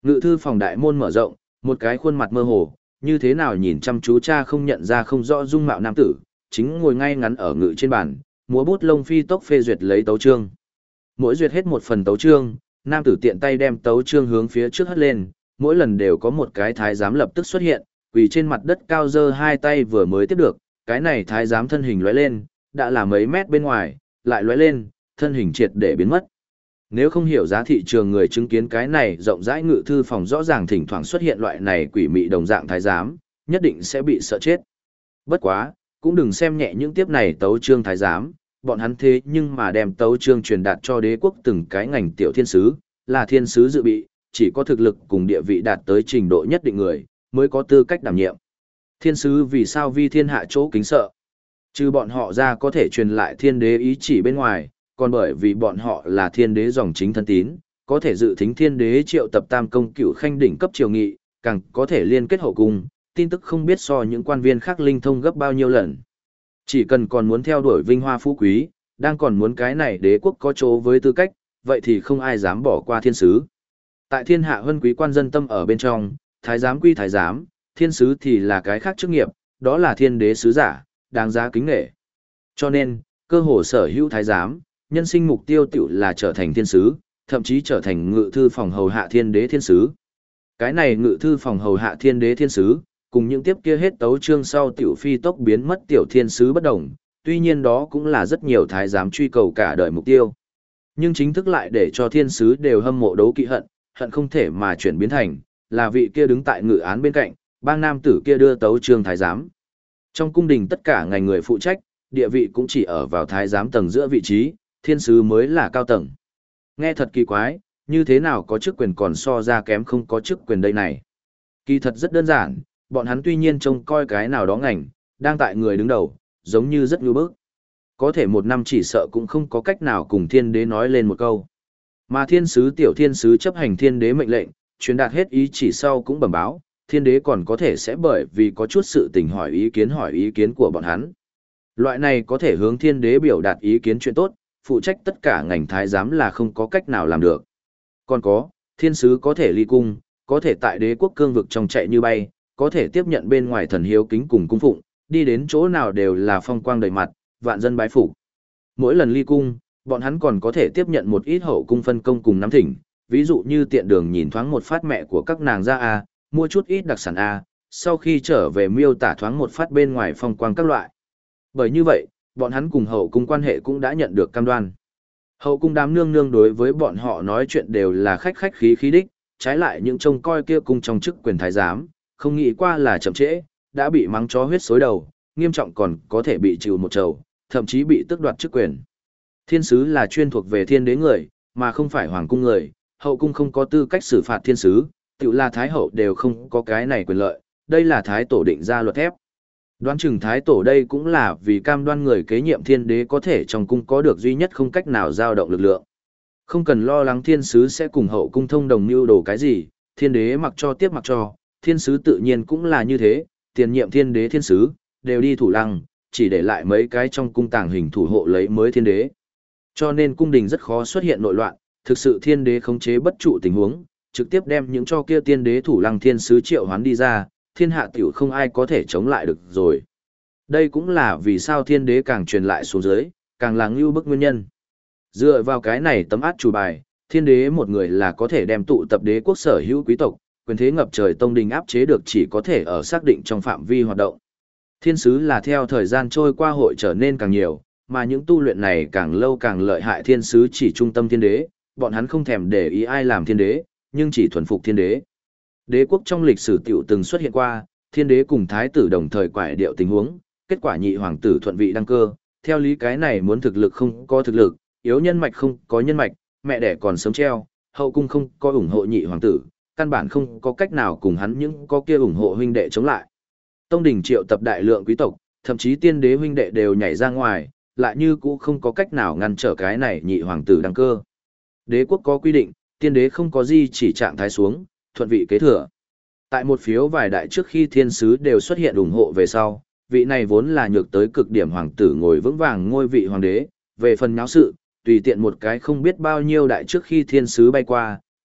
Ngự thư phòng đại môn mở rộng, một cái khuôn mặt mơ hồ, như thế nào nhìn chăm chú cha không nhận ra không rõ dung mạo nam tử, chính ngồi ngay ngắn ở ngự trên bàn, múa bút lông phi tốc phê duyệt lấy tấu chương. Mỗi duyệt hết một phần tấu chương, nam tử tiện tay đem tấu chương hướng phía trước hất lên, mỗi lần đều có một cái thái giám lập tức xuất hiện, quỳ trên mặt đất cao dơ hai tay vừa mới tiếp được, cái này thái giám thân hình lóe lên, đã là mấy mét bên ngoài, lại lóe lên, thân hình triệt để biến mất. Nếu không hiểu giá thị trường người chứng kiến cái này rộng rãi ngự thư phòng rõ ràng thỉnh thoảng xuất hiện loại này quỷ mị đồng dạng thái giám, nhất định sẽ bị sợ chết. Bất quá, cũng đừng xem nhẹ những tiếp này tấu chương thái giám, bọn hắn thế nhưng mà đem tấu chương truyền đạt cho đế quốc từng cái ngành tiểu thiên sứ, là thiên sứ dự bị, chỉ có thực lực cùng địa vị đạt tới trình độ nhất định người, mới có tư cách đảm nhiệm. Thiên sứ vì sao vi thiên hạ chỗ kính sợ? Trừ bọn họ ra có thể truyền lại thiên đế ý chỉ bên ngoài, còn bởi vì bọn họ là thiên đế dòng chính thân tín, có thể dự thính thiên đế triệu tập tam công cửu khanh đỉnh cấp triều nghị, càng có thể liên kết hậu cung, tin tức không biết so những quan viên khác linh thông gấp bao nhiêu lần. Chỉ cần còn muốn theo đuổi vinh hoa phú quý, đang còn muốn cái này đế quốc có chỗ với tư cách, vậy thì không ai dám bỏ qua thiên sứ. Tại thiên hạ huân quý quan dân tâm ở bên trong, thái giám quy thái giám, thiên sứ thì là cái khác chức nghiệp, đó là thiên đế sứ giả, đáng giá kính nghệ. Cho nên, cơ hồ sở hữu thái giám, nhân sinh mục tiêu tiểu là trở thành thiên sứ, thậm chí trở thành ngự thư phòng hầu hạ thiên đế thiên sứ. Cái này ngự thư phòng hầu hạ thiên đế thiên sứ, cùng những tiếp kia hết tấu chương sau tiểu phi tốc biến mất tiểu thiên sứ bất đồng, tuy nhiên đó cũng là rất nhiều thái giám truy cầu cả đời mục tiêu. Nhưng chính thức lại để cho thiên sứ đều hâm mộ đấu kỵ hận, hận không thể mà chuyển biến thành, là vị kia đứng tại ngự án bên cạnh, bang nam tử kia đưa tấu chương thái giám. Trong cung đình tất cả ngành người phụ trách, địa vị cũng chỉ ở vào thái giám tầng giữa vị trí, thiên sứ mới là cao tầng. Nghe thật kỳ quái, như thế nào có chức quyền còn so ra kém không có chức quyền đây này. Kỳ thật rất đơn giản, bọn hắn tuy nhiên trông coi cái nào đó ngành, đang tại người đứng đầu, giống như rất nhu bức. Có thể một năm chỉ sợ cũng không có cách nào cùng thiên đế nói lên một câu. Mà thiên sứ tiểu thiên sứ chấp hành thiên đế mệnh lệnh, truyền đạt hết ý chỉ sau cũng bẩm báo, thiên đế còn có thể sẽ bởi vì có chút sự tình hỏi ý kiến của bọn hắn. Loại này có thể hướng thiên đế biểu đạt ý kiến chuyện tốt, phụ trách tất cả ngành thái giám là không có cách nào làm được. Còn có, thiên sứ có thể ly cung, có thể tại đế quốc cương vực trong chạy như bay, có thể tiếp nhận bên ngoài thần hiếu kính cùng cung phụng, đi đến chỗ nào đều là phong quang đầy mặt, vạn dân bái phục. Mỗi lần ly cung, bọn hắn còn có thể tiếp nhận một ít hậu cung phân công cùng nắm thỉnh, ví dụ như tiện đường nhìn thoáng một phát mẹ của các nàng ra a, mua chút ít đặc sản a, sau khi trở về miêu tả thoáng một phát bên ngoài phong quang các loại. Bởi như vậy, bọn hắn cùng hậu cung quan hệ cũng đã nhận được cam đoan. Hậu cung đám nương nương đối với bọn họ nói chuyện đều là khách khách khí khí đích, trái lại những trông coi kia cung trong chức quyền thái giám, không nghĩ qua là chậm trễ, đã bị mắng chó huyết xối đầu, nghiêm trọng còn có thể bị trừ một trầu, thậm chí bị tước đoạt chức quyền. Thiên sứ là chuyên thuộc về thiên đế người, mà không phải hoàng cung người, hậu cung không có tư cách xử phạt thiên sứ, tự là thái hậu đều không có cái này quyền lợi, đây là thái tổ định ra luật thép. Đoán chừng thái tổ đây cũng là vì cam đoan người kế nhiệm thiên đế có thể trong cung có được duy nhất không cách nào dao động lực lượng. Không cần lo lắng thiên sứ sẽ cùng hậu cung thông đồng mưu đồ cái gì, thiên đế mặc cho tiếp mặc cho, thiên sứ tự nhiên cũng là như thế, tiền nhiệm thiên đế thiên sứ, đều đi thủ lăng, chỉ để lại mấy cái trong cung tàng hình thủ hộ lấy mới thiên đế. Cho nên cung đình rất khó xuất hiện nội loạn, thực sự thiên đế khống chế bất trụ tình huống, trực tiếp đem những cho kia tiên đế thủ lăng thiên sứ triệu hoán đi ra, thiên hạ tiểu không ai có thể chống lại được rồi. Đây cũng là vì sao thiên đế càng truyền lại xuống dưới, càng là ngưu bức nguyên nhân. Dựa vào cái này tấm át chủ bài, thiên đế một người là có thể đem tụ tập đế quốc sở hữu quý tộc, quyền thế ngập trời tông đình áp chế được chỉ có thể ở xác định trong phạm vi hoạt động. Thiên sứ là theo thời gian trôi qua hội trở nên càng nhiều, mà những tu luyện này càng lâu càng lợi hại thiên sứ chỉ trung tâm thiên đế, bọn hắn không thèm để ý ai làm thiên đế, nhưng chỉ thuần phục thiên đế. Đế quốc trong lịch sử tiểu từng xuất hiện qua, thiên đế cùng thái tử đồng thời quải điệu tình huống, kết quả nhị hoàng tử thuận vị đăng cơ, theo lý cái này muốn thực lực không có thực lực, yếu nhân mạch không có nhân mạch, mẹ đẻ còn sớm treo, hậu cung không có ủng hộ nhị hoàng tử, căn bản không có cách nào cùng hắn những có kia ủng hộ huynh đệ chống lại. Tông đình triệu tập đại lượng quý tộc, thậm chí tiên đế huynh đệ đều nhảy ra ngoài, lại như cũ không có cách nào ngăn trở cái này nhị hoàng tử đăng cơ. Đế quốc có quy định, tiên đế không có gì chỉ trạng thái xuống, thuận vị kế thừa. Tại một phiếu vài đại trước khi thiên sứ đều xuất hiện ủng hộ về sau, vị này vốn là nhược tới cực điểm hoàng tử ngồi vững vàng ngôi vị hoàng đế, về phần nháo sự, tùy tiện một cái không biết bao nhiêu đại trước khi thiên sứ bay qua,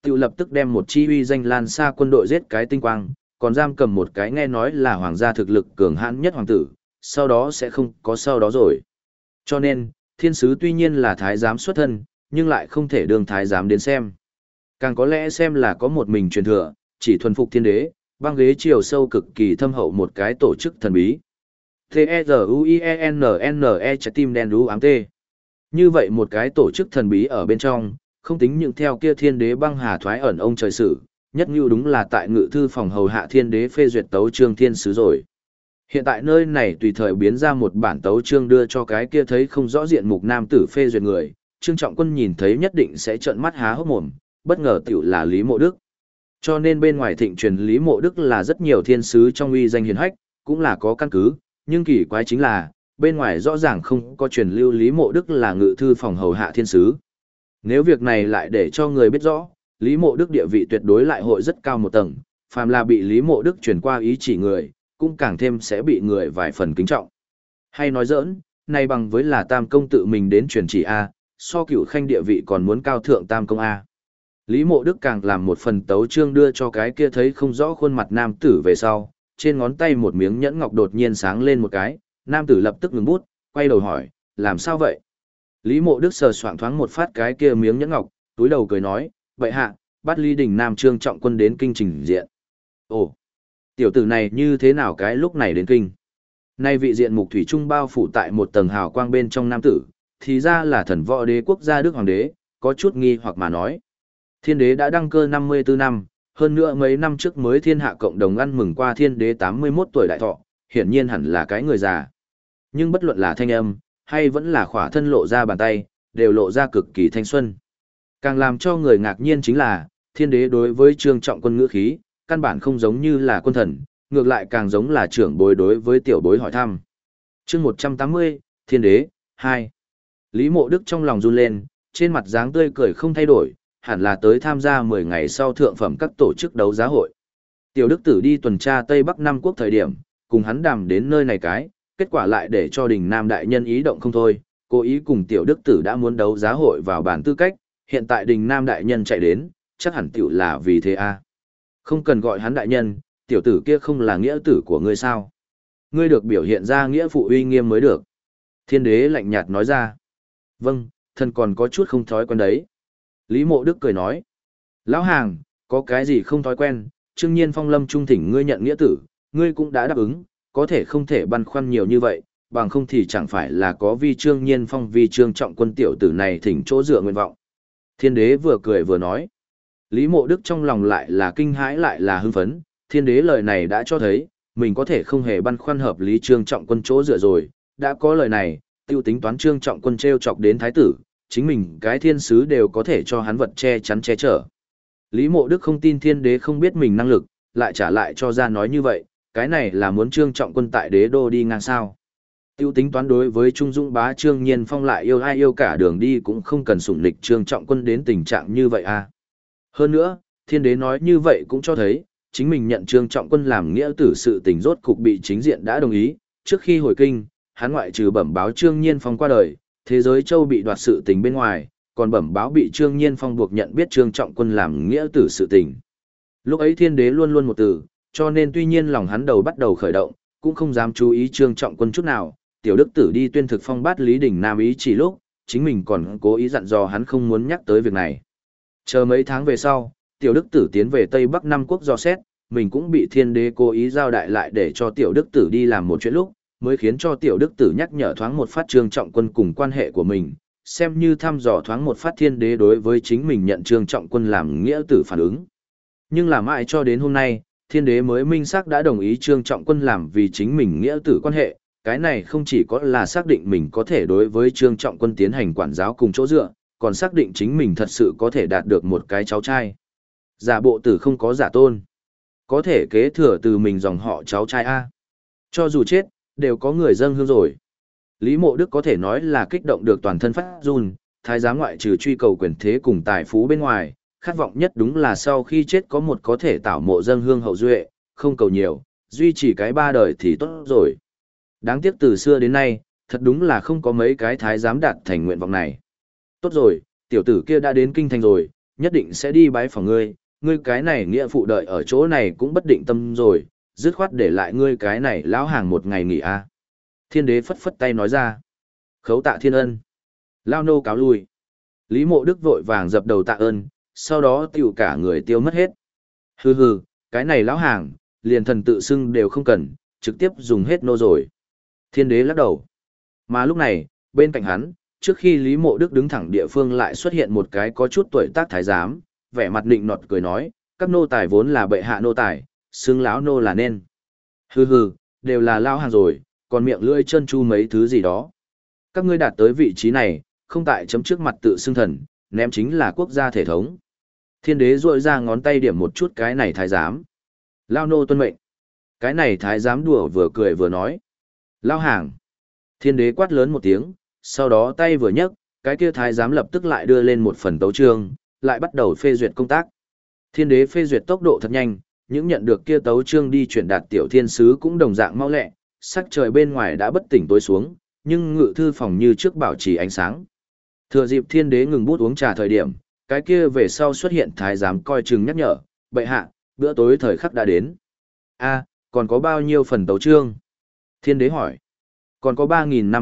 tự lập tức đem một chi uy danh lan xa quân đội giết cái tinh quang, còn giam cầm một cái nghe nói là hoàng gia thực lực cường hãn nhất hoàng tử, sau đó sẽ không có sau đó rồi. Cho nên, thiên sứ tuy nhiên là thái giám xuất thân, nhưng lại không thể đương thái giám đến xem. Càng có lẽ xem là có một mình truyền thừa, chỉ thuần phục thiên đế, băng ghế chiều sâu cực kỳ thâm hậu một cái tổ chức thần bí. T-E-Z-U-I-E-N-N-E trái tim đen đú ám tê. Như vậy một cái tổ chức thần bí ở bên trong, không tính những theo kia thiên đế băng hà thoái ẩn ông trời sử, nhất như đúng là tại ngự thư phòng hầu hạ thiên đế phê duyệt tấu chương thiên sứ rồi. Hiện tại nơi này tùy thời biến ra một bản tấu chương đưa cho cái kia thấy không rõ diện mục nam tử phê duyệt người, Trương Trọng Quân nhìn thấy nhất định sẽ trợn mắt há hốc mồm, bất ngờ tiểu là Lý Mộ Đức. Cho nên bên ngoài thịnh truyền Lý Mộ Đức là rất nhiều thiên sứ trong uy danh hiển hách, cũng là có căn cứ, nhưng kỳ quái chính là, bên ngoài rõ ràng không có truyền lưu Lý Mộ Đức là ngự thư phòng hầu hạ thiên sứ. Nếu việc này lại để cho người biết rõ, Lý Mộ Đức địa vị tuyệt đối lại hội rất cao một tầng, phàm là bị Lý Mộ Đức truyền qua ý chỉ người, cũng càng thêm sẽ bị người vài phần kính trọng. Hay nói giỡn, này bằng với là Tam Công tự mình đến truyền chỉ A, so Cửu Khanh địa vị còn muốn cao thượng Tam Công A. Lý Mộ Đức càng làm một phần tấu chương đưa cho cái kia thấy không rõ khuôn mặt nam tử về sau, trên ngón tay một miếng nhẫn ngọc đột nhiên sáng lên một cái, nam tử lập tức ngừng bút, quay đầu hỏi, làm sao vậy? Lý Mộ Đức sờ soạng thoáng một phát cái kia miếng nhẫn ngọc, túi đầu cười nói, vậy hạ, bắt Lý Đình Nam Trương Trọng Quân đến kinh trình diện. Ồ, tiểu tử này như thế nào cái lúc này đến kinh? Nay vị diện mục thủy trung bao phủ tại một tầng hào quang bên trong nam tử, thì ra là thần võ đế quốc gia Đức Hoàng đế, có chút nghi hoặc mà nói. Thiên đế đã đăng cơ 54 năm, hơn nữa mấy năm trước mới thiên hạ cộng đồng ăn mừng qua thiên đế 81 tuổi đại thọ, hiển nhiên hẳn là cái người già. Nhưng bất luận là thanh âm, hay vẫn là khỏa thân lộ ra bàn tay, đều lộ ra cực kỳ thanh xuân. Càng làm cho người ngạc nhiên chính là, thiên đế đối với Trương Trọng Quân ngữ khí, căn bản không giống như là quân thần, ngược lại càng giống là trưởng bối đối với tiểu bối hỏi thăm. Chương 180, Thiên đế 2. Lý Mộ Đức trong lòng run lên, trên mặt dáng tươi cười không thay đổi, hẳn là tới tham gia 10 ngày sau thượng phẩm các tổ chức đấu giá hội. Tiểu Đức Tử đi tuần tra Tây Bắc Nam Quốc thời điểm, cùng hắn đàm đến nơi này cái, kết quả lại để cho Đình Nam đại nhân ý động không thôi, cố ý cùng Tiểu Đức Tử đã muốn đấu giá hội vào bản tư cách, hiện tại Đình Nam đại nhân chạy đến, chắc hẳn tiểu là vì thế a. Không cần gọi hắn đại nhân, tiểu tử kia không là nghĩa tử của ngươi sao? Ngươi được biểu hiện ra nghĩa phụ uy nghiêm mới được. Thiên đế lạnh nhạt nói ra. Vâng, thần còn có chút không thói quen đấy. Lý Mộ Đức cười nói. Lão hàng, có cái gì không thói quen, Trương Nhiên Phong lâm trung thỉnh ngươi nhận nghĩa tử, ngươi cũng đã đáp ứng, có thể không thể băn khoăn nhiều như vậy, bằng không thì chẳng phải là có vi Trương Nhiên Phong vi Trương Trọng Quân tiểu tử này thỉnh chỗ dựa nguyện vọng. Thiên đế vừa cười vừa nói. Lý Mộ Đức trong lòng lại là kinh hãi lại là hưng phấn, thiên đế lời này đã cho thấy, mình có thể không hề băn khoăn hợp lý Trương Trọng Quân chỗ dựa rồi, đã có lời này, tiêu tính toán Trương Trọng Quân treo chọc đến thái tử, chính mình cái thiên sứ đều có thể cho hắn vật che chắn che chở. Lý Mộ Đức không tin thiên đế không biết mình năng lực, lại trả lại cho ra nói như vậy, cái này là muốn Trương Trọng Quân tại đế đô đi ngang sao. Tiêu tính toán đối với Trung Dũng bá Trương Nhiên Phong lại yêu ai yêu cả đường đi cũng không cần sủng lịch Trương Trọng Quân đến tình trạng như vậy à. Hơn nữa, thiên đế nói như vậy cũng cho thấy, chính mình nhận Trương Trọng Quân làm nghĩa tử sự tình rốt cục bị chính diện đã đồng ý, trước khi hồi kinh, hắn ngoại trừ bẩm báo Trương Nhiên Phong qua đời, thế giới châu bị đoạt sự tình bên ngoài, còn bẩm báo bị Trương Nhiên Phong buộc nhận biết Trương Trọng Quân làm nghĩa tử sự tình. Lúc ấy thiên đế luôn luôn một từ, cho nên tuy nhiên lòng hắn đầu bắt đầu khởi động, cũng không dám chú ý Trương Trọng Quân chút nào, tiểu đức tử đi tuyên thực phong bát Lý Đình Nam ý chỉ lúc, chính mình còn cố ý dặn dò hắn không muốn nhắc tới việc này. Chờ mấy tháng về sau, tiểu đức tử tiến về Tây Bắc Nam Quốc dò xét, mình cũng bị thiên đế cố ý giao đại lại để cho tiểu đức tử đi làm một chuyện lúc, mới khiến cho tiểu đức tử nhắc nhở thoáng một phát Trương Trọng Quân cùng quan hệ của mình, xem như thăm dò thoáng một phát thiên đế đối với chính mình nhận Trương Trọng Quân làm nghĩa tử phản ứng. Nhưng là mãi cho đến hôm nay, thiên đế mới minh xác đã đồng ý Trương Trọng Quân làm vì chính mình nghĩa tử quan hệ, cái này không chỉ có là xác định mình có thể đối với Trương Trọng Quân tiến hành quản giáo cùng chỗ dựa, còn xác định chính mình thật sự có thể đạt được một cái cháu trai. Giả bộ tử không có giả tôn. Có thể kế thừa từ mình dòng họ cháu trai A. Cho dù chết, đều có người dâng hương rồi. Lý Mộ Đức có thể nói là kích động được toàn thân phát run, thái giám ngoại trừ truy cầu quyền thế cùng tài phú bên ngoài, khát vọng nhất đúng là sau khi chết có một có thể tảo mộ dâng hương hậu duệ, không cầu nhiều, duy trì cái ba đời thì tốt rồi. Đáng tiếc từ xưa đến nay, thật đúng là không có mấy cái thái giám đạt thành nguyện vọng này. Tốt rồi, tiểu tử kia đã đến kinh thành rồi, nhất định sẽ đi bái phỏng ngươi, ngươi cái này nghĩa phụ đợi ở chỗ này cũng bất định tâm rồi, dứt khoát để lại ngươi cái này lão hàng một ngày nghỉ a. Thiên đế phất phất tay nói ra. Khấu tạ thiên ân. Lao nô cáo lui. Lý Mộ Đức vội vàng dập đầu tạ ơn, sau đó tiểu cả người tiêu mất hết. Hừ hừ, cái này lão hàng, liền thần tự xưng đều không cần, trực tiếp dùng hết nô rồi. Thiên đế lắc đầu. Mà lúc này, bên cạnh hắn, trước khi Lý Mộ Đức đứng thẳng địa phương lại xuất hiện một cái có chút tuổi tác thái giám, vẻ mặt nịnh nọt cười nói, các nô tài vốn là bệ hạ nô tài, xưng lão nô là nên. Hừ hừ, đều là lão hàng rồi, còn miệng lưỡi chân chu mấy thứ gì đó. Các ngươi đạt tới vị trí này, không tại chấm trước mặt tự xưng thần, ném chính là quốc gia thể thống. Thiên đế rội ra ngón tay điểm một chút cái này thái giám. Lao nô tuân mệnh. Cái này thái giám đùa vừa cười vừa nói. Lao hàng. Thiên đế quát lớn một tiếng, sau đó tay vừa nhấc, cái kia thái giám lập tức lại đưa lên một phần tấu chương, lại bắt đầu phê duyệt công tác. Thiên đế phê duyệt tốc độ thật nhanh, những nhận được kia tấu chương đi chuyển đạt tiểu thiên sứ cũng đồng dạng mau lẹ, sắc trời bên ngoài đã bất tỉnh tối xuống, nhưng ngự thư phòng như trước bảo trì ánh sáng. Thừa dịp thiên đế ngừng bút uống trà thời điểm, cái kia về sau xuất hiện thái giám coi chừng nhắc nhở, bệ hạ, bữa tối thời khắc đã đến. A, còn có bao nhiêu phần tấu chương? Thiên đế hỏi. Còn có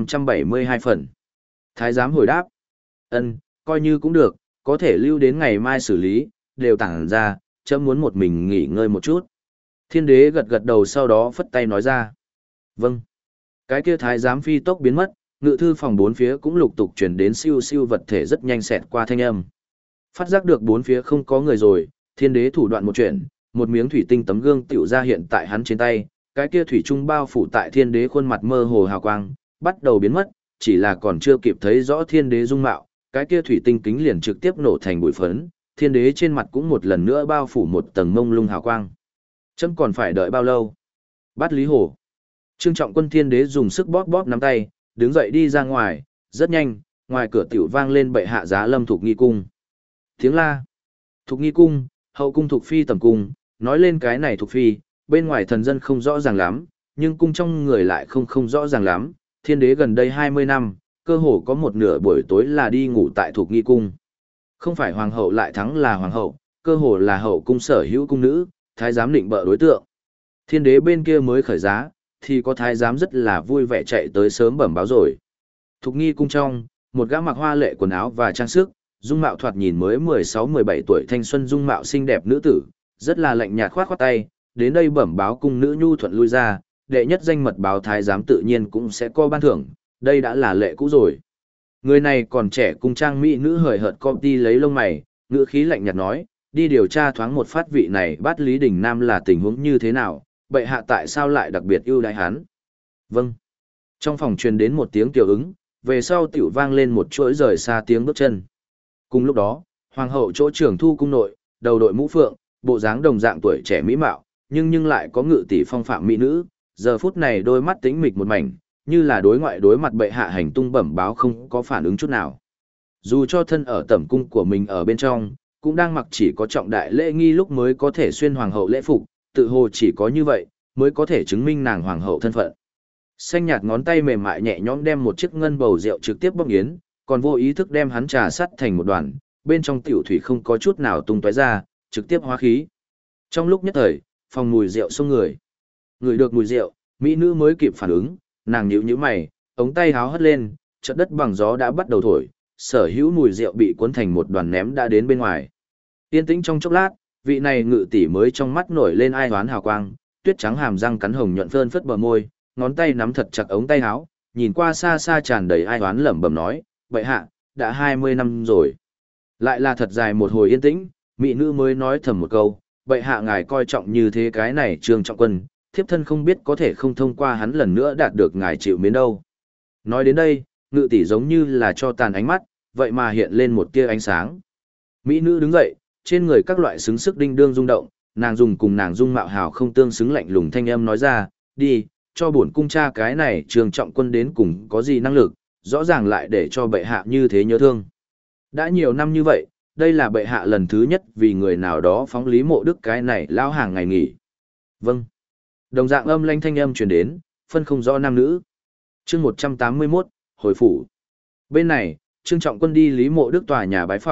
3.572 phần. Thái giám hồi đáp. Ân, coi như cũng được, có thể lưu đến ngày mai xử lý, đều tản ra, chấm muốn một mình nghỉ ngơi một chút. Thiên đế gật gật đầu sau đó phất tay nói ra. Vâng. Cái kia thái giám phi tốc biến mất, ngự thư phòng bốn phía cũng lục tục truyền đến siêu siêu vật thể rất nhanh xẹt qua thanh âm. Phát giác được bốn phía không có người rồi, thiên đế thủ đoạn một chuyện, một miếng thủy tinh tấm gương tiểu ra hiện tại hắn trên tay, cái kia thủy trung bao phủ tại thiên đế khuôn mặt mơ hồ hào quang, bắt đầu biến mất, chỉ là còn chưa kịp thấy rõ thiên đế dung mạo, cái kia thủy tinh kính liền trực tiếp nổ thành bụi phấn, thiên đế trên mặt cũng một lần nữa bao phủ một tầng mông lung hào quang. Chấm còn phải đợi bao lâu? Bát Lý Hồ. Trương Trọng Quân thiên đế dùng sức bóp bóp nắm tay, đứng dậy đi ra ngoài, rất nhanh, ngoài cửa tiểu vang lên bệ hạ giá lâm Thục Nghi cung. Tiếng la. Thục Nghi cung, hậu cung Thục Phi tầm cung, nói lên cái này Thục Phi, bên ngoài thần dân không rõ ràng lắm, nhưng cung trong người lại không rõ ràng lắm, thiên đế gần đây 20 năm, cơ hồ có một nửa buổi tối là đi ngủ tại Thục Nghi cung. Không phải hoàng hậu lại thắng là hoàng hậu, cơ hồ là hậu cung sở hữu cung nữ, thái giám định bợ đối tượng. Thiên đế bên kia mới khởi giá, thì có thái giám rất là vui vẻ chạy tới sớm bẩm báo rồi. Thục Nghi cung trong, một gã mặc hoa lệ quần áo và trang sức, dung mạo thoạt nhìn mới 16-17 tuổi thanh xuân dung mạo xinh đẹp nữ tử, rất là lạnh nhạt khoát khoát tay, đến đây bẩm báo cung nữ nhu thuận lui ra, đệ nhất danh mật báo thái giám tự nhiên cũng sẽ có ban thưởng, đây đã là lệ cũ rồi. Người này còn trẻ cung trang mỹ nữ hời hợt công ty lấy lông mày, ngữ khí lạnh nhạt nói, đi điều tra thoáng một phát vị này Bát Lý Đình Nam là tình huống như thế nào, bệ hạ tại sao lại đặc biệt ưu đãi hắn? Vâng. Trong phòng truyền đến một tiếng tiểu ứng, về sau tiểu vang lên một chuỗi rời xa tiếng bước chân. Cùng lúc đó, hoàng hậu chỗ trưởng thu cung nội, đầu đội mũ phượng, bộ dáng đồng dạng tuổi trẻ mỹ mạo, nhưng lại có ngự tỷ phong phạm mỹ nữ, giờ phút này đôi mắt tĩnh mịch một mảnh, như là đối ngoại đối mặt bệ hạ hành tung bẩm báo không có phản ứng chút nào. Dù cho thân ở tẩm cung của mình ở bên trong, cũng đang mặc chỉ có trọng đại lễ nghi lúc mới có thể xuyên hoàng hậu lễ phục, tự hồ chỉ có như vậy, mới có thể chứng minh nàng hoàng hậu thân phận. Xanh nhạt ngón tay mềm mại nhẹ nhõm đem một chiếc ngân bầu rượu trực tiếp bóc yến, còn vô ý thức đem hắn trà sắt thành một đoàn, bên trong tiểu thủy không có chút nào tung tóe ra, trực tiếp hóa khí. Trong lúc nhất thời, phòng mùi rượu xông người. Ngửi được mùi rượu, mỹ nữ mới kịp phản ứng, nàng nhíu nhíu mày, ống tay háo hất lên, chợt đất bằng gió đã bắt đầu thổi, sở hữu mùi rượu bị cuốn thành một đoàn ném đã đến bên ngoài. Yên tĩnh trong chốc lát, vị này ngự tỷ mới trong mắt nổi lên ai hoán hào quang, tuyết trắng hàm răng cắn hồng nhuận phơn phất bờ môi, ngón tay nắm thật chặt ống tay áo, nhìn qua xa xa tràn đầy ai hoán lẩm bẩm nói, "Vậy hạ, đã 20 năm rồi." Lại là thật dài một hồi yên tĩnh, mỹ nữ mới nói thầm một câu, "Vậy hạ ngài coi trọng như thế cái này Trương Trọng Quân, thiếp thân không biết có thể không thông qua hắn lần nữa đạt được ngài chịu mến đâu." Nói đến đây, ngự tỷ giống như là cho tàn ánh mắt, vậy mà hiện lên một tia ánh sáng. Mỹ nữ đứng dậy, trên người các loại xứng sức đinh đương rung động, nàng dùng cùng nàng dung mạo hào không tương xứng lạnh lùng thanh âm nói ra, "Đi, cho bổn cung cha cái này Trương Trọng Quân đến cùng có gì năng lực, rõ ràng lại để cho bệ hạ như thế nhớ thương." Đã nhiều năm như vậy, đây là bệ hạ lần thứ nhất vì người nào đó phóng Lý Mộ Đức cái này lao hàng ngày nghỉ. Vâng. Đồng dạng âm lanh thanh âm truyền đến, phân không rõ nam nữ. Chương 181, hồi phủ. Bên này, Trương Trọng Quân đi Lý Mộ Đức tòa nhà bái phỏng,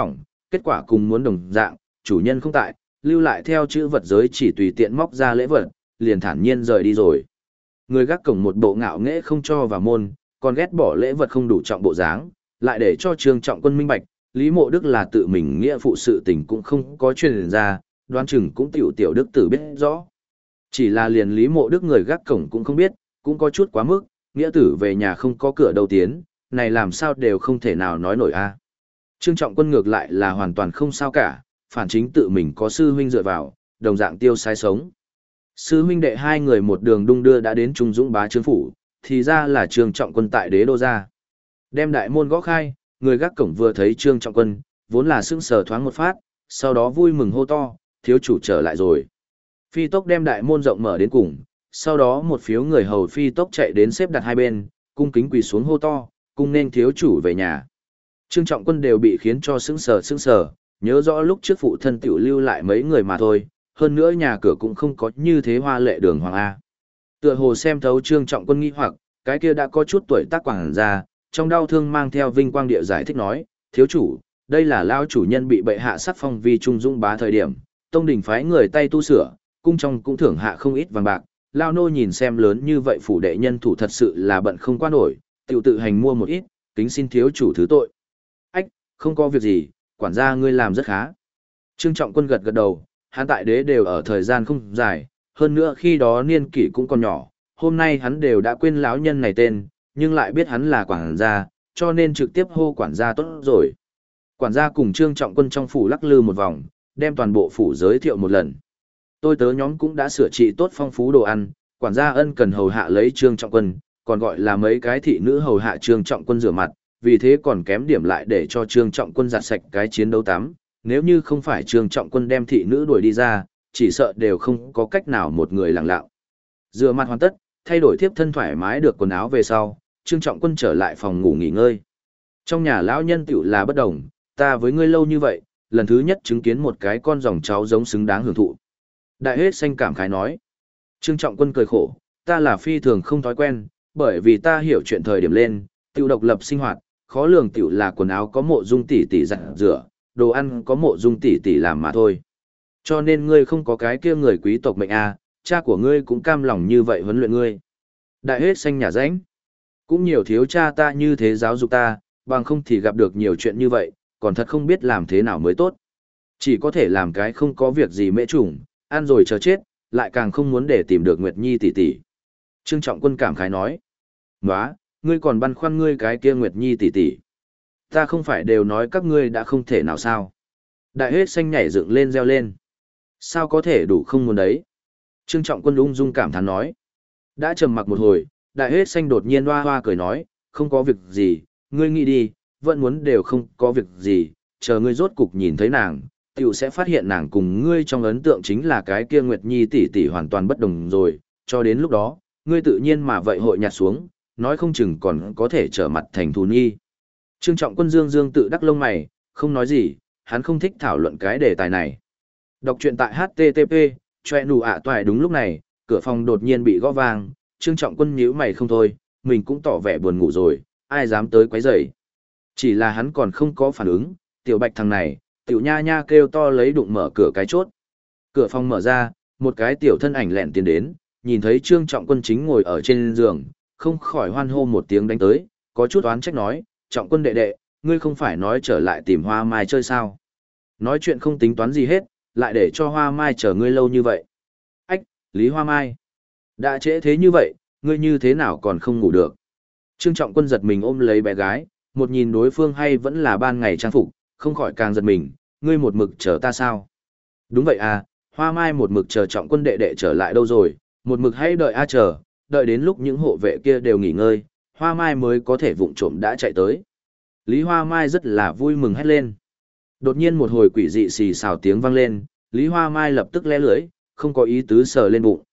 kết quả cùng muốn đồng dạng, chủ nhân không tại, lưu lại theo chữ vật giới chỉ tùy tiện móc ra lễ vật, liền thản nhiên rời đi rồi. Người gác cổng một bộ ngạo nghễ không cho vào môn, còn ghét bỏ lễ vật không đủ trọng bộ dáng, lại để cho Trương Trọng Quân minh bạch, Lý Mộ Đức là tự mình nghĩa phụ sự tình cũng không có truyền ra, đoán chừng cũng tiểu đức tử biết rõ. Chỉ là liền Lý Mộ Đức người gác cổng cũng không biết, cũng có chút quá mức, nghĩa tử về nhà không có cửa đầu tiến, này làm sao đều không thể nào nói nổi a. Trương Trọng Quân ngược lại là hoàn toàn không sao cả, phản chính tự mình có sư huynh dựa vào, đồng dạng tiêu sai sống. Sư huynh đệ hai người một đường đung đưa đã đến Trung Dũng Bá Trương phủ, thì ra là Trương Trọng Quân tại Đế Đô gia. Đem đại môn gõ khai, người gác cổng vừa thấy Trương Trọng Quân, vốn là sững sờ thoáng một phát, sau đó vui mừng hô to, thiếu chủ trở lại rồi. Phi tốc đem đại môn rộng mở đến cùng, sau đó một phiếu người hầu phi tốc chạy đến xếp đặt hai bên, cung kính quỳ xuống hô to, cung nên thiếu chủ về nhà. Trương Trọng Quân đều bị khiến cho sững sờ, nhớ rõ lúc trước phụ thân tiểu lưu lại mấy người mà thôi, hơn nữa nhà cửa cũng không có như thế hoa lệ đường hoàng A. Tựa hồ xem thấu Trương Trọng Quân nghi hoặc, cái kia đã có chút tuổi tác quảng ra, trong đau thương mang theo vinh quang địa giải thích nói, thiếu chủ, đây là lao chủ nhân bị bệ hạ sắc phong vì Trung Dũng Bá thời điểm, tông đình phái người tay tu sửa, cung trong cũng thưởng hạ không ít vàng bạc, lao nô nhìn xem lớn như vậy phủ đệ nhân thủ thật sự là bận không qua nổi, tiểu tự hành mua một ít, kính xin thiếu chủ thứ tội. Ách, không có việc gì, quản gia ngươi làm rất khá. Trương Trọng Quân gật gật đầu, hắn tại đế đều ở thời gian không dài, hơn nữa khi đó niên kỷ cũng còn nhỏ, hôm nay hắn đều đã quên lão nhân này tên, nhưng lại biết hắn là quản gia, cho nên trực tiếp hô quản gia tốt rồi. Quản gia cùng Trương Trọng Quân trong phủ lắc lư một vòng, đem toàn bộ phủ giới thiệu một lần. Tôi tớ nhóm cũng đã sửa trị tốt phong phú đồ ăn, quản gia ân cần hầu hạ lấy Trương Trọng Quân, còn gọi là mấy cái thị nữ hầu hạ Trương Trọng Quân rửa mặt, vì thế còn kém điểm lại để cho Trương Trọng Quân giặt sạch cái chiến đấu tắm. Nếu như không phải Trương Trọng Quân đem thị nữ đuổi đi ra, chỉ sợ đều không có cách nào một người lặng lặng. Rửa mặt hoàn tất, thay đổi thiếp thân thoải mái được quần áo về sau, Trương Trọng Quân trở lại phòng ngủ nghỉ ngơi. Trong nhà lão nhân tiểu là bất đồng, ta với ngươi lâu như vậy, lần thứ nhất chứng kiến một cái con dòng cháu giống xứng đáng hưởng thụ. Đại hết xanh cảm khái nói. Trương Trọng Quân cười khổ, ta là phi thường không thói quen, bởi vì ta hiểu chuyện thời điểm lên, tiểu độc lập sinh hoạt, khó lường tiểu là quần áo có mộ dung tỷ tỷ giặt rửa, đồ ăn có mộ dung tỷ tỷ làm mà thôi. Cho nên ngươi không có cái kia người quý tộc mệnh a, cha của ngươi cũng cam lòng như vậy huấn luyện ngươi. Đại hết xanh nhà ránh. Cũng nhiều thiếu cha ta như thế giáo dục ta, bằng không thì gặp được nhiều chuyện như vậy, còn thật không biết làm thế nào mới tốt. Chỉ có thể làm cái không có việc gì mễ trùng, ăn rồi chờ chết, lại càng không muốn để tìm được Nguyệt Nhi tỷ tỷ. Trương Trọng Quân cảm khái nói. Nóa, ngươi còn băn khoăn ngươi cái kia Nguyệt Nhi tỷ tỷ. Ta không phải đều nói các ngươi đã không thể nào sao. Đại hết xanh nhảy dựng lên reo lên. Sao có thể đủ không muốn đấy? Trương Trọng Quân ung dung cảm thán nói. Đã trầm mặc một hồi, đại hết xanh đột nhiên hoa hoa cười nói, không có việc gì, ngươi nghĩ đi, vẫn muốn đều không có việc gì, chờ ngươi rốt cục nhìn thấy nàng, tiểu sẽ phát hiện nàng cùng ngươi trong ấn tượng chính là cái kia Nguyệt Nhi tỷ tỷ hoàn toàn bất đồng rồi, cho đến lúc đó, ngươi tự nhiên mà vậy hội nhạt xuống, nói không chừng còn có thể trở mặt thành thù nhi. Trương Trọng Quân dương dương tự đắc lông mày, không nói gì, hắn không thích thảo luận cái đề tài này. Đọc truyện tại http, choe nụ ạ toài đúng lúc này, cửa phòng đột nhiên bị gõ vang, Trương Trọng Quân nhíu mày không thôi, mình cũng tỏ vẻ buồn ngủ rồi, ai dám tới quấy rầy. Chỉ là hắn còn không có phản ứng, tiểu bạch thằng này, tiểu nha nha kêu to lấy đụng mở cửa cái chốt. Cửa phòng mở ra, một cái tiểu thân ảnh lẹn tiến đến, nhìn thấy Trương Trọng Quân chính ngồi ở trên giường, không khỏi hoan hô một tiếng đánh tới, có chút oán trách nói, Trọng Quân đệ đệ, ngươi không phải nói trở lại tìm Hoa Mai chơi sao? Nói chuyện không tính toán gì hết, lại để cho Hoa Mai chờ ngươi lâu như vậy. Ách, Lý Hoa Mai, đã trễ thế như vậy, ngươi như thế nào còn không ngủ được? Trương Trọng Quân giật mình ôm lấy bé gái, một nhìn đối phương hay vẫn là ban ngày trang phục, không khỏi càng giật mình, ngươi một mực chờ ta sao? Đúng vậy à, Hoa Mai một mực chờ Trọng Quân đệ đệ trở lại đâu rồi, một mực hãy đợi chờ, đợi đến lúc những hộ vệ kia đều nghỉ ngơi, Hoa Mai mới có thể vụng trộm đã chạy tới. Lý Hoa Mai rất là vui mừng hét lên. Đột nhiên một hồi quỷ dị xì xào tiếng vang lên, Lý Hoa Mai lập tức lé lưỡi, không có ý tứ sờ lên bụng.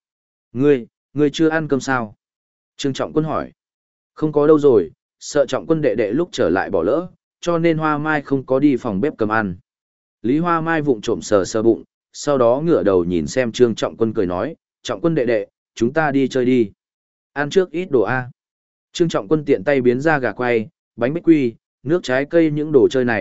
Ngươi chưa ăn cơm sao? Trương Trọng Quân hỏi. Không có đâu rồi, sợ Trọng Quân đệ đệ lúc trở lại bỏ lỡ, cho nên Hoa Mai không có đi phòng bếp cầm ăn. Lý Hoa Mai vụng trộm sờ sờ bụng, sau đó ngửa đầu nhìn xem Trương Trọng Quân cười nói, Trọng Quân đệ đệ, chúng ta đi chơi đi. Ăn trước ít đồ A. Trương Trọng Quân tiện tay biến ra gà quay, bánh bích quy, nước trái cây những đồ chơi này,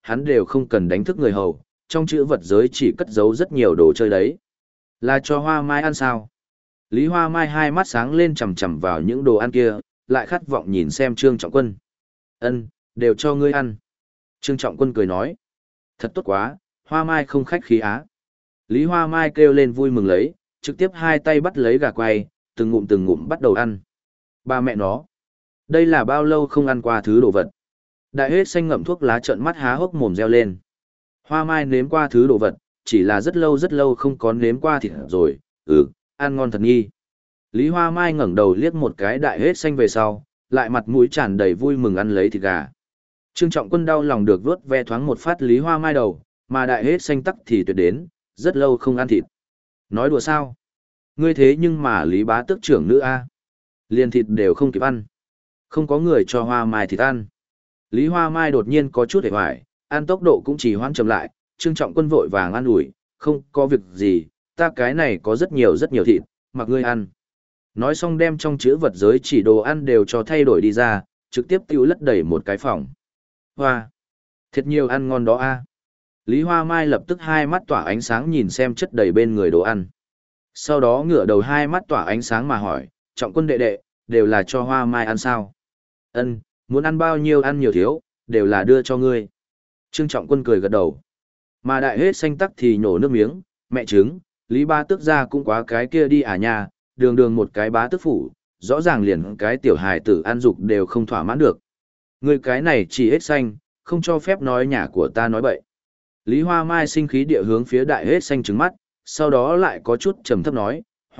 hắn đều không cần đánh thức người hầu, trong chữ vật giới chỉ cất giấu rất nhiều đồ chơi đấy. Là cho Hoa Mai ăn sao? Lý Hoa Mai hai mắt sáng lên chằm chằm vào những đồ ăn kia, lại khát vọng nhìn xem Trương Trọng Quân. Ân, đều cho ngươi ăn. Trương Trọng Quân cười nói. Thật tốt quá, Hoa Mai không khách khí á. Lý Hoa Mai kêu lên vui mừng lấy, trực tiếp hai tay bắt lấy gà quay, từng ngụm bắt đầu ăn. Ba mẹ nó. Đây là bao lâu không ăn qua thứ đồ vật. Đại hết xanh ngậm thuốc lá trợn mắt há hốc mồm reo lên. Hoa Mai nếm qua thứ đồ vật, chỉ là rất lâu không có nếm qua thịt rồi, ăn ngon thật nghi. Lý Hoa Mai ngẩng đầu liếc một cái đại hết xanh về sau, lại mặt mũi tràn đầy vui mừng ăn lấy thịt gà. Trương Trọng Quân đau lòng được vuốt ve thoáng một phát Lý Hoa Mai đầu, mà đại hết xanh tắc thì tuyệt đến, rất lâu không ăn thịt. Nói đùa sao? Ngươi thế nhưng mà Lý bá tước trưởng nữ a, liền thịt đều không kịp ăn. Không có người cho Hoa Mai thịt ăn. Lý Hoa Mai đột nhiên có chút hề hoài, ăn tốc độ cũng chỉ hoãn chậm lại, Trương Trọng Quân vội vàng ăn ủi, không có việc gì, ta cái này có rất nhiều thịt, mặc ngươi ăn. Nói xong đem trong chữ vật giới chỉ đồ ăn đều cho thay đổi đi ra, trực tiếp tiêu lất đẩy một cái phòng. Hoa! Thiệt nhiều ăn ngon đó a. Lý Hoa Mai lập tức hai mắt tỏa ánh sáng nhìn xem chất đầy bên người đồ ăn. Sau đó ngửa đầu hai mắt tỏa ánh sáng mà hỏi, Trọng Quân đệ đệ, đều là cho Hoa Mai ăn sao? Ân, muốn ăn bao nhiêu ăn nhiều thiếu, đều là đưa cho ngươi. Trương Trọng Quân cười gật đầu. Mà đại hết xanh tắc thì nhổ nước miếng, mẹ trứng, Lý Bá Tước ra cũng quá cái kia đi à nha, đường một cái bá tước phủ, rõ ràng liền cái tiểu hài tử ăn dục đều không thỏa mãn được. Ngươi cái này chỉ hết xanh, không cho phép nói nhà của ta nói bậy. Lý Hoa Mai sinh khí địa hướng phía đại hết xanh trứng mắt, sau đó lại có chút trầm thấp nói,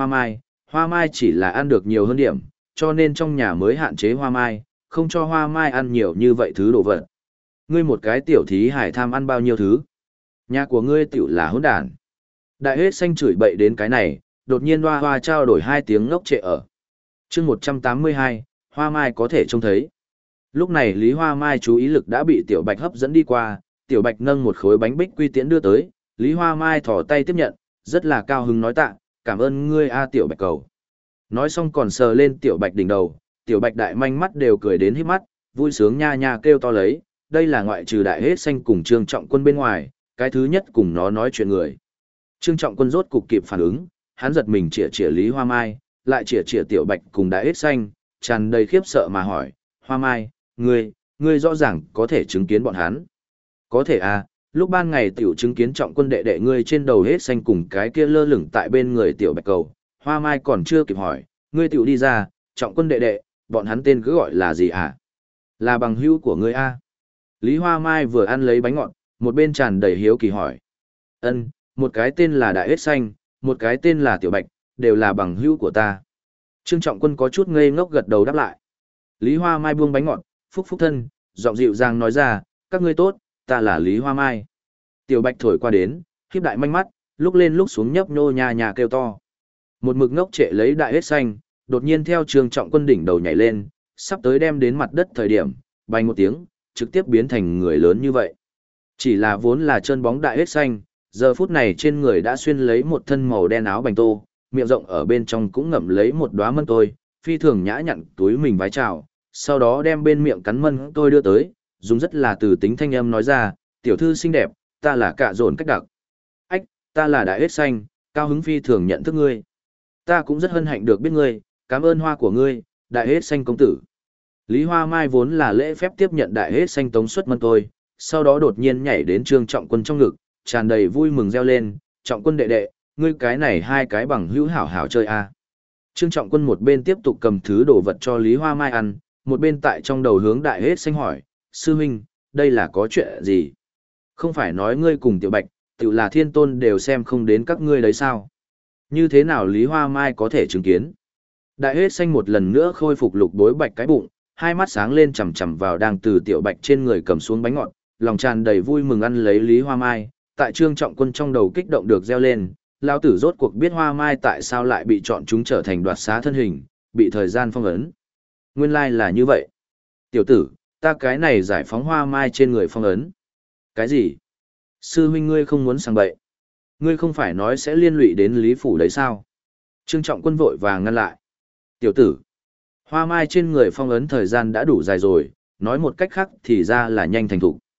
Hoa Mai chỉ là ăn được nhiều hơn điểm, cho nên trong nhà mới hạn chế Hoa Mai, không cho Hoa Mai ăn nhiều như vậy thứ đồ vật. Ngươi một cái tiểu thí hải tham ăn bao nhiêu thứ? Nhà của ngươi tiểu là hỗn đản. Đại hết xanh chửi bậy đến cái này, đột nhiên Hoa Hoa trao đổi hai tiếng ngốc trệ ở. Chương 182, Hoa Mai có thể trông thấy. Lúc này Lý Hoa Mai chú ý lực đã bị Tiểu Bạch hấp dẫn đi qua, Tiểu Bạch nâng một khối bánh bích quy tiễn đưa tới, Lý Hoa Mai thò tay tiếp nhận, rất là cao hứng nói tạ, cảm ơn ngươi a Tiểu Bạch cầu. Nói xong còn sờ lên Tiểu Bạch đỉnh đầu, Tiểu Bạch đại manh mắt đều cười đến híp mắt, vui sướng nha nha kêu to lấy, đây là ngoại trừ đại hết xanh cùng Trương Trọng Quân bên ngoài, cái thứ nhất cùng nó nói chuyện người. Trương Trọng Quân rốt cục kịp phản ứng, hắn giật mình chĩa Lý Hoa Mai, lại chĩa Tiểu Bạch cùng đại hết xanh, tràn đầy khiếp sợ mà hỏi, Hoa Mai, ngươi rõ ràng có thể chứng kiến bọn hắn. Có thể à, lúc ban ngày tiểu chứng kiến Trọng Quân đệ đệ ngươi trên đầu hết xanh cùng cái kia lơ lửng tại bên người Tiểu Bạch cầu, Hoa Mai còn chưa kịp hỏi, ngươi tiểu đi ra, Trọng Quân đệ đệ, bọn hắn tên cứ gọi là gì à? Là bằng hữu của ngươi a? Lý Hoa Mai vừa ăn lấy bánh ngọt, một bên tràn đầy hiếu kỳ hỏi. Ân, một cái tên là Đại Hết Xanh, một cái tên là Tiểu Bạch, đều là bằng hữu của ta. Trương Trọng Quân có chút ngây ngốc gật đầu đáp lại. Lý Hoa Mai buông bánh ngọt, phúc thân, giọng dịu dàng nói ra, các ngươi tốt, ta là Lý Hoa Mai. Tiểu Bạch thổi qua đến, khiếp đại manh mắt, lúc lên lúc xuống nhấp nhô nhà kêu to. Một mực ngốc trệ lấy Đại Hết Xanh, đột nhiên theo Trương Trọng Quân đỉnh đầu nhảy lên, sắp tới đem đến mặt đất thời điểm, bành một tiếng, trực tiếp biến thành người lớn như vậy. Chỉ là vốn là chân bóng Đại Hết Xanh, giờ phút này trên người đã xuyên lấy một thân màu đen áo bành tô, miệng rộng ở bên trong cũng ngậm lấy một đóa mân tôi, phi thường nhã nhặn túi mình vái chào, sau đó đem bên miệng cắn mân tôi đưa tới, dùng rất là từ tính thanh âm nói ra, tiểu thư xinh đẹp, ta là Cạ Dồn Cách Đặc. Ách, ta là Đại Hết Xanh, cao hứng phi thường nhận thức ngươi. Ta cũng rất hân hạnh được biết ngươi, cảm ơn hoa của ngươi, Đại Hết Xanh công tử. Lý Hoa Mai vốn là lễ phép tiếp nhận Đại Hết Xanh tống suất mân tôi, sau đó đột nhiên nhảy đến Trương Trọng Quân trong ngực, tràn đầy vui mừng reo lên, Trọng Quân đệ đệ, ngươi cái này hai cái bằng hữu hảo hảo chơi a. Trương Trọng Quân một bên tiếp tục cầm thứ đồ vật cho Lý Hoa Mai ăn, một bên tại trong đầu hướng Đại Hết Xanh hỏi, sư huynh, đây là có chuyện gì? Không phải nói ngươi cùng Tiểu Bạch, tự là thiên tôn đều xem không đến các ngươi đấy sao? Như thế nào Lý Hoa Mai có thể chứng kiến? Đại Hết Xanh một lần nữa khôi phục lục bối bạch cái bụng, hai mắt sáng lên chằm chằm vào đang từ Tiểu Bạch trên người cầm xuống bánh ngọt, lòng tràn đầy vui mừng ăn lấy Lý Hoa Mai, tại Trương Trọng Quân trong đầu kích động được reo lên, lão tử rốt cuộc biết Hoa Mai tại sao lại bị chọn chúng trở thành đoạt xá thân hình, bị thời gian phong ấn. Nguyên lai là như vậy. Tiểu tử, ta cái này giải phóng Hoa Mai trên người phong ấn. Cái gì? Sư huynh ngươi không muốn sang bậy. Ngươi không phải nói sẽ liên lụy đến Lý Phủ đấy sao? Trương Trọng Quân vội vàng ngăn lại. Tiểu tử, Hoa Mai trên người phong ấn thời gian đã đủ dài rồi, nói một cách khác thì ra là nhanh thành thục.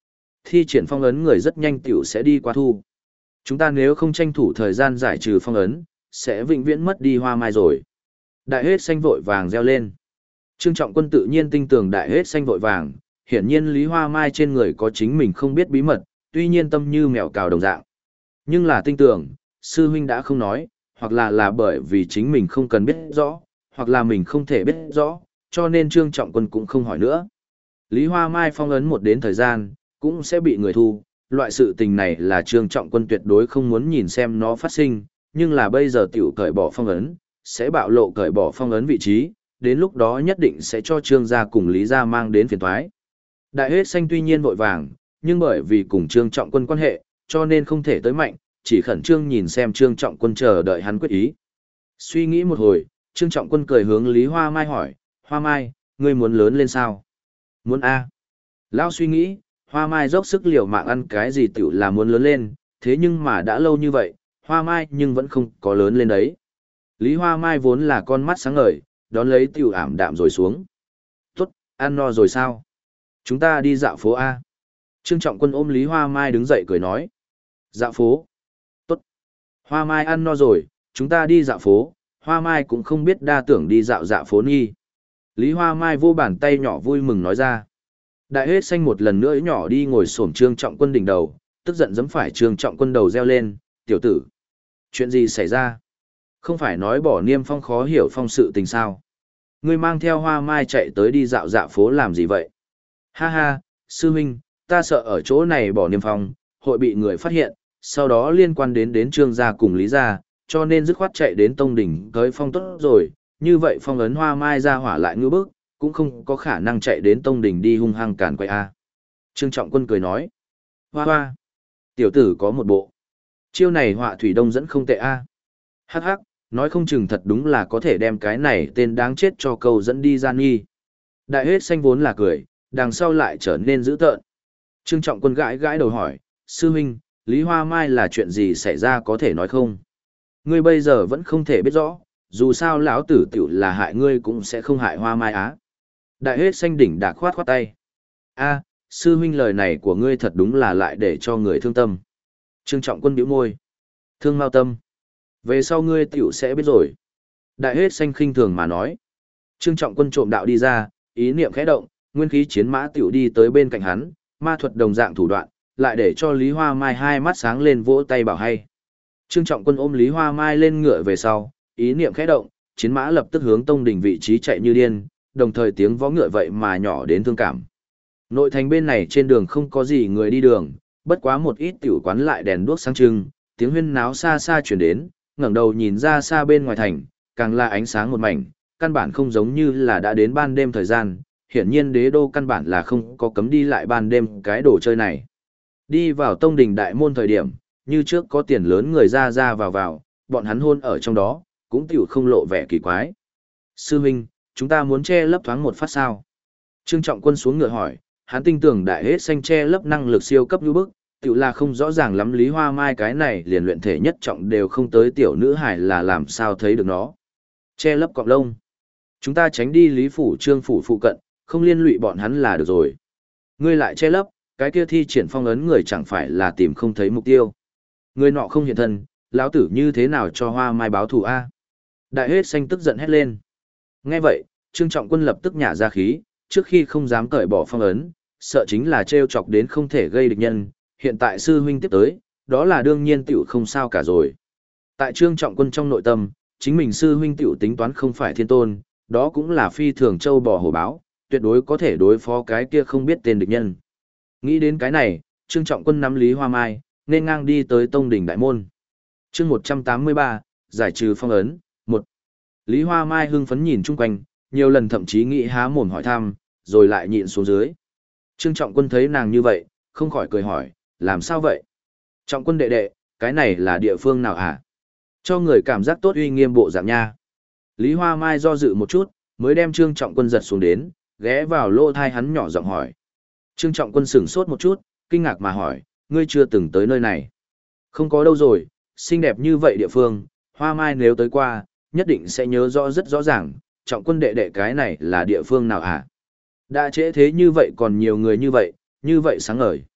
thi triển phong ấn người rất nhanh tiểu sẽ đi qua thu. Chúng ta nếu không tranh thủ thời gian giải trừ phong ấn, sẽ vĩnh viễn mất đi hoa mai rồi. Đại hết xanh vội vàng reo lên. Trương Trọng Quân tự nhiên tin tưởng đại hết xanh vội vàng, hiển nhiên Lý Hoa Mai trên người có chính mình không biết bí mật, tuy nhiên tâm như mèo cào đồng dạng. Nhưng là tin tưởng, sư huynh đã không nói, hoặc là bởi vì chính mình không cần biết rõ, hoặc là mình không thể biết rõ, cho nên Trương Trọng Quân cũng không hỏi nữa. Lý Hoa Mai phong ấn một đến thời gian, cũng sẽ bị người thu, loại sự tình này là Trương Trọng Quân tuyệt đối không muốn nhìn xem nó phát sinh, nhưng là bây giờ tiểu cởi bỏ phong ấn, sẽ bạo lộ cởi bỏ phong ấn vị trí, đến lúc đó nhất định sẽ cho Trương gia cùng Lý gia mang đến phiền toái. Đại hết xanh tuy nhiên vội vàng, nhưng bởi vì cùng Trương Trọng Quân quan hệ, cho nên không thể tới mạnh, chỉ khẩn trương nhìn xem Trương Trọng Quân chờ đợi hắn quyết ý. Suy nghĩ một hồi, Trương Trọng Quân cười hướng Lý Hoa Mai hỏi, Hoa Mai, ngươi muốn lớn lên sao? Muốn A. Lão suy nghĩ, Hoa Mai dốc sức liều mạng ăn cái gì tiểu là muốn lớn lên, thế nhưng mà đã lâu như vậy, Hoa Mai nhưng vẫn không có lớn lên đấy. Lý Hoa Mai vốn là con mắt sáng ngời, đón lấy tiểu ảm đạm rồi xuống. Tốt, ăn no rồi sao? Chúng ta đi dạo phố A. Trương Trọng Quân ôm Lý Hoa Mai đứng dậy cười nói. Dạo phố. Tốt. Hoa Mai ăn no rồi, chúng ta đi dạo phố. Hoa Mai cũng không biết đa tưởng đi dạo phố nghi. Lý Hoa Mai vô bàn tay nhỏ vui mừng nói ra. Đại hết xanh một lần nữa nhỏ đi ngồi xổm Trương Trọng Quân đỉnh đầu, tức giận giẫm phải Trương Trọng Quân đầu reo lên, tiểu tử. Chuyện gì xảy ra? Không phải nói bỏ niêm phong khó hiểu phong sự tình sao? Ngươi mang theo Hoa Mai chạy tới đi dạo phố làm gì vậy? Ha ha, sư huynh, ta sợ ở chỗ này bỏ niêm phong, hội bị người phát hiện, sau đó liên quan đến Trương gia cùng Lý gia, cho nên dứt khoát chạy đến tông đỉnh tới phong tốt rồi, như vậy phong ấn Hoa Mai ra hỏa lại ngư bức, cũng không có khả năng chạy đến tông đỉnh đi hung hăng càn quay a. Trương Trọng Quân cười nói, hoa hoa, tiểu tử có một bộ, chiêu này họa thủy đông dẫn không tệ a. Hắc hắc, nói không chừng thật đúng là có thể đem cái này tên đáng chết cho câu dẫn đi gian nghi. Đại hết xanh vốn là cười, đằng sau lại trở nên dữ tợn. Trương Trọng Quân gãi gãi đầu hỏi, sư huynh, Lý Hoa Mai là chuyện gì xảy ra có thể nói không? Ngươi bây giờ vẫn không thể biết rõ, dù sao lão tử tiểu là hại ngươi cũng sẽ không hại Hoa Mai á. Đại hết xanh đỉnh đạc khoát khoát tay. A, sư huynh lời này của ngươi thật đúng là lại để cho người thương tâm. Trương Trọng Quân bĩu môi. Thương mau tâm. Về sau ngươi tiểu sẽ biết rồi. Đại hết xanh khinh thường mà nói. Trương Trọng Quân trộm đạo đi ra, ý niệm khẽ động, nguyên khí chiến mã tiểu đi tới bên cạnh hắn, ma thuật đồng dạng thủ đoạn, lại để cho Lý Hoa Mai hai mắt sáng lên vỗ tay bảo hay. Trương Trọng Quân ôm Lý Hoa Mai lên ngựa về sau, ý niệm khẽ động, chiến mã lập tức hướng tông đỉnh vị trí chạy như điên, đồng thời tiếng vó ngựa vậy mà nhỏ đến thương cảm. Nội thành bên này trên đường không có gì người đi đường, bất quá một ít tiểu quán lại đèn đuốc sáng trưng, tiếng huyên náo xa xa truyền đến, ngẩng đầu nhìn ra xa bên ngoài thành, càng là ánh sáng một mảnh, căn bản không giống như là đã đến ban đêm thời gian, hiển nhiên đế đô căn bản là không có cấm đi lại ban đêm cái đồ chơi này. Đi vào tông đình đại môn thời điểm, như trước có tiền lớn người ra vào, bọn hắn hôn ở trong đó, cũng tiểu không lộ vẻ kỳ quái. Sư huynh, chúng ta muốn che lấp thoáng một phát sao? Trương Trọng Quân xuống ngựa hỏi, hắn tin tưởng đại hết xanh che lấp năng lực siêu cấp như bức, tiểu là không rõ ràng lắm Lý Hoa Mai cái này liền luyện thể nhất trọng đều không tới tiểu nữ hải là làm sao thấy được nó. Che lấp cọng lông. Chúng ta tránh đi Lý phủ Trương phủ phụ cận, không liên lụy bọn hắn là được rồi. Ngươi lại che lấp, cái kia thi triển phong ấn người chẳng phải là tìm không thấy mục tiêu. Người nọ không hiện thân, lão tử như thế nào cho Hoa Mai báo thù a? Đại hết xanh tức giận hét lên. Nghe vậy, Trương Trọng Quân lập tức nhả ra khí, trước khi không dám cởi bỏ phong ấn, sợ chính là trêu chọc đến không thể gây địch nhân, hiện tại sư huynh tiếp tới, đó là đương nhiên tiểu không sao cả rồi. Tại Trương Trọng Quân trong nội tâm, chính mình sư huynh tiểu tính toán không phải thiên tôn, đó cũng là phi thường châu bò hổ báo, tuyệt đối có thể đối phó cái kia không biết tên địch nhân. Nghĩ đến cái này, Trương Trọng Quân nắm Lý Hoa Mai, nên ngang đi tới tông đỉnh đại môn. Chương 183, giải trừ phong ấn, 1. Lý Hoa Mai hưng phấn nhìn chung quanh, nhiều lần thậm chí nghĩ há mồm hỏi thăm, rồi lại nhịn xuống dưới. Trương Trọng Quân thấy nàng như vậy, không khỏi cười hỏi, làm sao vậy? Trọng Quân đệ đệ, cái này là địa phương nào hả? Cho người cảm giác tốt uy nghiêm bộ dạng nha. Lý Hoa Mai do dự một chút, mới đem Trương Trọng Quân giật xuống đến, ghé vào lỗ thai hắn nhỏ giọng hỏi. Trương Trọng Quân sửng sốt một chút, kinh ngạc mà hỏi, ngươi chưa từng tới nơi này. Không có đâu rồi, xinh đẹp như vậy địa phương, Hoa Mai nếu tới qua, nhất định sẽ nhớ rõ rất rõ ràng, Trọng Quân đệ đệ cái này là địa phương nào hả? Đã trễ thế như vậy còn nhiều người như vậy sáng ngời.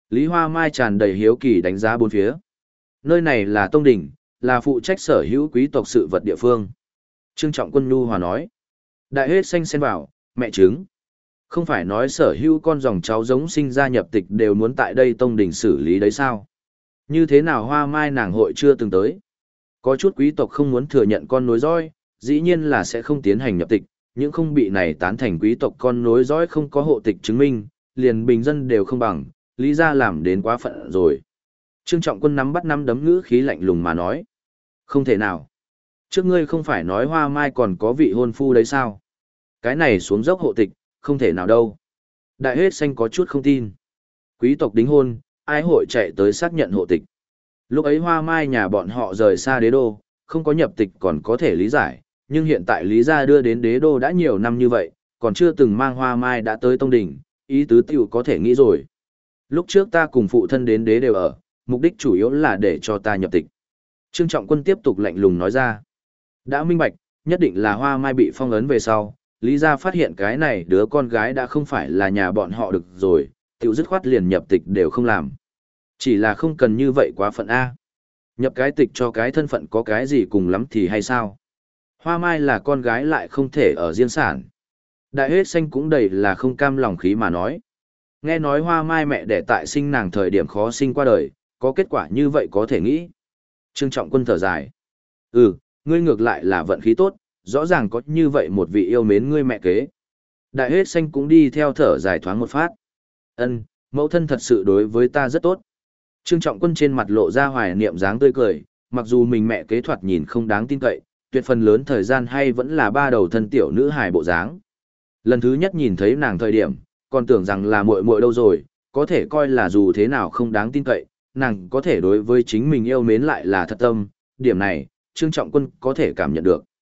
Lý Hoa Mai tràn đầy hiếu kỳ đánh giá bốn phía. Nơi này là tông đỉnh, là phụ trách sở hữu quý tộc sự vật địa phương. Trương Trọng Quân nhu hòa nói. Đại hết xanh xen vào, mẹ trứng. Không phải nói sở hữu con dòng cháu giống sinh ra nhập tịch đều muốn tại đây tông đỉnh xử lý đấy sao? Như thế nào Hoa Mai nàng hội chưa từng tới? Có chút quý tộc không muốn thừa nhận con nối dõi, dĩ nhiên là sẽ không tiến hành nhập tịch, những không bị này tán thành quý tộc con nối dõi không có hộ tịch chứng minh, liền bình dân đều không bằng, lý ra làm đến quá phận rồi. Trương Trọng Quân nắm bắt nắm đấm ngữ khí lạnh lùng mà nói. Không thể nào. Trước ngươi không phải nói Hoa Mai còn có vị hôn phu đấy sao? Cái này xuống dốc hộ tịch, không thể nào đâu. Đại hết xanh có chút không tin. Quý tộc đính hôn, ai hội chạy tới xác nhận hộ tịch. Lúc ấy Hoa Mai nhà bọn họ rời xa đế đô, không có nhập tịch còn có thể lý giải, nhưng hiện tại Lý gia đưa đến đế đô đã nhiều năm như vậy, còn chưa từng mang Hoa Mai đã tới tông đỉnh, ý tứ tiểu có thể nghĩ rồi. Lúc trước ta cùng phụ thân đến đế đều ở, mục đích chủ yếu là để cho ta nhập tịch. Trương Trọng Quân tiếp tục lạnh lùng nói ra. Đã minh bạch, nhất định là Hoa Mai bị phong ấn về sau, Lý gia phát hiện cái này đứa con gái đã không phải là nhà bọn họ được rồi, tiểu dứt khoát liền nhập tịch đều không làm. Chỉ là không cần như vậy quá phận A. Nhập cái tịch cho cái thân phận có cái gì cùng lắm thì hay sao? Hoa Mai là con gái lại không thể ở riêng sản. Đại hết xanh cũng đầy là không cam lòng khí mà nói. Nghe nói Hoa Mai mẹ đẻ tại sinh nàng thời điểm khó sinh qua đời, có kết quả như vậy có thể nghĩ. Trương Trọng Quân thở dài. Ngươi ngược lại là vận khí tốt, rõ ràng có như vậy một vị yêu mến ngươi mẹ kế. Đại hết xanh cũng đi theo thở dài thoáng một phát. Mẫu thân thật sự đối với ta rất tốt. Trương Trọng Quân trên mặt lộ ra hoài niệm dáng tươi cười, mặc dù mình mẹ kế thoạt nhìn không đáng tin cậy, tuyệt phần lớn thời gian hay vẫn là ba đầu thân tiểu nữ hài bộ dáng. Lần thứ nhất nhìn thấy nàng thời điểm, còn tưởng rằng là muội muội đâu rồi, có thể coi là dù thế nào không đáng tin cậy, nàng có thể đối với chính mình yêu mến lại là thật tâm, điểm này, Trương Trọng Quân có thể cảm nhận được.